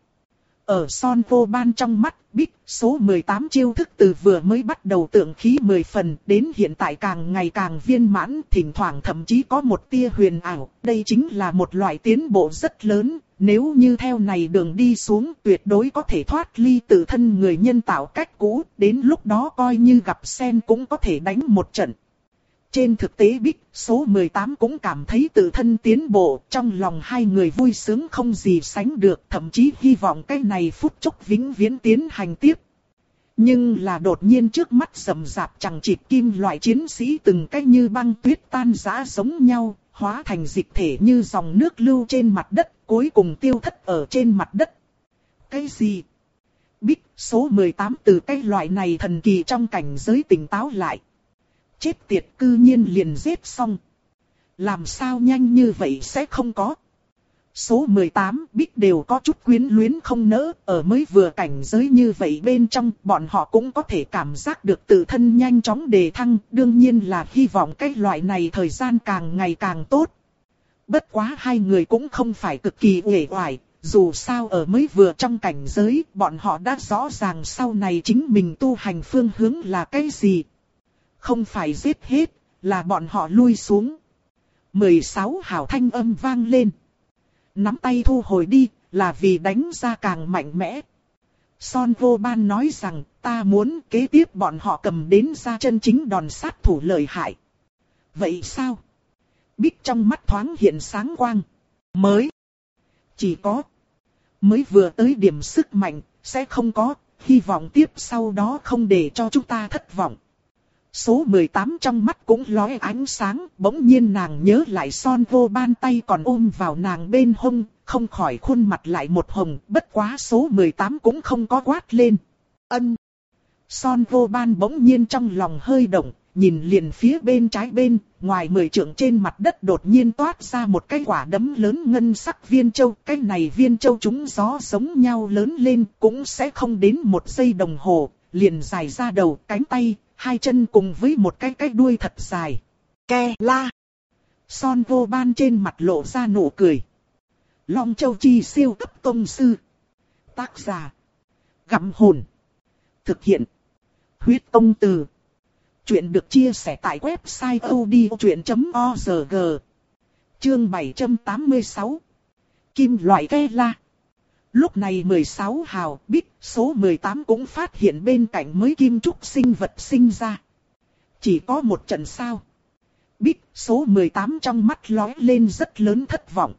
Ở Son Vô Ban trong mắt, Bích số mười tám chiêu thức từ vừa mới bắt đầu tượng khí mười phần đến hiện tại càng ngày càng viên mãn, thỉnh thoảng thậm chí có một tia huyền ảo, đây chính là một loại tiến bộ rất lớn. Nếu như theo này đường đi xuống tuyệt đối có thể thoát ly tự thân người nhân tạo cách cũ, đến lúc đó coi như gặp sen cũng có thể đánh một trận. Trên thực tế Bích số mười tám cũng cảm thấy tự thân tiến bộ, trong lòng hai người vui sướng không gì sánh được, thậm chí hy vọng cái này phút chốc vĩnh viễn tiến hành tiếp. Nhưng là đột nhiên trước mắt rầm rạp chẳng chịt kim loại chiến sĩ từng cái như băng tuyết tan rã giống nhau, hóa thành dịch thể như dòng nước lưu trên mặt đất, cuối cùng tiêu thất ở trên mặt đất. Cái gì? Bích số mười tám từ cái loại này thần kỳ trong cảnh giới tỉnh táo lại. Chết tiệt, cư nhiên liền giết xong. Làm sao nhanh như vậy sẽ không có? Số mười tám Bích đều có chút quyến luyến không nỡ, ở mới vừa cảnh giới như vậy bên trong, bọn họ cũng có thể cảm giác được tự thân nhanh chóng đề thăng, đương nhiên là hy vọng cái loại này thời gian càng ngày càng tốt. Bất quá hai người cũng không phải cực kỳ uể oải, dù sao ở mới vừa trong cảnh giới, bọn họ đã rõ ràng sau này chính mình tu hành phương hướng là cái gì. Không phải giết hết, là bọn họ lui xuống. mười sáu hào thanh âm vang lên. Nắm tay thu hồi đi, là vì đánh ra càng mạnh mẽ. Son Vô Ban nói rằng, ta muốn kế tiếp bọn họ cầm đến ra chân chính đòn sát thủ lợi hại. Vậy sao? Bích trong mắt thoáng hiện sáng quang. Mới. Chỉ có. Mới vừa tới điểm sức mạnh, sẽ không có, hy vọng tiếp sau đó không để cho chúng ta thất vọng. Số mười tám trong mắt cũng lóe ánh sáng, bỗng nhiên nàng nhớ lại Son Vô Ban tay còn ôm vào nàng bên hông, không khỏi khuôn mặt lại một hồng, bất quá số mười tám cũng không có quát lên. Ân. Son Vô Ban bỗng nhiên trong lòng hơi động, nhìn liền phía bên trái bên, ngoài mười trượng trên mặt đất đột nhiên toát ra một cái quả đấm lớn ngân sắc viên châu, cái này viên châu chúng gió giống nhau lớn lên, cũng sẽ không đến một giây đồng hồ, liền dài ra đầu, cánh tay, hai chân cùng với một cái cái đuôi thật dài. Ke la. Son Vô Ban trên mặt lộ ra nụ cười. Long Châu Chi siêu cấp tông sư. Tác giả. Gặm hồn. Thực hiện. Huyết Tông Từ. Chuyện được chia sẻ tại website odchuyện chấm org. Chương bảy trăm tám mươi sáu. Kim loại ke la. Lúc này mười sáu hào, Bích số mười tám cũng phát hiện bên cạnh mới kim trúc sinh vật sinh ra. Chỉ có một trận sao? Bích số mười tám trong mắt lóe lên rất lớn thất vọng.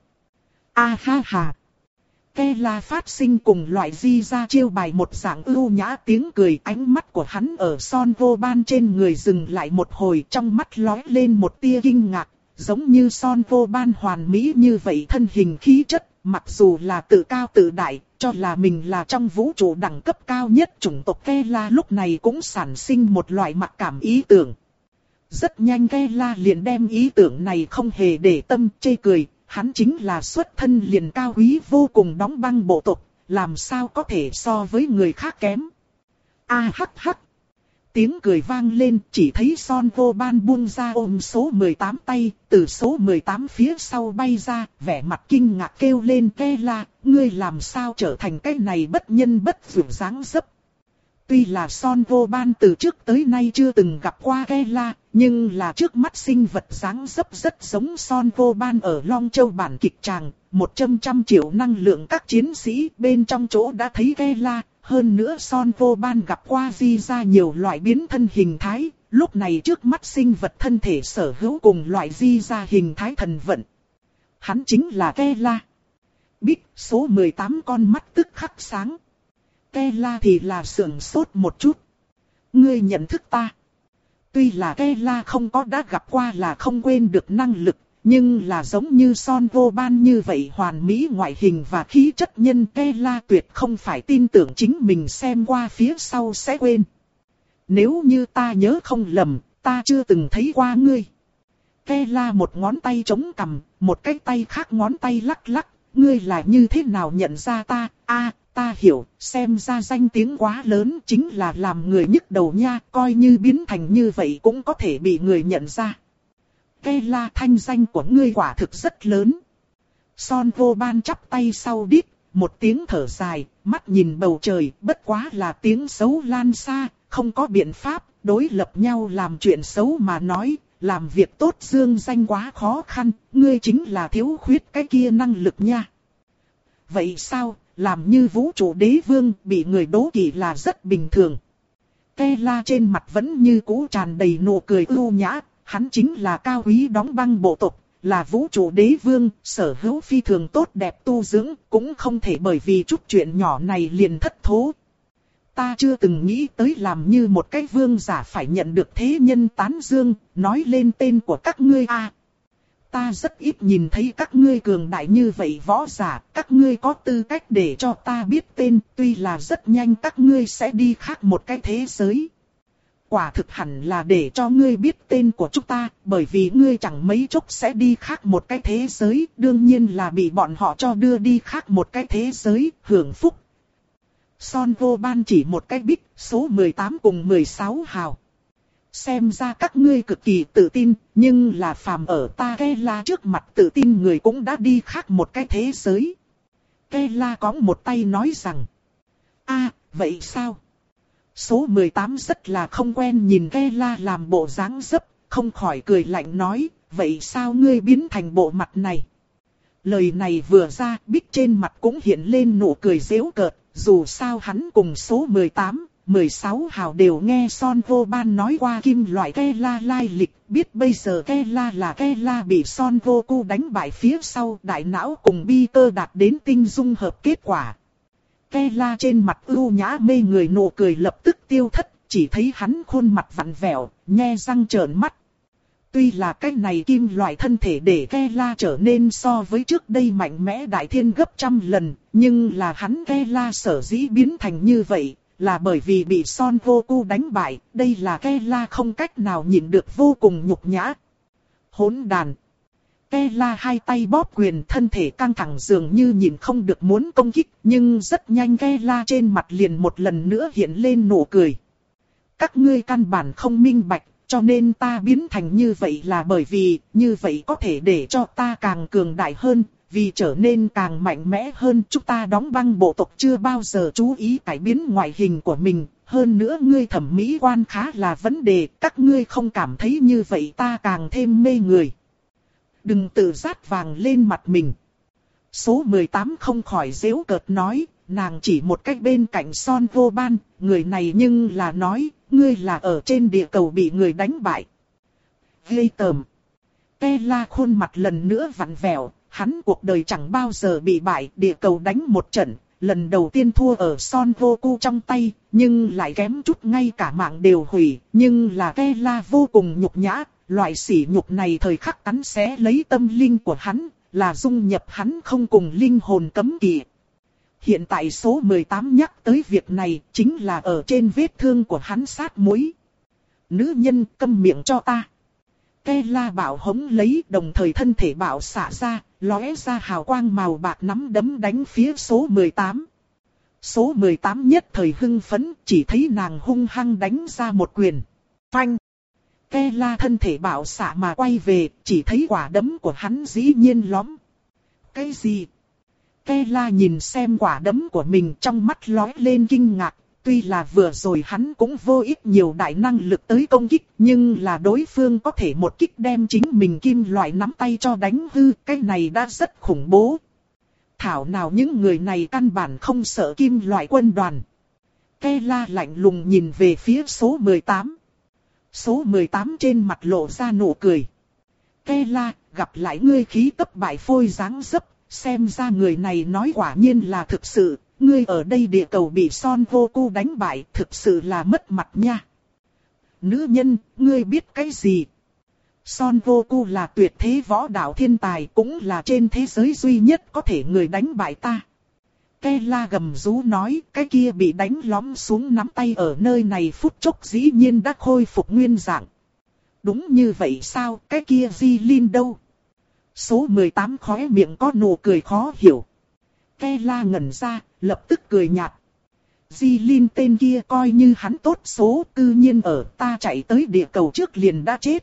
A ha ha. Ke la phát sinh cùng loại di ra chiêu bài một dạng ưu nhã tiếng cười, ánh mắt của hắn ở Son Vô Ban trên người dừng lại một hồi, trong mắt lóe lên một tia kinh ngạc, giống như Son Vô Ban hoàn mỹ như vậy thân hình khí chất, mặc dù là tự cao tự đại, cho là mình là trong vũ trụ đẳng cấp cao nhất chủng tộc Ke la lúc này cũng sản sinh một loại mặc cảm ý tưởng. Rất nhanh Ke la liền đem ý tưởng này không hề để tâm, chê cười. Hắn chính là xuất thân liền cao quý vô cùng đóng băng bộ tộc, làm sao có thể so với người khác kém. A hắc hắc. Tiếng cười vang lên, chỉ thấy Son Vô Ban buông ra ôm số mười tám tay, từ số mười tám phía sau bay ra, vẻ mặt kinh ngạc kêu lên Kela, ngươi làm sao trở thành cái này bất nhân bất vượng dáng dấp. Tuy là Son Vô Ban từ trước tới nay chưa từng gặp qua Kela, nhưng là trước mắt sinh vật dáng dấp rất giống Son Vô Ban ở Long Châu bản kịch tràng, một trăm trăm triệu năng lượng các chiến sĩ bên trong chỗ đã thấy Kela. Hơn nữa Son Vô Ban gặp qua di ra nhiều loại biến thân hình thái, lúc này trước mắt sinh vật thân thể sở hữu cùng loại di ra hình thái thần vận. Hắn chính là Kela. Bích số mười tám con mắt tức khắc sáng. Kela thì là sưởng sốt một chút. Ngươi nhận thức ta. Tuy là Kela không có đã gặp qua là không quên được năng lực. Nhưng là giống như Son Vô Ban như vậy hoàn mỹ ngoại hình và khí chất nhân Kela tuyệt không phải tin tưởng chính mình xem qua phía sau sẽ quên. Nếu như ta nhớ không lầm, ta chưa từng thấy qua ngươi. Kela một ngón tay chống cằm, một cái tay khác ngón tay lắc lắc, ngươi là như thế nào nhận ra ta? A, ta hiểu, xem ra danh tiếng quá lớn chính là làm người nhức đầu nha, coi như biến thành như vậy cũng có thể bị người nhận ra. Kela, thanh danh của ngươi quả thực rất lớn. Son Vô Ban chắp tay sau đít, một tiếng thở dài, mắt nhìn bầu trời, bất quá là tiếng xấu lan xa, không có biện pháp, đối lập nhau làm chuyện xấu mà nói, làm việc tốt dương danh quá khó khăn, ngươi chính là thiếu khuyết cái kia năng lực nha. Vậy sao, làm như vũ trụ đế vương bị người đố kỵ là rất bình thường. Kela trên mặt vẫn như cũ tràn đầy nụ cười ưu nhã. Hắn chính là cao quý đóng băng bộ tộc, là vũ trụ đế vương, sở hữu phi thường tốt đẹp tu dưỡng, cũng không thể bởi vì chút chuyện nhỏ này liền thất thố. Ta chưa từng nghĩ tới làm như một cái vương giả phải nhận được thế nhân tán dương, nói lên tên của các ngươi a. À, ta rất ít nhìn thấy các ngươi cường đại như vậy võ giả, các ngươi có tư cách để cho ta biết tên, tuy là rất nhanh các ngươi sẽ đi khác một cái thế giới. Quả thực hẳn là để cho ngươi biết tên của chúng ta, bởi vì ngươi chẳng mấy chốc sẽ đi khác một cái thế giới, đương nhiên là bị bọn họ cho đưa đi khác một cái thế giới, hưởng phúc. Son Vô Ban chỉ một cái bích, số mười tám cùng mười sáu hào. Xem ra các ngươi cực kỳ tự tin, nhưng là phàm ở ta Kela trước mặt tự tin người cũng đã đi khác một cái thế giới. Kela có một tay nói rằng, a vậy sao? Số mười tám rất là không quen nhìn Kela làm bộ dáng dấp, không khỏi cười lạnh nói, vậy sao ngươi biến thành bộ mặt này? Lời này vừa ra, bích trên mặt cũng hiện lên nụ cười giễu cợt, dù sao hắn cùng số mười tám, mười sáu hào đều nghe Son Vô Ban nói qua kim loại Kela lai lịch, biết bây giờ Kela là Kela bị Son Vô Cu đánh bại phía sau, đại não cùng bi cơ đạt đến tinh dung hợp kết quả. Kela trên mặt ưu nhã mê người nụ cười lập tức tiêu thất, chỉ thấy hắn khuôn mặt vặn vẹo, nhe răng trợn mắt. Tuy là cái này kim loại thân thể để Kela trở nên so với trước đây mạnh mẽ đại thiên gấp trăm lần, nhưng là hắn Kela sở dĩ biến thành như vậy, là bởi vì bị Son Vô Cu đánh bại, đây là Kela không cách nào nhịn được vô cùng nhục nhã. Hỗn đàn. Kela hai tay bóp quyền, thân thể căng thẳng dường như nhìn không được muốn công kích, nhưng rất nhanh Kela trên mặt liền một lần nữa hiện lên nụ cười. Các ngươi căn bản không minh bạch, cho nên ta biến thành như vậy là bởi vì, như vậy có thể để cho ta càng cường đại hơn, vì trở nên càng mạnh mẽ hơn. Chúng ta đóng băng bộ tộc chưa bao giờ chú ý cải biến ngoại hình của mình, hơn nữa ngươi thẩm mỹ quan khá là vấn đề, các ngươi không cảm thấy như vậy ta càng thêm mê người. Đừng tự rát vàng lên mặt mình. Số mười tám không khỏi giễu cợt nói, nàng chỉ một cách bên cạnh Son Vô Ban, người này nhưng là nói, ngươi là ở trên địa cầu bị người đánh bại. Ghê tởm. Kela khuôn mặt lần nữa vặn vẹo, hắn cuộc đời chẳng bao giờ bị bại, địa cầu đánh một trận, lần đầu tiên thua ở Son Vô Cu trong tay, nhưng lại kém chút ngay cả mạng đều hủy, nhưng là Kela vô cùng nhục nhã. Loại sỉ nhục này thời khắc cắn xé lấy tâm linh của hắn, là dung nhập hắn không cùng linh hồn cấm kỵ. Hiện tại số mười tám nhắc tới việc này, chính là ở trên vết thương của hắn sát muối. Nữ nhân, câm miệng cho ta. Kela bảo hống lấy, đồng thời thân thể bạo xả ra, lóe ra hào quang màu bạc nắm đấm đánh phía số mười tám. Số mười tám nhất thời hưng phấn, chỉ thấy nàng hung hăng đánh ra một quyền. Phanh! Kela thân thể bạo xạ mà quay về, chỉ thấy quả đấm của hắn dĩ nhiên lõm. Cái gì? Kela nhìn xem quả đấm của mình trong mắt lóe lên kinh ngạc. Tuy là vừa rồi hắn cũng vô ích nhiều đại năng lực tới công kích, nhưng là đối phương có thể một kích đem chính mình kim loại nắm tay cho đánh hư, cái này đã rất khủng bố. Thảo nào những người này căn bản không sợ kim loại quân đoàn. Kela lạnh lùng nhìn về phía số mười tám. Số mười tám trên mặt lộ ra nụ cười. Kela, gặp lại ngươi khí cấp bại phôi dáng dấp, xem ra người này nói quả nhiên là thực sự. Ngươi ở đây địa cầu bị Son Goku đánh bại, thực sự là mất mặt nha. Nữ nhân, ngươi biết cái gì? Son Goku là tuyệt thế võ đạo thiên tài, cũng là trên thế giới duy nhất có thể người đánh bại ta. Kela gầm rú nói, cái kia bị đánh lõm xuống nắm tay ở nơi này phút chốc dĩ nhiên đã khôi phục nguyên dạng. Đúng như vậy sao, cái kia Jilin đâu? Số mười tám khóe miệng có nụ cười khó hiểu. Kela ngẩn ra, lập tức cười nhạt. Jilin tên kia coi như hắn tốt số, cư nhiên ở ta chạy tới địa cầu trước liền đã chết.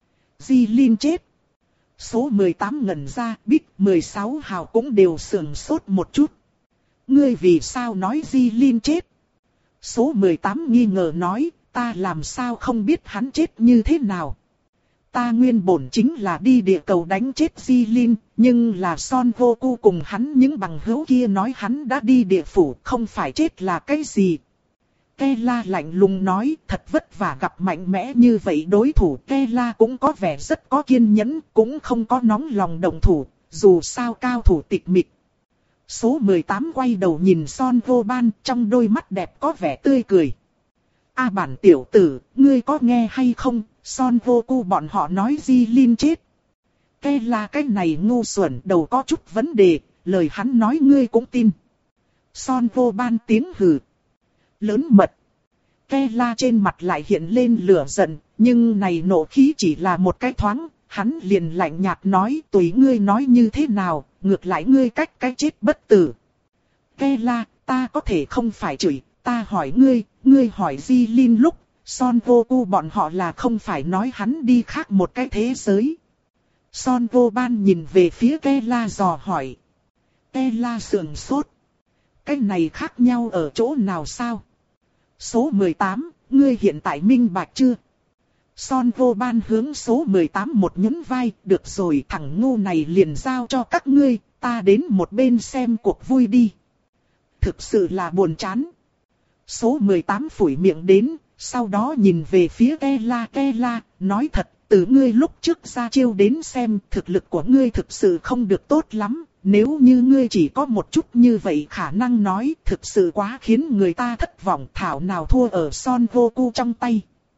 Jilin chết. Số mười tám ngẩn ra, Big mười sáu hào cũng đều sườn sốt một chút. Ngươi vì sao nói Jilin chết? Số mười tám nghi ngờ nói, ta làm sao không biết hắn chết như thế nào. Ta nguyên bổn chính là đi địa cầu đánh chết Jilin, nhưng là Son Goku cùng hắn những bằng hữu kia nói hắn đã đi địa phủ, không phải chết là cái gì. Kela lạnh lùng nói, thật vất vả gặp mạnh mẽ như vậy đối thủ. Kela cũng có vẻ rất có kiên nhẫn, cũng không có nóng lòng động thủ, dù sao cao thủ tịch mịch. Số mười tám quay đầu nhìn Son Goban, trong đôi mắt đẹp có vẻ tươi cười. A bản tiểu tử, ngươi có nghe hay không? Son Goku bọn họ nói Jilin chết. Kela cái này ngu xuẩn, đầu có chút vấn đề, lời hắn nói ngươi cũng tin. Son Goban tiếng hừ. Lớn mật. Kela trên mặt lại hiện lên lửa giận, nhưng này nộ khí chỉ là một cái thoáng, hắn liền lạnh nhạt nói tùy ngươi nói như thế nào, ngược lại ngươi cách cái chết bất tử. Kela, ta có thể không phải chửi, ta hỏi ngươi, ngươi hỏi Jilin lúc, Son Goku bọn họ là không phải nói hắn đi khác một cái thế giới. Son Goban nhìn về phía Kela dò hỏi. Kela sườn sốt. Cái này khác nhau ở chỗ nào sao? Số mười tám, ngươi hiện tại minh bạch chưa? Son Goban hướng số mười tám một nhún vai, được rồi thằng ngu này liền giao cho các ngươi, ta đến một bên xem cuộc vui đi. Thực sự là buồn chán. Số mười tám phủi miệng đến, sau đó nhìn về phía Kela. Kela, nói thật, từ ngươi lúc trước ra chiêu đến xem thực lực của ngươi thực sự không được tốt lắm. Nếu như ngươi chỉ có một chút như vậy khả năng nói thực sự quá khiến người ta thất vọng, thảo nào thua ở Son Goku trong tay.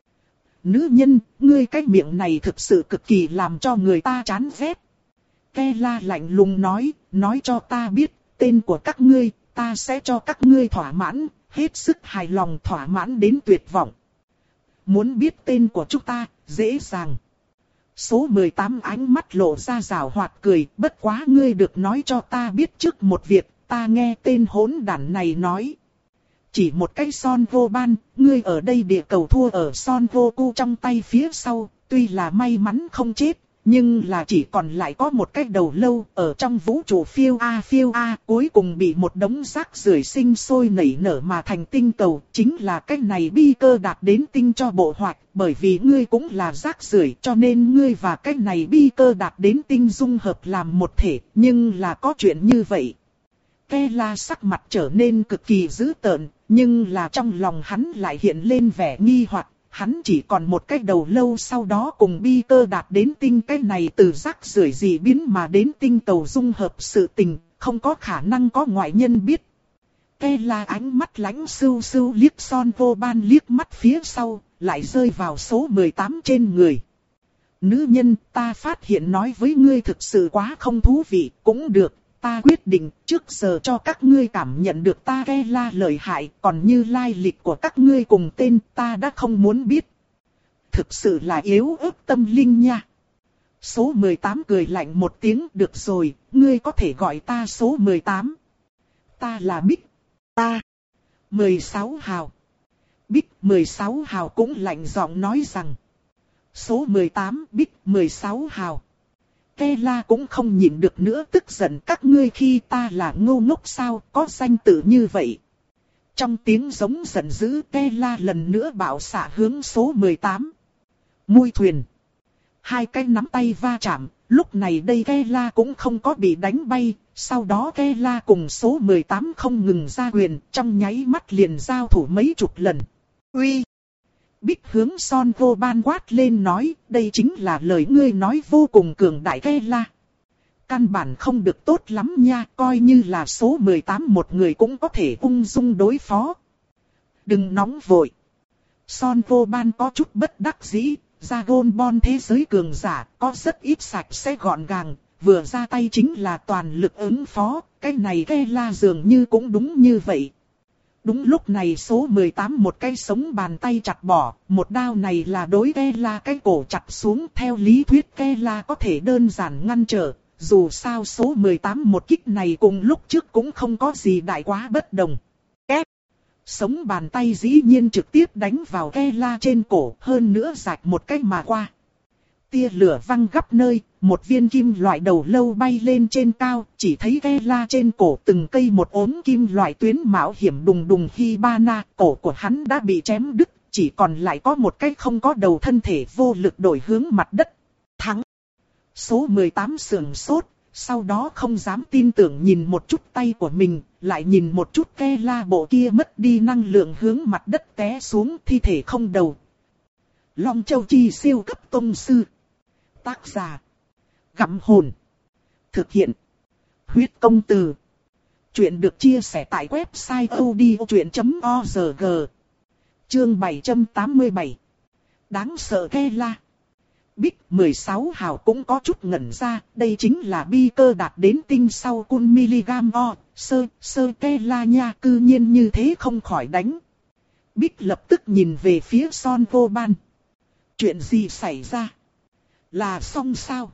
Nữ nhân, ngươi cái miệng này thực sự cực kỳ làm cho người ta chán ghét. Kela lạnh lùng nói, nói cho ta biết tên của các ngươi, ta sẽ cho các ngươi thỏa mãn, hết sức hài lòng thỏa mãn đến tuyệt vọng. Muốn biết tên của chúng ta, dễ dàng. Số mười tám ánh mắt lộ ra rào hoạt cười, bất quá ngươi được nói cho ta biết trước một việc, ta nghe tên hỗn đản này nói. Chỉ một cái Son Goban, ngươi ở đây địa cầu thua ở Son Goku trong tay phía sau, tuy là may mắn không chết, nhưng là chỉ còn lại có một cái đầu lâu ở trong vũ trụ phiêu a phiêu a, cuối cùng bị một đống rác rưởi sinh sôi nảy nở mà thành tinh cầu, chính là cái này bi cơ đạt đến tinh cho bộ hoạch, bởi vì ngươi cũng là rác rưởi cho nên ngươi và cái này bi cơ đạt đến tinh dung hợp làm một thể, nhưng là có chuyện như vậy. Kela sắc mặt trở nên cực kỳ dữ tợn, nhưng là trong lòng hắn lại hiện lên vẻ nghi hoặc. Hắn chỉ còn một cái đầu lâu, sau đó cùng bi cơ đạt đến tinh cái này từ rác rưởi gì biến mà đến tinh cầu dung hợp sự tình, không có khả năng có ngoại nhân biết. Kela ánh mắt lãnh sưu sưu liếc Son Goban liếc mắt phía sau, lại rơi vào số mười tám trên người. Nữ nhân, ta phát hiện nói với ngươi thực sự quá không thú vị, cũng được. Ta quyết định trước giờ cho các ngươi cảm nhận được ta Kela lợi hại, còn như lai lịch của các ngươi cùng tên ta đã không muốn biết. Thực sự là yếu ớt tâm linh nha. Số mười tám cười lạnh một tiếng, được rồi, ngươi có thể gọi ta số mười tám. Ta là Big. Ta. mười sáu hào. Bích mười sáu hào cũng lạnh giọng nói rằng. Số mười tám Bích mười sáu hào. Kela cũng không nhịn được nữa tức giận, các ngươi khi ta là ngu ngốc sao, có danh tự như vậy. Trong tiếng giống giận dữ, Kela lần nữa bạo xạ hướng số mười tám. Mui thuyền. Hai cái nắm tay va chạm, lúc này đây Kela cũng không có bị đánh bay, sau đó Kela cùng số mười tám không ngừng ra quyền, trong nháy mắt liền giao thủ mấy chục lần. Uy! Bích hướng Son Vô Ban quát lên nói, đây chính là lời ngươi nói vô cùng cường đại Kela. Căn bản không được tốt lắm nha, coi như là số mười tám một người cũng có thể ung dung đối phó. Đừng nóng vội. Son Vô Ban có chút bất đắc dĩ, Dragon Ball thế giới cường giả, có rất ít sạch sẽ gọn gàng, vừa ra tay chính là toàn lực ứng phó, cái này Kela dường như cũng đúng như vậy. Đúng lúc này số mười tám một cái sống bàn tay chặt bỏ, một đao này là đối Kela cái cổ chặt xuống, theo lý thuyết Kela có thể đơn giản ngăn trở, dù sao số mười tám một kích này cùng lúc trước cũng không có gì đại quá bất đồng. Kép! Sống bàn tay dĩ nhiên trực tiếp đánh vào Kela trên cổ, hơn nữa rạch một cách mà qua. Tia lửa văng gấp nơi, một viên kim loại đầu lâu bay lên trên cao, chỉ thấy Kela trên cổ từng cây một ốm kim loại tuyến mạo hiểm đùng đùng Hibana, cổ của hắn đã bị chém đứt, chỉ còn lại có một cái không có đầu thân thể vô lực đổi hướng mặt đất. Thắng! Số mười tám sườn sốt, sau đó không dám tin tưởng nhìn một chút tay của mình, lại nhìn một chút Kela bộ kia mất đi năng lượng hướng mặt đất té xuống, thi thể không đầu. Long Châu Chi siêu cấp tông sư. Tác giả. Gặm hồn. Thực hiện. Huyết công từ. Chuyện được chia sẻ tại website odchuyện chấm org. Chương bảy trăm tám mươi bảy. Đáng sợ Kela. Bích mười sáu hào cũng có chút ngẩn ra, đây chính là bi cơ đạt đến tinh sau cun miligam o, sơ, sơ Kela nha, cư nhiên như thế không khỏi đánh. Bích lập tức nhìn về phía Son Vô Ban. Chuyện gì xảy ra? Là xong sao?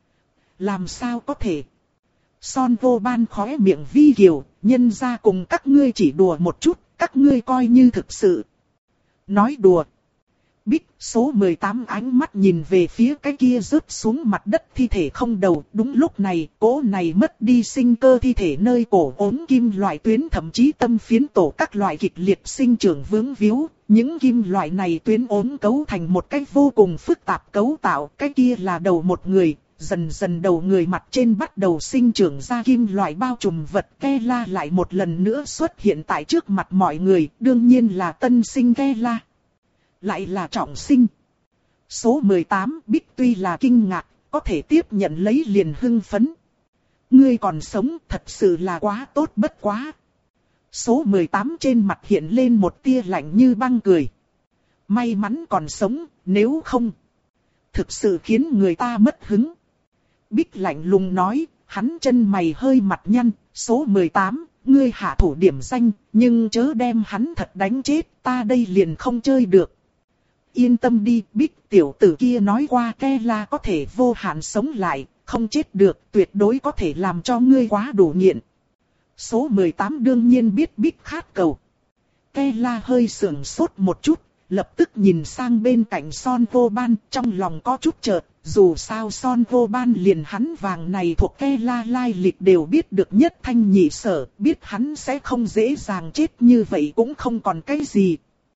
Làm sao có thể? Son Vô Ban khóe miệng vi kiều, nhân ra cùng các ngươi chỉ đùa một chút, các ngươi coi như thực sự. Nói đùa. Bích số mười tám ánh mắt nhìn về phía cái kia rớt xuống mặt đất thi thể không đầu. Đúng lúc này, cỗ này mất đi sinh cơ thi thể nơi cổ ốm kim loại tuyến thậm chí tâm phiến tổ các loại kịch liệt sinh trưởng vướng víu. Những kim loại này tuyến ốm cấu thành một cách vô cùng phức tạp cấu tạo. Cái kia là đầu một người, dần dần đầu người mặt trên bắt đầu sinh trưởng ra kim loại bao trùm vật. Kela lại một lần nữa xuất hiện tại trước mặt mọi người, đương nhiên là tân sinh Kela. Lại là trọng sinh. Số mười tám Bích tuy là kinh ngạc, có thể tiếp nhận lấy liền hưng phấn. Ngươi còn sống thật sự là quá tốt bất quá. Số mười tám trên mặt hiện lên một tia lạnh như băng cười. May mắn còn sống, nếu không thực sự khiến người ta mất hứng. Bích lạnh lùng nói, hắn chân mày hơi mặt nhăn. Số mười tám, ngươi hạ thủ điểm danh, nhưng chớ đem hắn thật đánh chết, ta đây liền không chơi được. Yên tâm đi, Bích tiểu tử kia nói qua Kela có thể vô hạn sống lại, không chết được, tuyệt đối có thể làm cho ngươi quá đủ nghiện. Số mười tám đương nhiên biết Bích khát cầu. Kela hơi sưởng sốt một chút, lập tức nhìn sang bên cạnh Son Vô Ban, trong lòng có chút chợt, dù sao Son Vô Ban liền hắn vàng này thuộc Kela lai lịch đều biết được nhất thanh nhị sở, biết hắn sẽ không dễ dàng chết như vậy cũng không còn cái gì.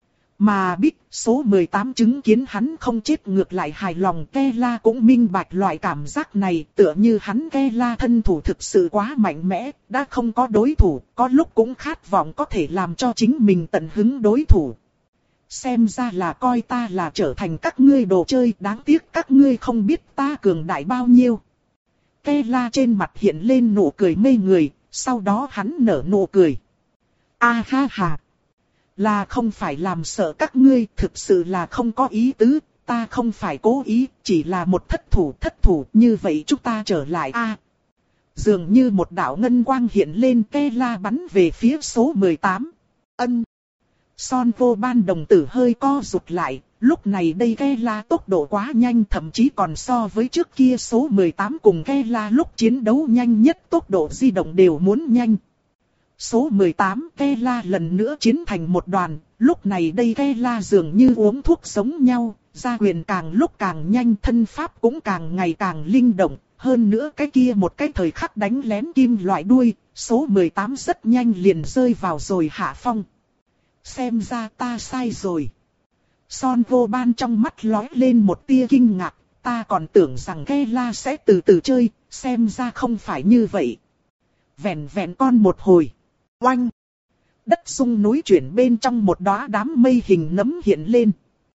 Mà Bích số mười tám chứng kiến hắn không chết ngược lại hài lòng. Kela cũng minh bạch loại cảm giác này, tựa như hắn Kela thân thủ thực sự quá mạnh mẽ, đã không có đối thủ, có lúc cũng khát vọng có thể làm cho chính mình tận hứng đối thủ. Xem ra là coi ta là trở thành các ngươi đồ chơi, đáng tiếc các ngươi không biết ta cường đại bao nhiêu. Kela trên mặt hiện lên nụ cười mê người, sau đó hắn nở nụ cười. A ha ha. Là không phải làm sợ các ngươi, thực sự là không có ý tứ, ta không phải cố ý, chỉ là một thất thủ thất thủ, như vậy chúng ta trở lại a. À, dường như một đạo ngân quang hiện lên, Kela bắn về phía số mười tám. Ân. Son Vô Ban đồng tử hơi co rụt lại, lúc này đây Kela tốc độ quá nhanh, thậm chí còn so với trước kia số mười tám cùng Kela lúc chiến đấu nhanh nhất, tốc độ di động đều muốn nhanh. Số mười tám Kela lần nữa chiến thành một đoàn, lúc này đây Kela dường như uống thuốc giống nhau, ra quyền càng lúc càng nhanh, thân pháp cũng càng ngày càng linh động, hơn nữa cái kia một cái thời khắc đánh lén kim loại đuôi, số mười tám rất nhanh liền rơi vào rồi hạ phong. Xem ra ta sai rồi. Son vô ban trong mắt lóe lên một tia kinh ngạc, ta còn tưởng rằng Kela sẽ từ từ chơi, xem ra không phải như vậy. Vẹn vẹn con một hồi. Oanh! Đất sung núi chuyển bên trong một đóa đám mây hình nấm hiện lên.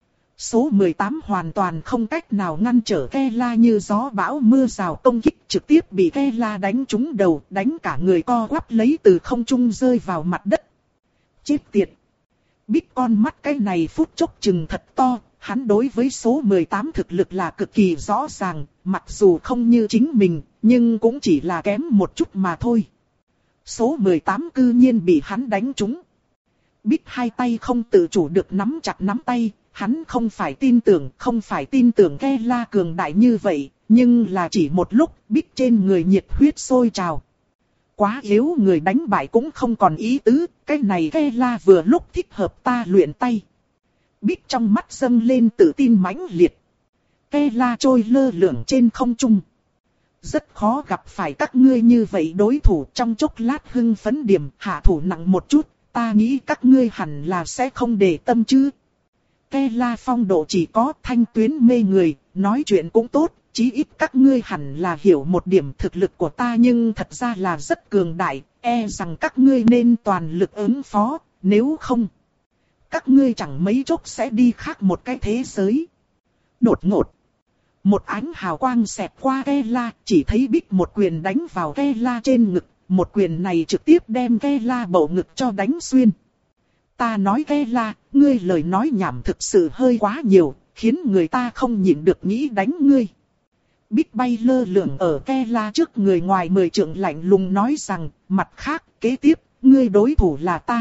Số mười tám hoàn toàn không cách nào ngăn trở Kela như gió bão mưa rào công kích, trực tiếp bị Kela đánh trúng đầu, đánh cả người co quắp lấy từ không trung rơi vào mặt đất. Chết tiệt! Biết con mắt cái này phút chốc chừng thật to, hắn đối với số mười tám thực lực là cực kỳ rõ ràng, mặc dù không như chính mình, nhưng cũng chỉ là kém một chút mà thôi. Số mười tám cư nhiên bị hắn đánh trúng. Bích hai tay không tự chủ được nắm chặt nắm tay, hắn không phải tin tưởng, không phải tin tưởng Kela cường đại như vậy, nhưng là chỉ một lúc, Bích trên người nhiệt huyết sôi trào. Quá yếu người đánh bại cũng không còn ý tứ, cái này Kela vừa lúc thích hợp ta luyện tay. Bích trong mắt dâng lên tự tin mãnh liệt. Kela trôi lơ lửng trên không trung. Rất khó gặp phải các ngươi như vậy đối thủ, trong chốc lát hưng phấn điểm hạ thủ nặng một chút, ta nghĩ các ngươi hẳn là sẽ không để tâm chứ. Kela phong độ chỉ có thanh tuyến mê người, nói chuyện cũng tốt, chí ít các ngươi hẳn là hiểu một điểm thực lực của ta nhưng thật ra là rất cường đại, e rằng các ngươi nên toàn lực ứng phó, nếu không, các ngươi chẳng mấy chốc sẽ đi khác một cái thế giới. Đột ngột, một ánh hào quang xẹt qua Kela, chỉ thấy Bích một quyền đánh vào Kela trên ngực, một quyền này trực tiếp đem Kela bầu ngực cho đánh xuyên. Ta nói Kela, ngươi lời nói nhảm thực sự hơi quá nhiều, khiến người ta không nhịn được nghĩ đánh ngươi. Bích bay lơ lửng ở Kela trước người ngoài mười trượng lạnh lùng nói rằng, mặt khác, kế tiếp, ngươi đối thủ là ta.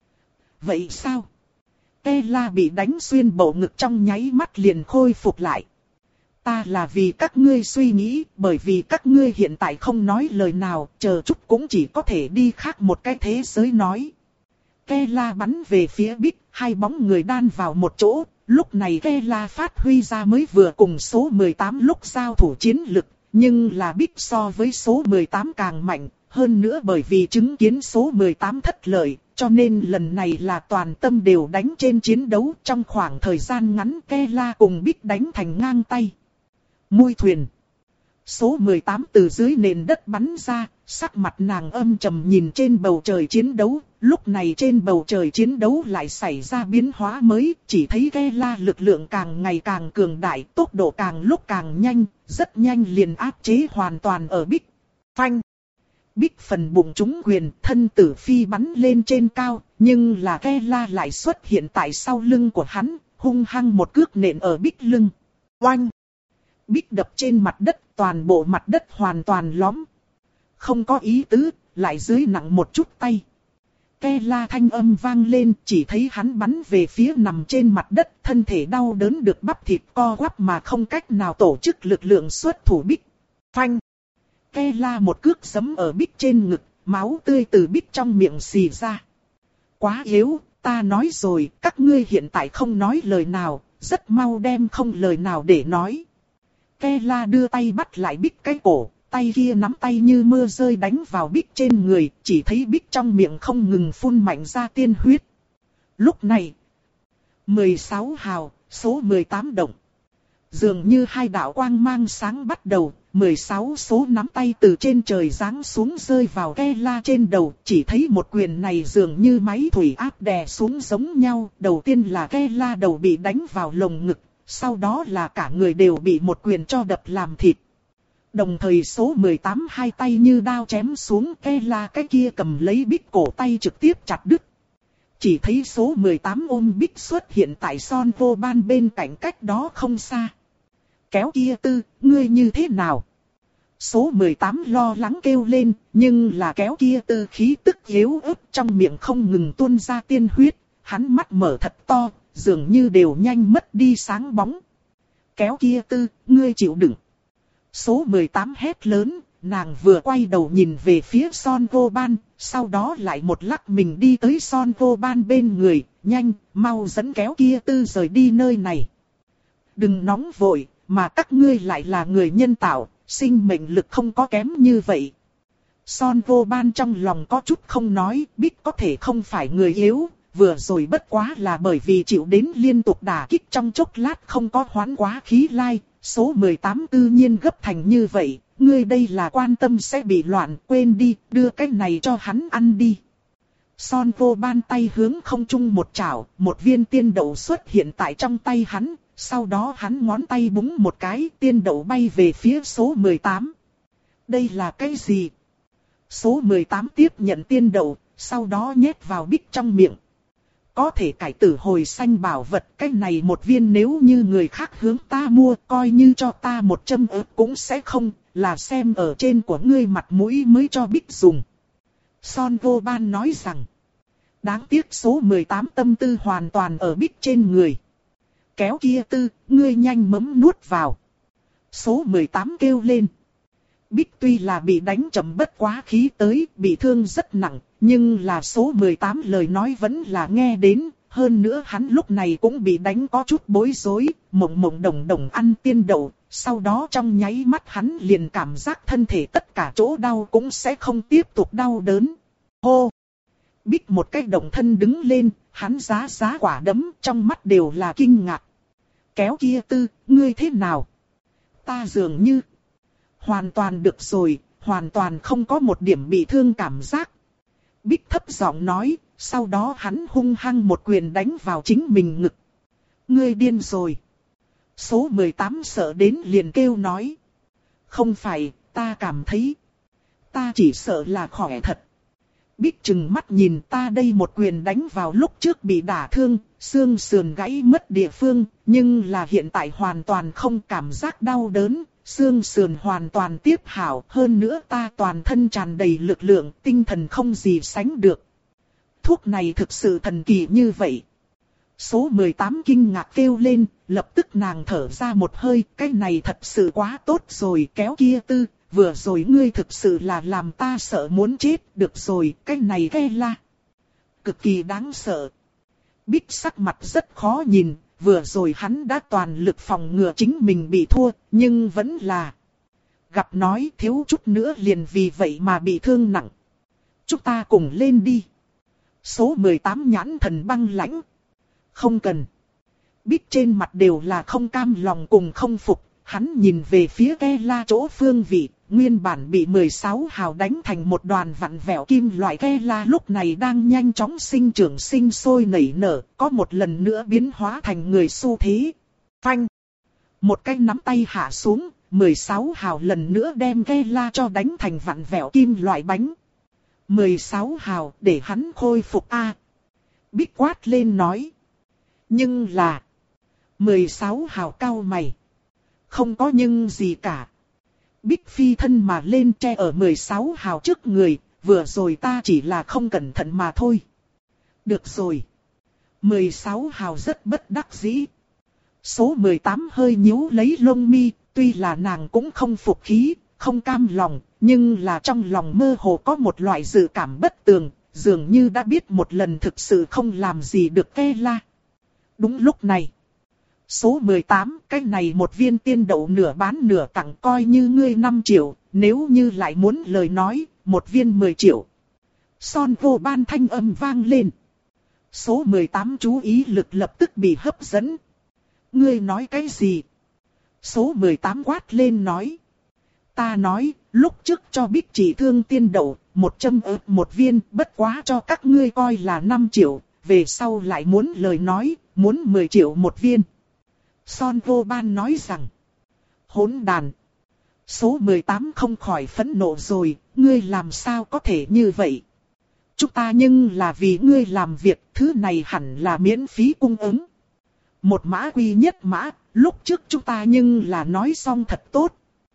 Vậy sao? Kela bị đánh xuyên bầu ngực trong nháy mắt liền khôi phục lại. Ta là vì các ngươi suy nghĩ, bởi vì các ngươi hiện tại không nói lời nào, chờ chút cũng chỉ có thể đi khác một cái thế giới nói. Kela bắn về phía Bích, hai bóng người đan vào một chỗ, lúc này Kela phát huy ra mới vừa cùng số mười tám lúc giao thủ chiến lực, nhưng là Bích so với số mười tám càng mạnh, hơn nữa bởi vì chứng kiến số mười tám thất lợi, cho nên lần này là toàn tâm đều đánh trên chiến đấu, trong khoảng thời gian ngắn Kela cùng Bích đánh thành ngang tay. Mui thuyền. Số mười tám từ dưới nền đất bắn ra, sắc mặt nàng âm trầm nhìn trên bầu trời chiến đấu, lúc này trên bầu trời chiến đấu lại xảy ra biến hóa mới, chỉ thấy Kela lực lượng càng ngày càng cường đại, tốc độ càng lúc càng nhanh, rất nhanh liền áp chế hoàn toàn ở Bích. Phanh! Bích phần bụng trúng quyền, thân tử phi bắn lên trên cao, nhưng là Kela lại xuất hiện tại sau lưng của hắn, hung hăng một cước nện ở Bích lưng. Oanh! Bích đập trên mặt đất, toàn bộ mặt đất hoàn toàn lõm. Không có ý tứ, lại dưới nặng một chút tay. Kela thanh âm vang lên, chỉ thấy hắn bắn về phía nằm trên mặt đất, thân thể đau đớn được bắp thịt co quắp mà không cách nào tổ chức lực lượng xuất thủ Bích. Phanh! Kela một cước giẫm ở Bích trên ngực, máu tươi từ Bích trong miệng xì ra. Quá yếu, ta nói rồi, các ngươi hiện tại không nói lời nào, rất mau đem không lời nào để nói. Kela đưa tay bắt lại Bích cái cổ, tay kia nắm tay như mưa rơi đánh vào Bích trên người, chỉ thấy Bích trong miệng không ngừng phun mạnh ra tiên huyết. Lúc này, mười sáu hào, số mười tám động. Dường như hai đạo quang mang sáng bắt đầu, mười sáu số nắm tay từ trên trời giáng xuống rơi vào Kela trên đầu, chỉ thấy một quyền này dường như máy thủy áp đè xuống giống nhau, đầu tiên là Kela đầu bị đánh vào lồng ngực. Sau đó là cả người đều bị một quyền cho đập làm thịt. Đồng thời số mười tám hai tay như đao chém xuống, Kela cái kia cầm lấy Bích cổ tay trực tiếp chặt đứt. Chỉ thấy số mười tám ôm Bích xuất hiện tại Son vô ban bên cạnh cách đó không xa. Kéo kia tư, ngươi như thế nào? Số mười tám lo lắng kêu lên, nhưng là kéo kia tư khí tức yếu ớt trong miệng không ngừng tuôn ra tiên huyết, hắn mắt mở thật to. Dường như đều nhanh mất đi sáng bóng. Kéo kia tư, ngươi chịu đựng. Số mười tám hét lớn, nàng vừa quay đầu nhìn về phía Son Vô Ban, sau đó lại một lắc mình đi tới Son Vô Ban bên người, nhanh, mau dẫn kéo kia tư rời đi nơi này. Đừng nóng vội, mà các ngươi lại là người nhân tạo, sinh mệnh lực không có kém như vậy. Son Vô Ban trong lòng có chút không nói, biết có thể không phải người yếu, vừa rồi bất quá là bởi vì chịu đến liên tục đả kích trong chốc lát không có hoán quá khí lai, số mười tám tự nhiên gấp thành như vậy, ngươi đây là quan tâm sẽ bị loạn, quên đi, đưa cái này cho hắn ăn đi. Son Vô Ban tay hướng không trung một chảo, một viên tiên đậu xuất hiện tại trong tay hắn, sau đó hắn ngón tay búng một cái, tiên đậu bay về phía số mười tám. Đây là cái gì? Số mười tám tiếp nhận tiên đậu, sau đó nhét vào bích trong miệng. Có thể cải tử hồi sanh bảo vật, cái này một viên nếu như người khác hướng ta mua, coi như cho ta một châm ớt cũng sẽ không, là xem ở trên của ngươi mặt mũi mới cho bích dùng. Son Vô Ban nói rằng, đáng tiếc số mười tám tâm tư hoàn toàn ở bích trên người. Kéo kia tư, ngươi nhanh mấm nuốt vào. Số mười tám kêu lên. Bích tuy là bị đánh chậm bất quá khí tới, bị thương rất nặng, nhưng là số mười tám lời nói vẫn là nghe đến, hơn nữa hắn lúc này cũng bị đánh có chút bối rối, mộng mộng đồng đồng ăn tiên đậu, sau đó trong nháy mắt hắn liền cảm giác thân thể tất cả chỗ đau cũng sẽ không tiếp tục đau đớn. Hô! Bích một cái động thân đứng lên, hắn giá giá quả đấm, trong mắt đều là kinh ngạc. Kéo kia tư, ngươi thế nào? Ta dường như... Hoàn toàn được rồi, hoàn toàn không có một điểm bị thương cảm giác. Bích thấp giọng nói, sau đó hắn hung hăng một quyền đánh vào chính mình ngực. Ngươi điên rồi. Số mười tám sợ đến liền kêu nói. Không phải, ta cảm thấy. Ta chỉ sợ là khỏe thật. Bích trừng mắt nhìn ta đây một quyền đánh vào lúc trước bị đả thương, xương sườn gãy mất địa phương, nhưng là hiện tại hoàn toàn không cảm giác đau đớn. Xương sườn hoàn toàn tiếp hảo, hơn nữa ta toàn thân tràn đầy lực lượng, tinh thần không gì sánh được. Thuốc này thực sự thần kỳ như vậy. Số mười tám kinh ngạc kêu lên, lập tức nàng thở ra một hơi, cái này thật sự quá tốt rồi, kéo kia tư, vừa rồi ngươi thực sự là làm ta sợ muốn chết, được rồi, cái này ghe la. Cực kỳ đáng sợ. Bích sắc mặt rất khó nhìn. Vừa rồi hắn đã toàn lực phòng ngừa chính mình bị thua, nhưng vẫn là gặp nói thiếu chút nữa liền vì vậy mà bị thương nặng. Chúng ta cùng lên đi. Số mười tám nhãn thần băng lãnh. Không cần. Bích trên mặt đều là không cam lòng cùng không phục, hắn nhìn về phía ghe la chỗ phương vị, nguyên bản bị mười sáu hào đánh thành một đoàn vặn vẹo kim loại ghe la lúc này đang nhanh chóng sinh trưởng sinh sôi nảy nở, có một lần nữa biến hóa thành người xu thế. Phanh! Một cái nắm tay hạ xuống, mười sáu hào lần nữa đem ghe la cho đánh thành vặn vẹo kim loại bánh. mười sáu hào để hắn khôi phục a. Bích quát lên nói. Nhưng là... mười sáu hào cau mày. Không có nhưng gì cả. Bích phi thân mà lên tre ở mười sáu hào trước người, vừa rồi ta chỉ là không cẩn thận mà thôi. Được rồi. mười sáu hào rất bất đắc dĩ. Số mười tám hơi nhíu lấy lông mi, tuy là nàng cũng không phục khí, không cam lòng, nhưng là trong lòng mơ hồ có một loại dự cảm bất tường, dường như đã biết một lần thực sự không làm gì được ke la. Đúng lúc này. Số mười tám, cái này một viên tiên đậu nửa bán nửa tặng coi như ngươi năm triệu, nếu như lại muốn lời nói, một viên mười triệu. Son Vô Ban thanh âm vang lên. Số mười tám chú ý lực lập tức bị hấp dẫn. Ngươi nói cái gì? Số mười tám quát lên nói. Ta nói, lúc trước cho Bích chỉ thương tiên đậu, một châm ớt một viên, bất quá cho các ngươi coi là năm triệu, về sau lại muốn lời nói, muốn mười triệu một viên. Son Vô Ban nói rằng, hỗn đàn. Số mười tám không khỏi phẫn nộ rồi, ngươi làm sao có thể như vậy? Chúng ta nhưng là vì ngươi làm việc, thứ này hẳn là miễn phí cung ứng. Một mã quy nhất mã, lúc trước chúng ta nhưng là nói xong thật tốt.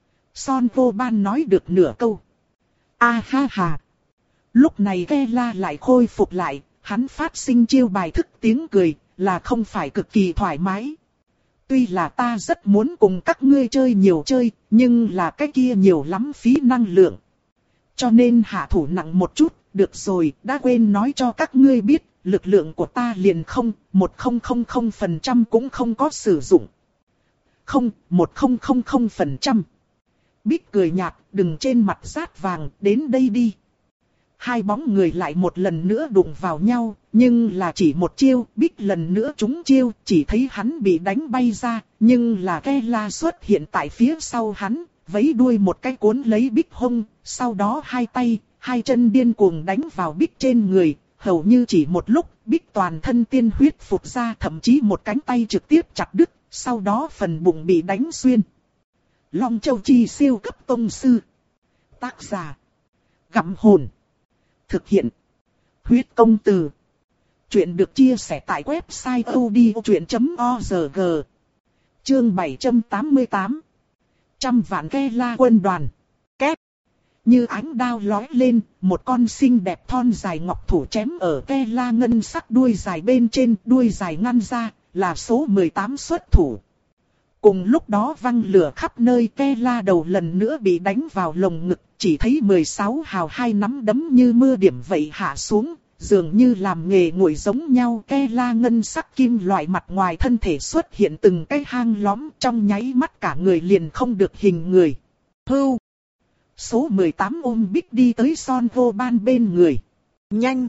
Son Vô Ban nói được nửa câu. A ha ha. Lúc này ghe la lại khôi phục lại, hắn phát sinh chiêu bài thức tiếng cười, là không phải cực kỳ thoải mái. Tuy là ta rất muốn cùng các ngươi chơi nhiều chơi, nhưng là cái kia nhiều lắm phí năng lượng. Cho nên hạ thủ nặng một chút, được rồi, đã quên nói cho các ngươi biết, lực lượng của ta liền không, một không không không phần trăm cũng không có sử dụng. Không, một không không không phần trăm. Bích cười nhạt, đừng trên mặt rát vàng, đến đây đi. Hai bóng người lại một lần nữa đụng vào nhau, nhưng là chỉ một chiêu, Bích lần nữa trúng chiêu, chỉ thấy hắn bị đánh bay ra, nhưng là Kela xuất hiện tại phía sau hắn, vẫy đuôi một cái cuốn lấy Bích hông, sau đó hai tay, hai chân điên cuồng đánh vào Bích trên người, hầu như chỉ một lúc, Bích toàn thân tiên huyết phụt ra, thậm chí một cánh tay trực tiếp chặt đứt, sau đó phần bụng bị đánh xuyên. Long Châu Chi siêu cấp tông sư. Tác giả: Gặm Hồn. Thực hiện: Huyết Công Từ. Chuyện được chia sẻ tại website odchuyện chấm org. Chương bảy trăm tám mươi tám. Trăm vạn Kela quân đoàn. Két. Như ánh đao lói lên, một con xinh đẹp thon dài ngọc thủ chém ở Kela ngân sắc đuôi dài bên trên, đuôi dài ngăn ra, là số mười tám xuất thủ. Cùng lúc đó văng lửa khắp nơi, Kela đầu lần nữa bị đánh vào lồng ngực, chỉ thấy mười sáu hào hai nắm đấm như mưa điểm vậy hạ xuống, dường như làm nghề nguội giống nhau. Kela ngân sắc kim loại mặt ngoài thân thể xuất hiện từng cái hang lõm, trong nháy mắt cả người liền không được hình người. Hưu! Số mười tám ôm Bích đi tới Son Vô Ban bên người. Nhanh!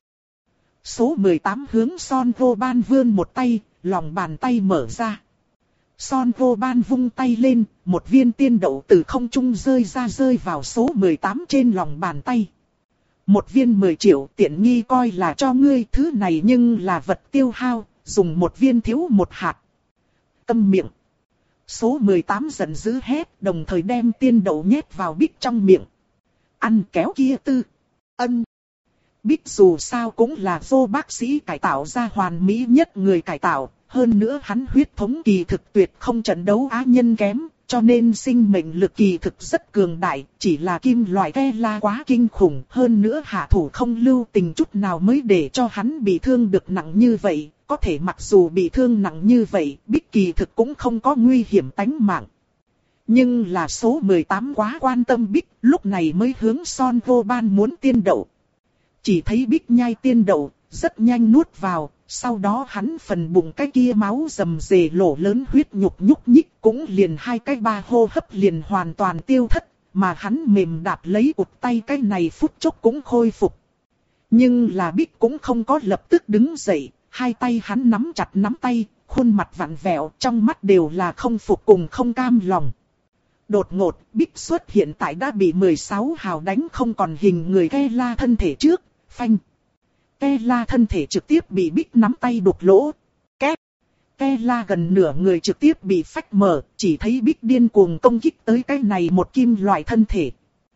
Số mười tám hướng Son Vô Ban vươn một tay, lòng bàn tay mở ra. Son Vô Ban vung tay lên, một viên tiên đậu từ không trung rơi ra rơi vào số mười tám trên lòng bàn tay. Một viên mười triệu tiện nghi coi là cho ngươi, thứ này nhưng là vật tiêu hao, dùng một viên thiếu một hạt. Câm miệng! Số mười tám giận dữ hét, đồng thời đem tiên đậu nhét vào Bích trong miệng. Ăn kéo kia tư! Ân! Bích dù sao cũng là vô bác sĩ cải tạo ra hoàn mỹ nhất người cải tạo. Hơn nữa hắn huyết thống kỳ thực tuyệt không trận đấu á nhân kém, cho nên sinh mệnh lực kỳ thực rất cường đại, chỉ là kim loại Kela quá kinh khủng. Hơn nữa hạ thủ không lưu tình chút nào mới để cho hắn bị thương được nặng như vậy, có thể mặc dù bị thương nặng như vậy, Bích kỳ thực cũng không có nguy hiểm tánh mạng. Nhưng là số mười tám quá quan tâm Bích, lúc này mới hướng Son Vô Ban muốn tiên đậu. Chỉ thấy Bích nhai tiên đậu, rất nhanh nuốt vào. Sau đó hắn phần bụng cái kia máu rầm rề lỗ lớn huyết nhục nhúc nhích, cũng liền hai cái ba hô hấp liền hoàn toàn tiêu thất, mà hắn mềm đạp lấy ụt tay cái này phút chốc cũng khôi phục. Nhưng là Bích cũng không có lập tức đứng dậy, hai tay hắn nắm chặt nắm tay, khuôn mặt vặn vẹo, trong mắt đều là không phục cùng không cam lòng. Đột ngột, Bích xuất hiện tại đã bị mười sáu hào đánh không còn hình người Kela thân thể trước, phanh. Kela thân thể trực tiếp bị Bích nắm tay đục lỗ. Két. Kela gần nửa người trực tiếp bị phách mở, chỉ thấy Bích điên cuồng công kích tới cái này một kim loại thân thể.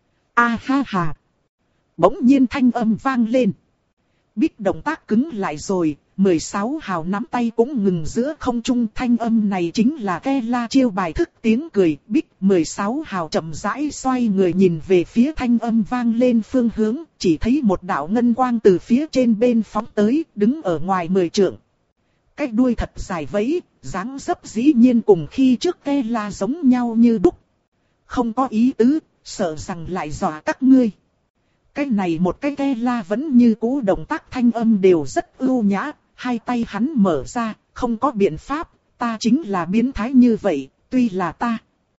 A ha ha. Bỗng nhiên thanh âm vang lên. Bích động tác cứng lại rồi, mười sáu hào nắm tay cũng ngừng giữa không trung. Thanh âm này chính là Kela chiêu bài thức tiếng cười. Bích mười sáu hào chậm rãi xoay người nhìn về phía thanh âm vang lên phương hướng, chỉ thấy một đạo ngân quang từ phía trên bên phóng tới, đứng ở ngoài mười trượng. Cái đuôi thật dài vẫy, dáng dấp dĩ nhiên cùng khi trước Kela giống nhau như đúc. Không có ý tứ, sợ rằng lại dọa các ngươi. Cái này một cái Kela vẫn như cũ, động tác thanh âm đều rất ưu nhã, hai tay hắn mở ra, không có biện pháp, ta chính là biến thái như vậy, tuy là ta.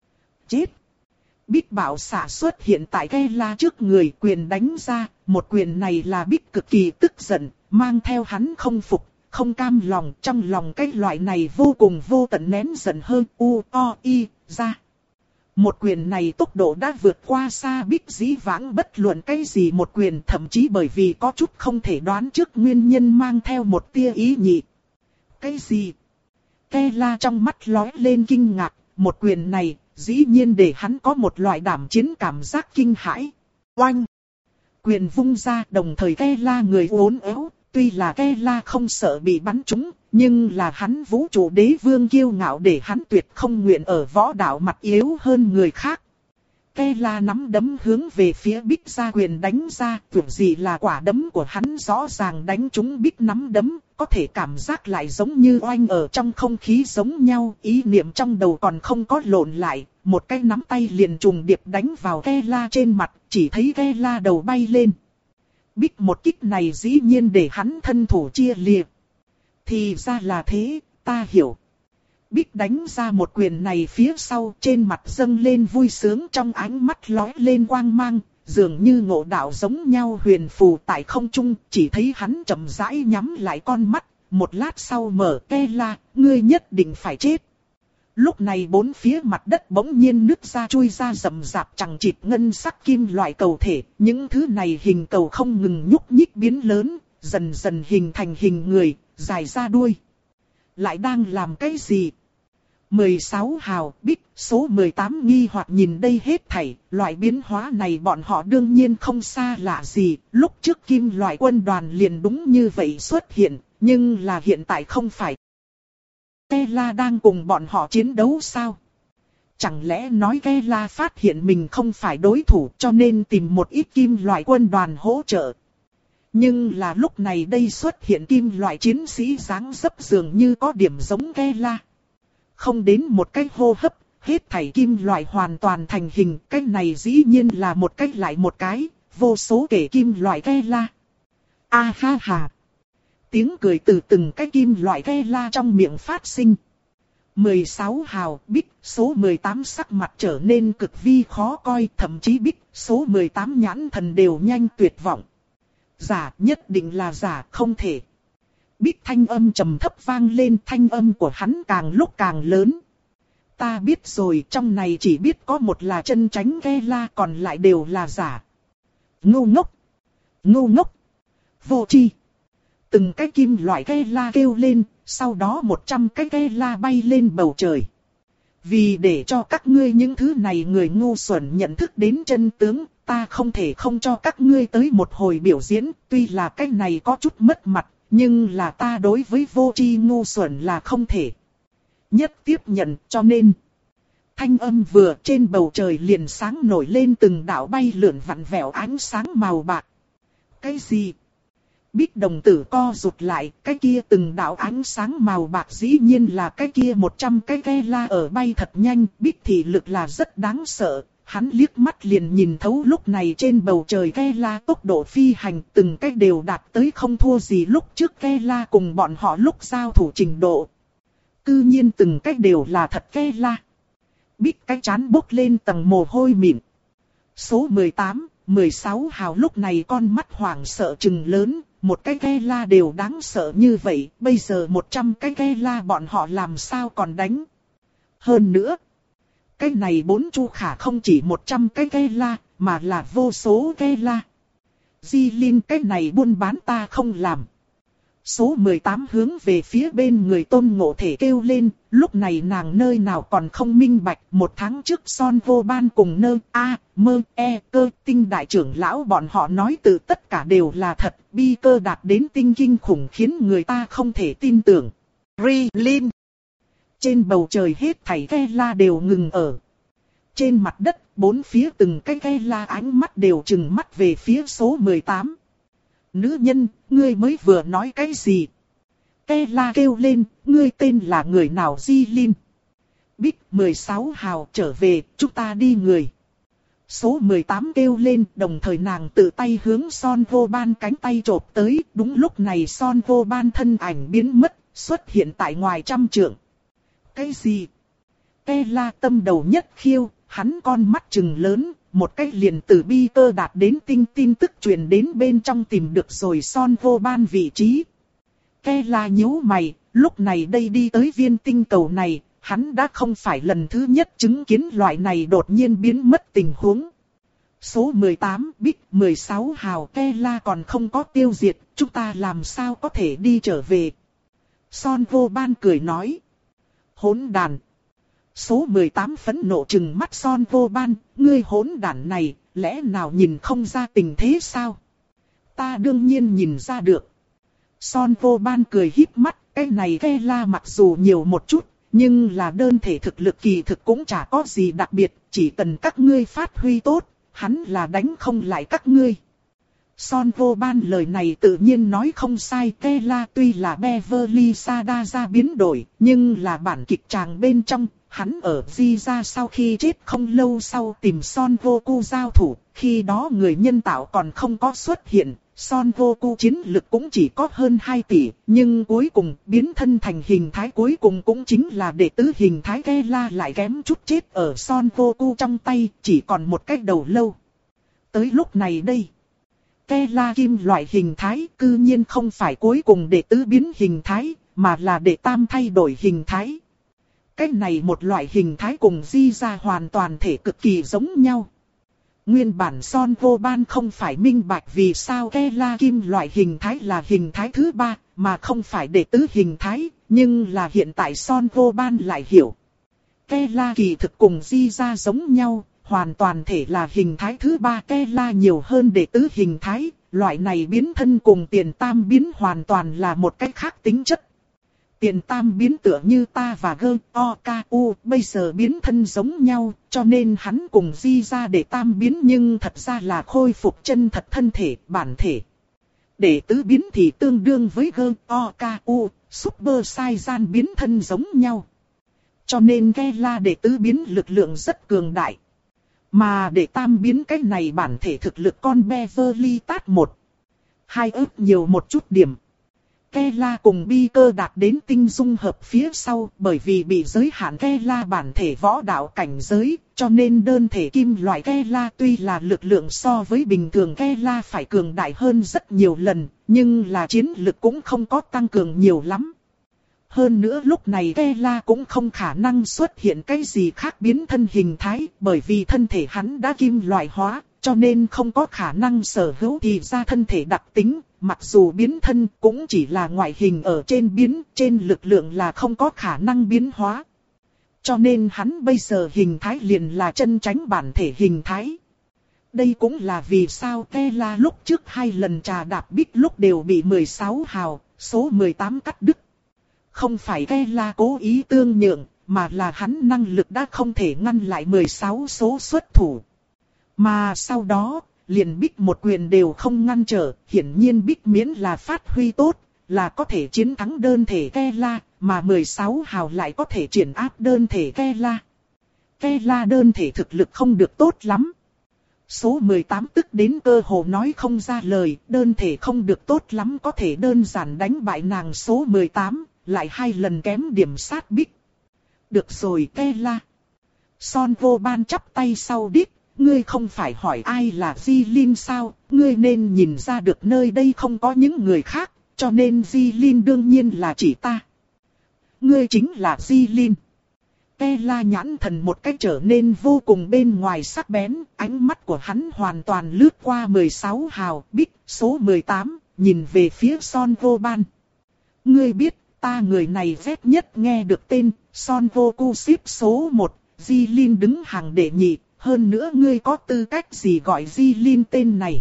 Chết! Bích bảo xạ xuất hiện tại Kela trước người, quyền đánh ra, một quyền này là Bích cực kỳ tức giận, mang theo hắn không phục, không cam lòng, trong lòng cái loại này vô cùng vô tận nén giận hơn u o i ra. Một quyền này tốc độ đã vượt qua xa Bích dĩ vãng bất luận cái gì một quyền, thậm chí bởi vì có chút không thể đoán trước nguyên nhân mang theo một tia ý nhị. Cái gì? Kela trong mắt lóe lên kinh ngạc, một quyền này dĩ nhiên để hắn có một loại đảm chiến cảm giác kinh hãi. Oanh! Quyền vung ra, đồng thời Kela người uốn éo, tuy là Kela không sợ bị bắn trúng, nhưng là hắn vũ trụ đế vương kiêu ngạo để hắn tuyệt không nguyện ở võ đạo mặt yếu hơn người khác. Kela nắm đấm hướng về phía Bích ra quyền đánh ra, tưởng gì là quả đấm của hắn rõ ràng đánh trúng Bích nắm đấm, có thể cảm giác lại giống như oanh ở trong không khí giống nhau, ý niệm trong đầu còn không có lộn lại, một cái nắm tay liền trùng điệp đánh vào Kela trên mặt, chỉ thấy Kela đầu bay lên. Bích một kích này dĩ nhiên để hắn thân thủ chia liệt. Thì ra là thế, ta hiểu. Bích đánh ra một quyền này phía sau, trên mặt dâng lên vui sướng, trong ánh mắt lóe lên quang mang, dường như ngộ đạo giống nhau huyền phù tại không trung, chỉ thấy hắn chậm rãi nhắm lại con mắt, một lát sau mở. Kela, ngươi nhất định phải chết. Lúc này bốn phía mặt đất bỗng nhiên nứt ra chui ra rậm rạp chằng chịt ngân sắc kim loại cầu thể, những thứ này hình cầu không ngừng nhúc nhích biến lớn, dần dần hình thành hình người, dài ra đuôi. Lại đang làm cái gì? mười sáu hào, Bích, số mười tám nghi hoặc nhìn đây hết thảy, loại biến hóa này bọn họ đương nhiên không xa lạ gì, lúc trước kim loại quân đoàn liền đúng như vậy xuất hiện, nhưng là hiện tại không phải. Kela đang cùng bọn họ chiến đấu sao? Chẳng lẽ nói Kela phát hiện mình không phải đối thủ cho nên tìm một ít kim loại quân đoàn hỗ trợ? Nhưng là lúc này đây xuất hiện kim loại chiến sĩ dáng dấp dường như có điểm giống Kela. Không đến một cái hô hấp, hết thảy kim loại hoàn toàn thành hình, cái này dĩ nhiên là một cái lại một cái, vô số kể kim loại Kela. A ha ha. Tiếng cười từ từng cái kim loại Kela trong miệng phát sinh. mười sáu hào, Bích, số mười tám sắc mặt trở nên cực vi khó coi, thậm chí Bích, số mười tám nhãn thần đều nhanh tuyệt vọng. Giả, nhất định là giả, không thể. Bích thanh âm trầm thấp vang lên, thanh âm của hắn càng lúc càng lớn. Ta biết rồi, trong này chỉ biết có một là chân tránh Kela, còn lại đều là giả. Ngu ngốc! Ngu ngốc! Vô tri! Từng cái kim loại Kela kêu lên, sau đó một trăm cái Kela bay lên bầu trời. Vì để cho các ngươi những thứ này người ngu xuẩn nhận thức đến chân tướng, ta không thể không cho các ngươi tới một hồi biểu diễn, tuy là cái này có chút mất mặt, nhưng là ta đối với vô tri ngu xuẩn là không thể nhất tiếp nhận, cho nên thanh âm vừa trên bầu trời liền sáng nổi lên từng đạo bay lượn vặn vẹo ánh sáng màu bạc. Cái gì? Bích đồng tử co rụt lại, cái kia từng đạo ánh sáng màu bạc dĩ nhiên là cái kia một trăm cái Kela ở bay thật nhanh. Bích thị lực là rất đáng sợ, hắn liếc mắt liền nhìn thấu lúc này trên bầu trời Kela tốc độ phi hành từng cái đều đạt tới không thua gì lúc trước Kela cùng bọn họ lúc giao thủ trình độ. Cư nhiên từng cái đều là thật Kela. Bích cái chán bốc lên tầng mồ hôi mịn. Số mười tám, mười sáu hào lúc này con mắt hoảng sợ trừng lớn, một cái Kela đều đáng sợ như vậy, bây giờ một trăm cái Kela bọn họ làm sao còn đánh. Hơn nữa, cái này bốn chu khả không chỉ một trăm cái Kela, mà là vô số Kela. Di Linh cái này buôn bán ta không làm. Số mười tám hướng về phía bên người Tôn Ngộ Thể kêu lên, lúc này nàng nơi nào còn không minh bạch, một tháng trước Son Vô Ban cùng nơ A, mơ, e, cơ, tinh đại trưởng lão bọn họ nói từ tất cả đều là thật, bi cơ đạt đến tinh kinh khủng khiến người ta không thể tin tưởng. Ri Linh. Trên bầu trời hết thảy Kela đều ngừng ở. Trên mặt đất, bốn phía từng cái Kela ánh mắt đều trừng mắt về phía số mười tám. Nữ nhân, ngươi mới vừa nói cái gì? Kela kêu lên, ngươi tên là người nào? Di Linh. Bích mười sáu hào trở về, chúng ta đi người. Số mười tám kêu lên, đồng thời nàng tự tay hướng Son Vô Ban cánh tay chộp tới. Đúng lúc này Son Vô Ban thân ảnh biến mất, xuất hiện tại ngoài trăm trượng. Cái gì? Kela tâm đầu nhất khiêu, hắn con mắt trừng lớn. Một cách liền từ bi cơ đạt đến tinh tin tức truyền đến bên trong tìm được rồi Son Vô Ban vị trí. Kela nhíu mày, lúc này đây đi tới viên tinh cầu này, hắn đã không phải lần thứ nhất chứng kiến loại này đột nhiên biến mất tình huống. Số mười tám, Bích, mười sáu hào Kela còn không có tiêu diệt, chúng ta làm sao có thể đi trở về. Son Vô Ban cười nói. Hỗn đàn. Số mười tám phẫn nộ trừng mắt Son Vô Ban, ngươi hỗn đản này, lẽ nào nhìn không ra tình thế sao? Ta đương nhiên nhìn ra được. Son Vô Ban cười híp mắt, cái này Kela mặc dù nhiều một chút, nhưng là đơn thể thực lực kỳ thực cũng chả có gì đặc biệt, chỉ cần các ngươi phát huy tốt, hắn là đánh không lại các ngươi. Son vô ban lời này tự nhiên nói không sai, Kela tuy là Beverly Sadasa biến đổi, nhưng là bản kịch tràng bên trong, hắn ở Jiza sau khi chết không lâu sau tìm Son Goku giao thủ, khi đó người nhân tạo còn không có xuất hiện, Son Goku chiến lực cũng chỉ có hơn hai tỷ, nhưng cuối cùng biến thân thành hình thái cuối cùng cũng chính là đệ tứ hình thái Kela lại kém chút chết ở Son Goku trong tay, chỉ còn một cái đầu lâu. Tới lúc này đây, Kela kim loại hình thái cư nhiên không phải cuối cùng đệ tứ biến hình thái, mà là đệ tam thay đổi hình thái. Cái này một loại hình thái cùng Jiza hoàn toàn thể cực kỳ giống nhau. Nguyên bản Son Goban không phải minh bạch vì sao Kela kim loại hình thái là hình thái thứ ba, mà không phải đệ tứ hình thái, nhưng là hiện tại Son Goban lại hiểu. Kela kỳ thực cùng Jiza giống nhau, hoàn toàn thể là hình thái thứ ba, Kela nhiều hơn đệ tứ hình thái, loại này biến thân cùng tiền tam biến hoàn toàn là một cách khác tính chất. Tiền tam biến tựa như ta và Gơ O K U bây giờ biến thân giống nhau, cho nên hắn cùng Jiza để tam biến nhưng thật ra là khôi phục chân thật thân thể, bản thể. Để tứ biến thì tương đương với Gơ O K U, Super Saiyan biến thân giống nhau. Cho nên Kela để tứ biến lực lượng rất cường đại. Mà để tam biến cái này bản thể thực lực con Beverly tát một, hai ức nhiều một chút điểm. Kela cùng bi cơ đạt đến tinh dung hợp phía sau, bởi vì bị giới hạn Kela bản thể võ đạo cảnh giới, cho nên đơn thể kim loại Kela tuy là lực lượng so với bình thường Kela phải cường đại hơn rất nhiều lần, nhưng là chiến lực cũng không có tăng cường nhiều lắm. Hơn nữa lúc này Kela cũng không khả năng xuất hiện cái gì khác biến thân hình thái, bởi vì thân thể hắn đã kim loại hóa, cho nên không có khả năng sở hữu thì ra thân thể đặc tính, mặc dù biến thân cũng chỉ là ngoại hình ở trên biến, trên lực lượng là không có khả năng biến hóa. Cho nên hắn bây giờ hình thái liền là chân tránh bản thể hình thái. Đây cũng là vì sao Kela lúc trước hai lần trà đạp bích lúc đều bị mười sáu hào, số mười tám cắt đứt. Không phải Kela cố ý tương nhượng, mà là hắn năng lực đã không thể ngăn lại mười sáu số xuất thủ. Mà sau đó, liền Bích một quyền đều không ngăn trở, hiển nhiên Bích miễn là phát huy tốt, là có thể chiến thắng đơn thể Kela, mà mười sáu hào lại có thể triển áp đơn thể Kela. Kela đơn thể thực lực không được tốt lắm. Số mười tám tức đến cơ hồ nói không ra lời, đơn thể không được tốt lắm có thể đơn giản đánh bại nàng số mười tám, lại hai lần kém điểm sát Bích. Được rồi Kela. Son Goban chắp tay sau đít. Ngươi không phải hỏi ai là Jilin sao, ngươi nên nhìn ra được nơi đây không có những người khác, cho nên Jilin đương nhiên là chỉ ta. Ngươi chính là Jilin. Kela nhãn thần một cách trở nên vô cùng bên ngoài sắc bén, ánh mắt của hắn hoàn toàn lướt qua mười sáu hào, Bích, số mười tám, nhìn về phía Son Goban. Ngươi biết, ta người này ghét nhất nghe được tên, Son Goku xếp số một, Jilin đứng hàng đệ nhị. Hơn nữa ngươi có tư cách gì gọi Jilin tên này?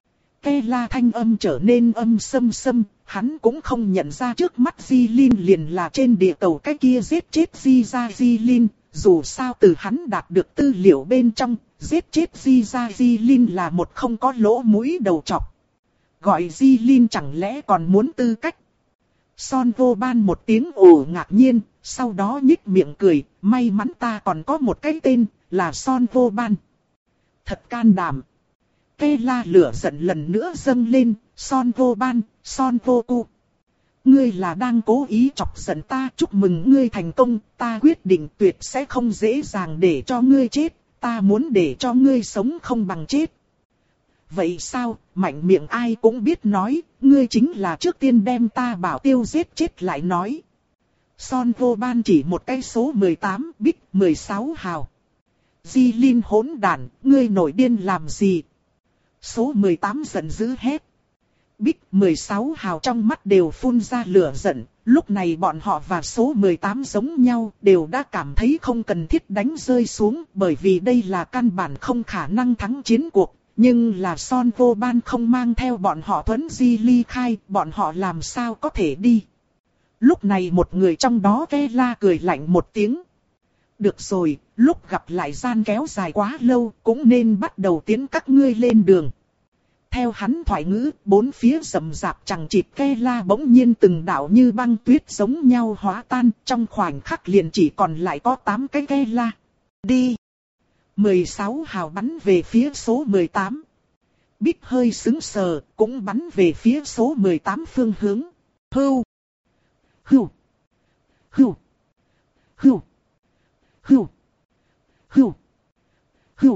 Kela thanh âm trở nên âm sâm sâm, hắn cũng không nhận ra trước mắt Jilin liền là trên địa cầu cái kia giết chết Jiza Jilin, dù sao từ hắn đạt được tư liệu bên trong, giết chết Jiza Jilin là một không có lỗ mũi đầu trọc. Gọi Jilin chẳng lẽ còn muốn tư cách? Son Goban một tiếng ồ ngạc nhiên, sau đó nhích miệng cười, may mắn ta còn có một cái tên, là Son Goban. Thật can đảm. Kela lửa giận lần nữa dâng lên, Son Goban, Son Goku. Ngươi là đang cố ý chọc giận ta, chúc mừng ngươi thành công, ta quyết định tuyệt sẽ không dễ dàng để cho ngươi chết, ta muốn để cho ngươi sống không bằng chết. Vậy sao, mạnh miệng ai cũng biết nói, ngươi chính là trước tiên đem ta bảo tiêu giết chết lại nói. Son Goban chỉ một cái số mười tám, Bích mười sáu hào. Jilin hỗn đản, ngươi nổi điên làm gì? Số mười tám giận dữ hét. Bích mười sáu hào trong mắt đều phun ra lửa giận, lúc này bọn họ và số mười tám giống nhau, đều đã cảm thấy không cần thiết đánh rơi xuống, bởi vì đây là căn bản không khả năng thắng chiến cuộc. Nhưng là Son Goban không mang theo bọn họ thuấn di ly khai, bọn họ làm sao có thể đi. Lúc này một người trong đó ke la cười lạnh một tiếng. Được rồi, lúc gặp lại gian kéo dài quá lâu cũng nên bắt đầu tiến các ngươi lên đường. Theo hắn thoại ngữ, bốn phía rậm rạp chằng chịt ke la bỗng nhiên từng đạo như băng tuyết giống nhau hóa tan, trong khoảnh khắc liền chỉ còn lại có tám cái ke la. Đi! mười sáu hào bắn về phía số mười tám. Bích hơi sững sờ, cũng bắn về phía số mười tám phương hướng. Hưu! Hưu! Hưu! Hưu! Hưu! Hưu! Hưu!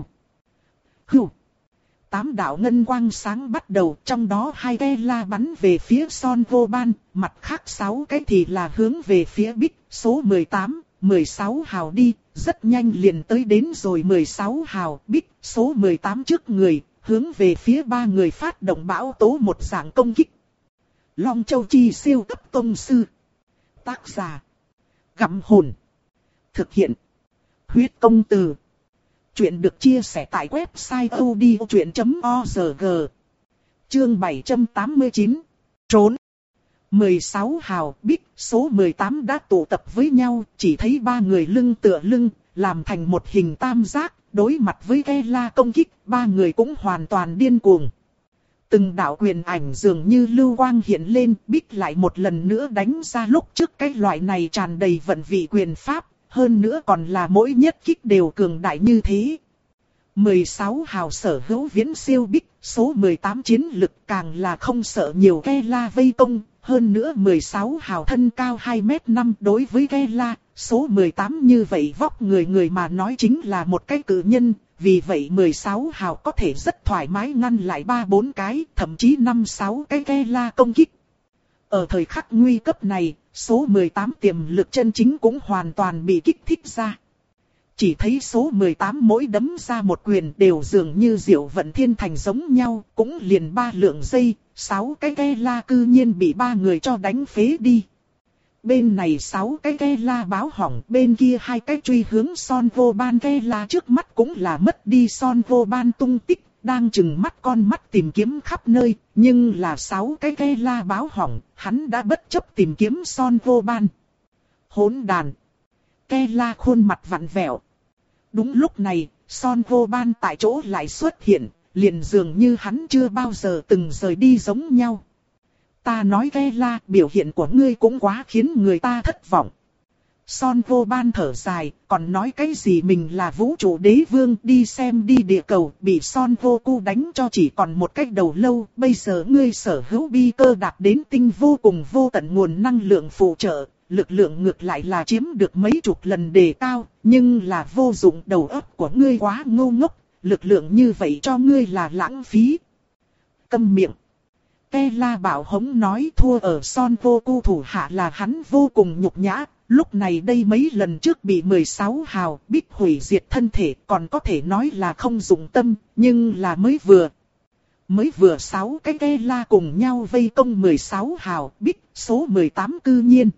Hưu! Tám đạo ngân quang sáng bắt đầu, trong đó hai ke la bắn về phía Son Vô Ban, mặt khác sáu cái thì là hướng về phía Bích, số mười tám, mười sáu hào đi, rất nhanh liền tới đến rồi mười sáu hào, Bích, số mười tám trước người, hướng về phía ba người phát động bão tố một dạng công kích. Long Châu Chi siêu cấp tông sư. Tác giả: Gặm Hồn. Thực hiện: Huyết Công Từ. Chuyện được chia sẻ tại website odchuyện chấm org. Chương bảy trăm tám mươi chín. Trốn. mười sáu hào, Bích, số mười tám đã tụ tập với nhau, chỉ thấy ba người lưng tựa lưng, làm thành một hình tam giác, đối mặt với ke la công kích, ba người cũng hoàn toàn điên cuồng. Từng đạo quyền ảnh dường như lưu quang hiện lên, Bích lại một lần nữa đánh ra lúc trước cái loại này tràn đầy vận vị quyền pháp. Hơn nữa còn là mỗi nhất kích đều cường đại như thế. mười sáu hào sở hữu viễn siêu Bích, số mười tám chiến lực càng là không sợ nhiều ke la vây công. Hơn nữa mười sáu hào thân cao hai mét năm đối với ke la, số mười tám như vậy vóc người người mà nói chính là một cái cự nhân. Vì vậy mười sáu hào có thể rất thoải mái ngăn lại ba bốn cái, thậm chí năm sáu cái ke la công kích. Ở thời khắc nguy cấp này, số mười tám tiềm lực chân chính cũng hoàn toàn bị kích thích ra. Chỉ thấy số mười tám mỗi đấm ra một quyền đều dường như diệu vận thiên thành giống nhau, cũng liền ba lượng giây, sáu cái ke la cư nhiên bị ba người cho đánh phế đi. Bên này sáu cái ke la báo hỏng, bên kia hai cái truy hướng Son Vô Ban ke la trước mắt cũng là mất đi Son Vô Ban tung tích. Đang chừng mắt con mắt tìm kiếm khắp nơi, nhưng là sáu cái ke la báo hỏng, hắn đã bất chấp tìm kiếm Son Vô Ban. Hỗn đàn! Ke la khuôn mặt vặn vẹo. Đúng lúc này, Son Vô Ban tại chỗ lại xuất hiện, liền dường như hắn chưa bao giờ từng rời đi giống nhau. Ta nói ke la, biểu hiện của ngươi cũng quá khiến người ta thất vọng. Son Vô Ban thở dài, còn nói cái gì mình là vũ trụ đế vương, đi xem đi địa cầu, bị Son Vô Cu đánh cho chỉ còn một cái đầu lâu, bây giờ ngươi sở hữu bi cơ đạt đến tinh vô cùng vô tận nguồn năng lượng phụ trợ, lực lượng ngược lại là chiếm được mấy chục lần đề cao, nhưng là vô dụng, đầu óc của ngươi quá ngu ngốc, lực lượng như vậy cho ngươi là lãng phí. Câm miệng. Ke la bảo hống nói thua ở Son Vô Cu thủ hạ là hắn vô cùng nhục nhã. Lúc này đây mấy lần trước bị mười sáu hào Bích hủy diệt thân thể còn có thể nói là không dụng tâm, nhưng là mới vừa. Mới vừa sáu cái ke la cùng nhau vây công mười sáu hào Bích, số mười tám cư nhiên.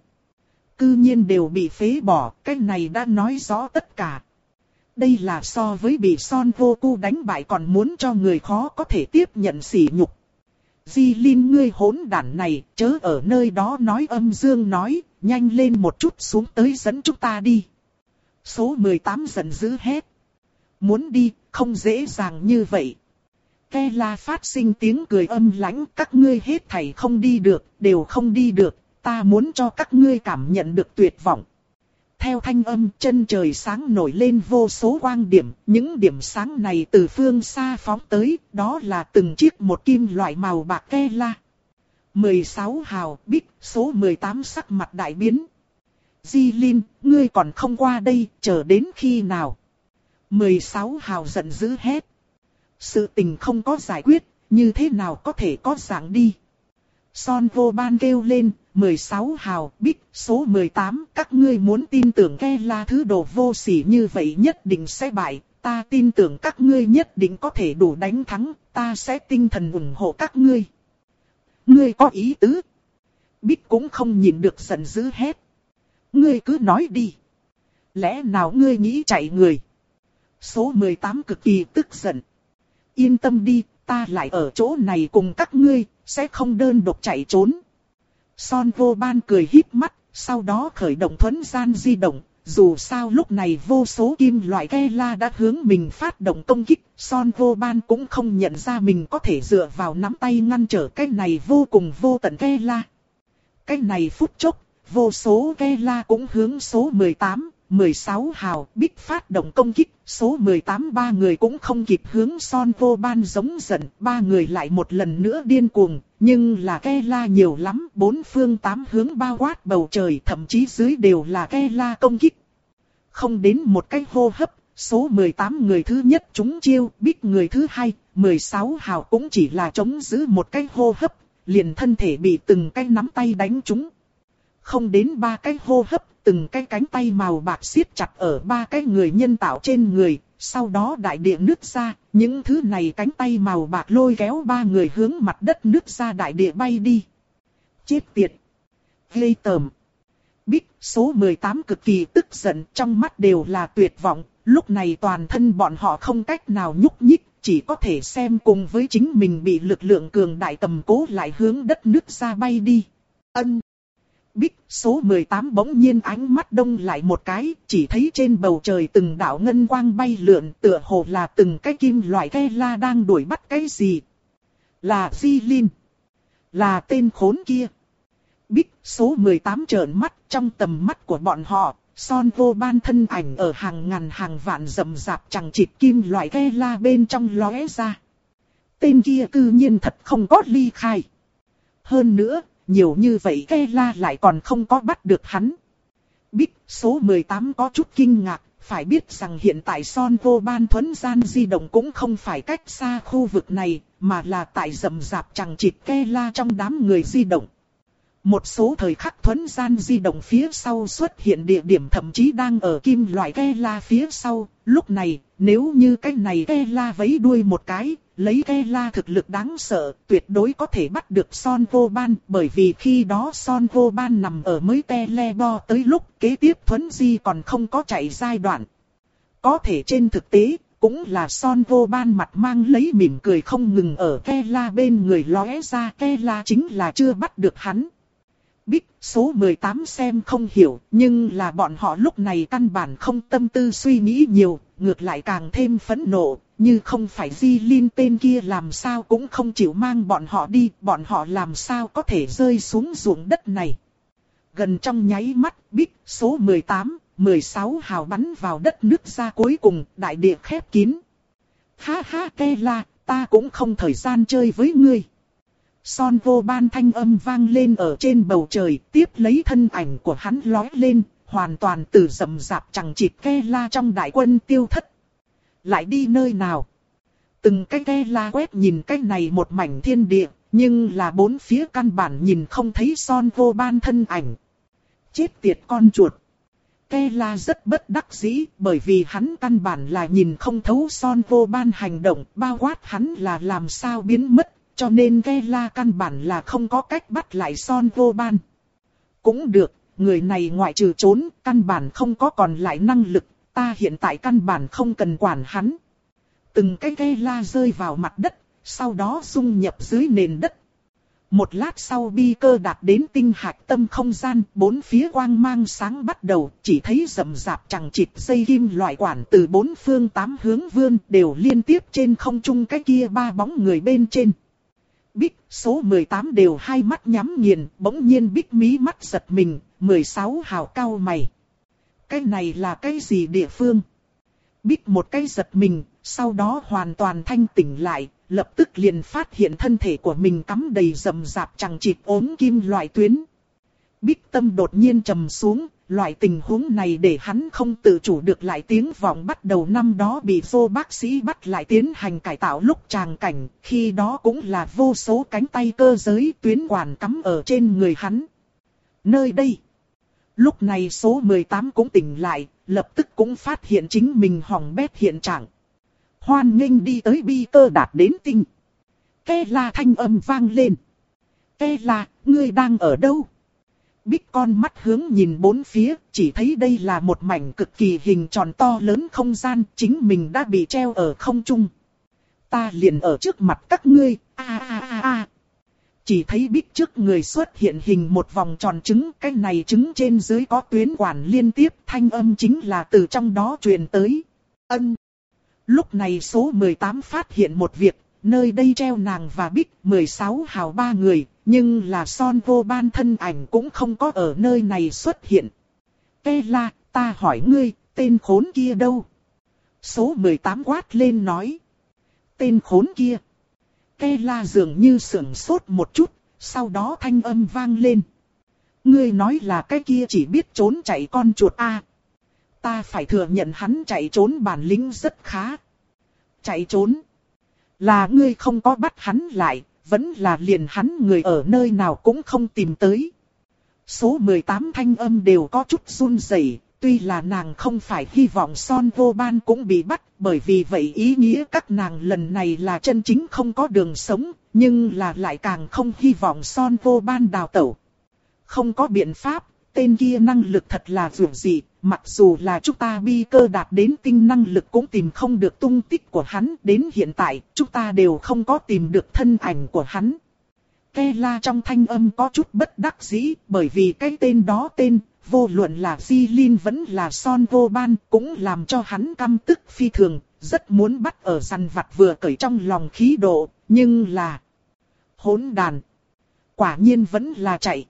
Cư nhiên đều bị phế bỏ, cái này đã nói rõ tất cả. Đây là so với bị Son Vô Cu đánh bại còn muốn cho người khó có thể tiếp nhận sỉ nhục. Di Linh ngươi hỗn đản này, chớ ở nơi đó nói âm dương nói, nhanh lên một chút xuống tới dẫn chúng ta đi. Số mười tám giận dữ hét. Muốn đi, không dễ dàng như vậy. Ke la phát sinh tiếng cười âm lãnh, các ngươi hết thảy không đi được, đều không đi được, ta muốn cho các ngươi cảm nhận được tuyệt vọng. Theo thanh âm chân trời sáng nổi lên vô số quang điểm, những điểm sáng này từ phương xa phóng tới, đó là từng chiếc một kim loại màu bạc ke la. mười sáu hào Bích, số mười tám sắc mặt đại biến. Di Linh, ngươi còn không qua đây, chờ đến khi nào? mười sáu hào giận dữ hét. Sự tình không có giải quyết, như thế nào có thể có dạng đi? Son Vô Ban kêu lên, mười sáu hào Bích, số mười tám, các ngươi muốn tin tưởng ke la thứ đồ vô sỉ như vậy nhất định sẽ bại, ta tin tưởng các ngươi nhất định có thể đủ đánh thắng, ta sẽ tinh thần ủng hộ các ngươi. Ngươi có ý tứ? Bích cũng không nhìn được giận dữ hét. Ngươi cứ nói đi. Lẽ nào ngươi nghĩ chạy người? Số mười tám cực kỳ tức giận. Yên tâm đi, ta lại ở chỗ này cùng các ngươi, sẽ không đơn độc chạy trốn. Son Vô Ban cười híp mắt, sau đó khởi động thuẫn gian di động. Dù sao lúc này vô số kim loại Kela đã hướng mình phát động công kích, Son Vô Ban cũng không nhận ra mình có thể dựa vào nắm tay ngăn trở cái này vô cùng vô tận Kela. Cái này phút chốc, vô số Kela cũng hướng số mười tám, mười sáu hào Bích phát động công kích, số mười tám ba người cũng không kịp hướng Son Vô Ban giống giận, ba người lại một lần nữa điên cuồng, nhưng là Kela nhiều lắm, bốn phương tám hướng bao quát bầu trời, thậm chí dưới đều là Kela công kích. Không đến một cái hô hấp, số mười tám người thứ nhất trúng chiêu, Bích người thứ hai, mười sáu hào cũng chỉ là chống giữ một cái hô hấp, liền thân thể bị từng cái nắm tay đánh trúng. Không đến ba cái hô hấp, từng cái cánh tay màu bạc siết chặt ở ba cái người nhân tạo trên người, sau đó đại địa nứt ra, những thứ này cánh tay màu bạc lôi kéo ba người hướng mặt đất nứt ra đại địa bay đi. Chết tiệt! Ghê tởm! Bích số mười tám cực kỳ tức giận, trong mắt đều là tuyệt vọng, lúc này toàn thân bọn họ không cách nào nhúc nhích, chỉ có thể xem cùng với chính mình bị lực lượng cường đại cầm cố lại hướng đất nứt ra bay đi. Ân! Bích số mười tám bỗng nhiên ánh mắt đông lại một cái, chỉ thấy trên bầu trời từng đạo ngân quang bay lượn, tựa hồ là từng cái kim loại Kela đang đuổi bắt cái gì. Là Di Linh. Là tên khốn kia. Bích số mười tám trợn mắt, trong tầm mắt của bọn họ, Son Vô Ban thân ảnh ở hàng ngàn hàng vạn rậm rạp chằng chịt kim loại Kela bên trong lóe ra. Tên kia cư nhiên thật không có ly khai. Hơn nữa, nhiều như vậy Kela lại còn không có bắt được hắn. Bích số mười tám có chút kinh ngạc, phải biết rằng hiện tại Son Vô Ban thuẫn gian di động cũng không phải cách xa khu vực này, mà là tại rậm rạp chằng chịt Kela trong đám người di động. Một số thời khắc thuẫn gian di động phía sau xuất hiện địa điểm thậm chí đang ở kim loại Kela phía sau. Lúc này, nếu như cái này Kela vẫy đuôi một cái, lấy Kela thực lực đáng sợ, tuyệt đối có thể bắt được Son Vô Ban. Bởi vì khi đó Son Vô Ban nằm ở mới Telebo tới lúc kế tiếp thuẫn di còn không có chạy giai đoạn. Có thể trên thực tế, cũng là Son Vô Ban mặt mang lấy mỉm cười không ngừng ở Kela bên người lóe ra. Kela chính là chưa bắt được hắn. Bích số mười tám xem không hiểu, nhưng là bọn họ lúc này căn bản không tâm tư suy nghĩ nhiều, ngược lại càng thêm phẫn nộ, như không phải Di Linh tên kia làm sao cũng không chịu mang bọn họ đi, bọn họ làm sao có thể rơi xuống ruộng đất này. Gần trong nháy mắt, Bích số mười tám, mười sáu hào bắn vào đất nước ra cuối cùng, đại địa khép kín. Ha ha Kela, ta cũng không thời gian chơi với ngươi. Son Vô Ban thanh âm vang lên ở trên bầu trời, tiếp lấy thân ảnh của hắn lói lên, hoàn toàn từ rậm rạp chằng chịt Kela trong đại quân tiêu thất. Lại đi nơi nào? Từng cái Kela quét nhìn cái này một mảnh thiên địa, nhưng là bốn phía căn bản nhìn không thấy Son Vô Ban thân ảnh. Chết tiệt con chuột! Kela rất bất đắc dĩ, bởi vì hắn căn bản là nhìn không thấu Son Vô Ban hành động, bao quát hắn là làm sao biến mất. Cho nên Kela căn bản là không có cách bắt lại Son Vô Ban. Cũng được, người này ngoại trừ trốn, căn bản không có còn lại năng lực, ta hiện tại căn bản không cần quản hắn. Từng cái Kela rơi vào mặt đất, sau đó dung nhập dưới nền đất. Một lát sau bi cơ đạt đến tinh hạch tâm không gian, bốn phía quang mang sáng bắt đầu, chỉ thấy rậm rạp chằng chịt dây kim loại quản từ bốn phương tám hướng vươn, đều liên tiếp trên không trung cái kia ba bóng người bên trên. Bích số mười tám đều hai mắt nhắm nghiền, bỗng nhiên Bích mí mắt giật mình, mười sáu hào cau mày. Cái này là cái gì địa phương? Bích một cái giật mình, sau đó hoàn toàn thanh tỉnh lại, lập tức liền phát hiện thân thể của mình cắm đầy rậm rạp chằng chịt ốm kim loại tuyến. Bích tâm đột nhiên trầm xuống, loại tình huống này để hắn không tự chủ được lại tiếng vọng bắt đầu năm đó bị vô bác sĩ bắt lại tiến hành cải tạo lúc tràng cảnh, khi đó cũng là vô số cánh tay cơ giới tuyến quản cắm ở trên người hắn. Nơi đây, lúc này số mười tám cũng tỉnh lại, lập tức cũng phát hiện chính mình hỏng bét hiện trạng. Hoan nghênh đi tới bi cơ đạt đến tinh. Kela thanh âm vang lên. Kela, ngươi đang ở đâu? Bích con mắt hướng nhìn bốn phía, chỉ thấy đây là một mảnh cực kỳ hình tròn to lớn không gian, chính mình đã bị treo ở không trung. Ta liền ở trước mặt các ngươi, a a a a. chỉ thấy Bích trước người xuất hiện hình một vòng tròn trứng, cái này trứng trên dưới có tuyến quản liên tiếp, thanh âm chính là từ trong đó truyền tới. Ân. Lúc này số mười tám phát hiện một việc, nơi đây treo nàng và Bích mười sáu hào ba người, nhưng là Son Vô Ban thân ảnh cũng không có ở nơi này xuất hiện. Kela, ta hỏi ngươi, tên khốn kia đâu? Số mười tám quát lên nói. Tên khốn kia. Kela dường như sửng sốt một chút, sau đó thanh âm vang lên. Ngươi nói là cái kia chỉ biết trốn chạy con chuột a? Ta phải thừa nhận hắn chạy trốn bản lĩnh rất khá. Chạy trốn? Là ngươi không có bắt hắn lại, vẫn là liền hắn người ở nơi nào cũng không tìm tới. Số mười tám thanh âm đều có chút run rẩy. Tuy là nàng không phải hy vọng Son Vô Ban cũng bị bắt, bởi vì vậy ý nghĩa các nàng lần này là chân chính không có đường sống, nhưng là lại càng không hy vọng Son Vô Ban đào tẩu. Không có biện pháp, tên kia năng lực thật là dường dị, mặc dù là chúng ta bi cơ đạt đến tinh năng lực cũng tìm không được tung tích của hắn, đến hiện tại chúng ta đều không có tìm được thân ảnh của hắn. Kela trong thanh âm có chút bất đắc dĩ, bởi vì cái tên đó tên, vô luận là Jilin vẫn là Son Vô Ban cũng làm cho hắn căm tức phi thường, rất muốn bắt ở săn vặt vừa cởi trong lòng khí độ, nhưng là hỗn đàn. Quả nhiên vẫn là chạy.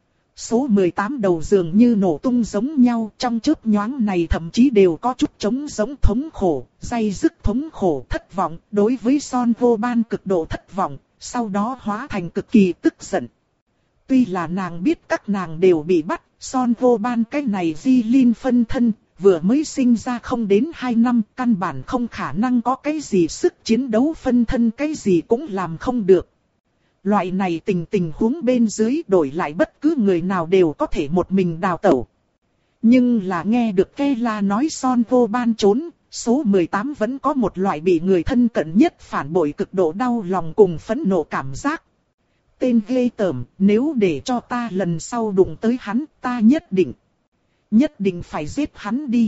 Số mười tám đầu dường như nổ tung giống nhau, trong chớp nhoáng này thậm chí đều có chút trống giống thống khổ, day dứt thống khổ, thất vọng, đối với Son Vô Ban cực độ thất vọng, sau đó hóa thành cực kỳ tức giận. Tuy là nàng biết các nàng đều bị bắt, Son Vô Ban cái này Jilin phân thân, vừa mới sinh ra không đến hai năm, căn bản không khả năng có cái gì sức chiến đấu phân thân, cái gì cũng làm không được. Loại này tình tình huống bên dưới đổi lại bất cứ người nào đều có thể một mình đào tẩu. Nhưng là nghe được Kela nói Son Vô Ban trốn, số mười tám vẫn có một loại bị người thân cận nhất phản bội cực độ đau lòng cùng phẫn nộ cảm giác. Tên ghê tởm, nếu để cho ta lần sau đụng tới hắn, ta nhất định, nhất định phải giết hắn đi.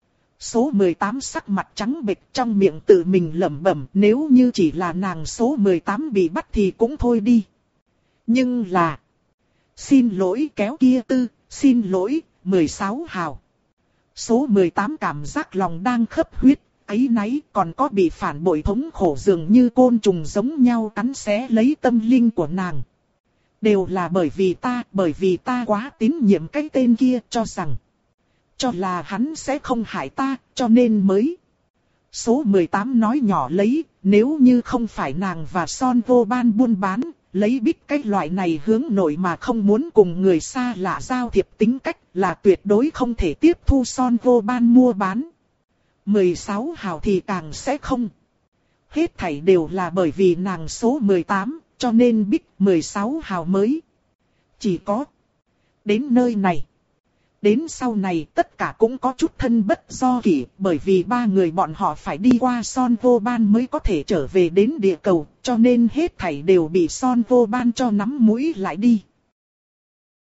Số mười tám sắc mặt trắng bệch, trong miệng tự mình lẩm bẩm, nếu như chỉ là nàng số mười tám bị bắt thì cũng thôi đi. Nhưng là, xin lỗi kéo kia tư, xin lỗi, mười sáu hào. Số mười tám cảm giác lòng đang khấp huyết, áy náy, còn có bị phản bội thống khổ dường như côn trùng giống nhau cắn xé lấy tâm linh của nàng. Đều là bởi vì ta, bởi vì ta quá tín nhiệm cái tên kia, cho rằng cho là hắn sẽ không hại ta, cho nên mới. Số mười tám nói nhỏ lấy, nếu như không phải nàng và Son Vô Ban buôn bán, lấy Bích cái loại này hướng nội mà không muốn cùng người xa lạ giao thiệp tính cách, là tuyệt đối không thể tiếp thu Son Vô Ban mua bán. mười sáu hào thì càng sẽ không. Hết thảy đều là bởi vì nàng số mười tám, cho nên Bích mười sáu hào mới. Chỉ có đến nơi này. Đến sau này tất cả cũng có chút thân bất do kỷ, bởi vì ba người bọn họ phải đi qua Son Vô Ban mới có thể trở về đến địa cầu, cho nên hết thảy đều bị Son Vô Ban cho nắm mũi lại đi.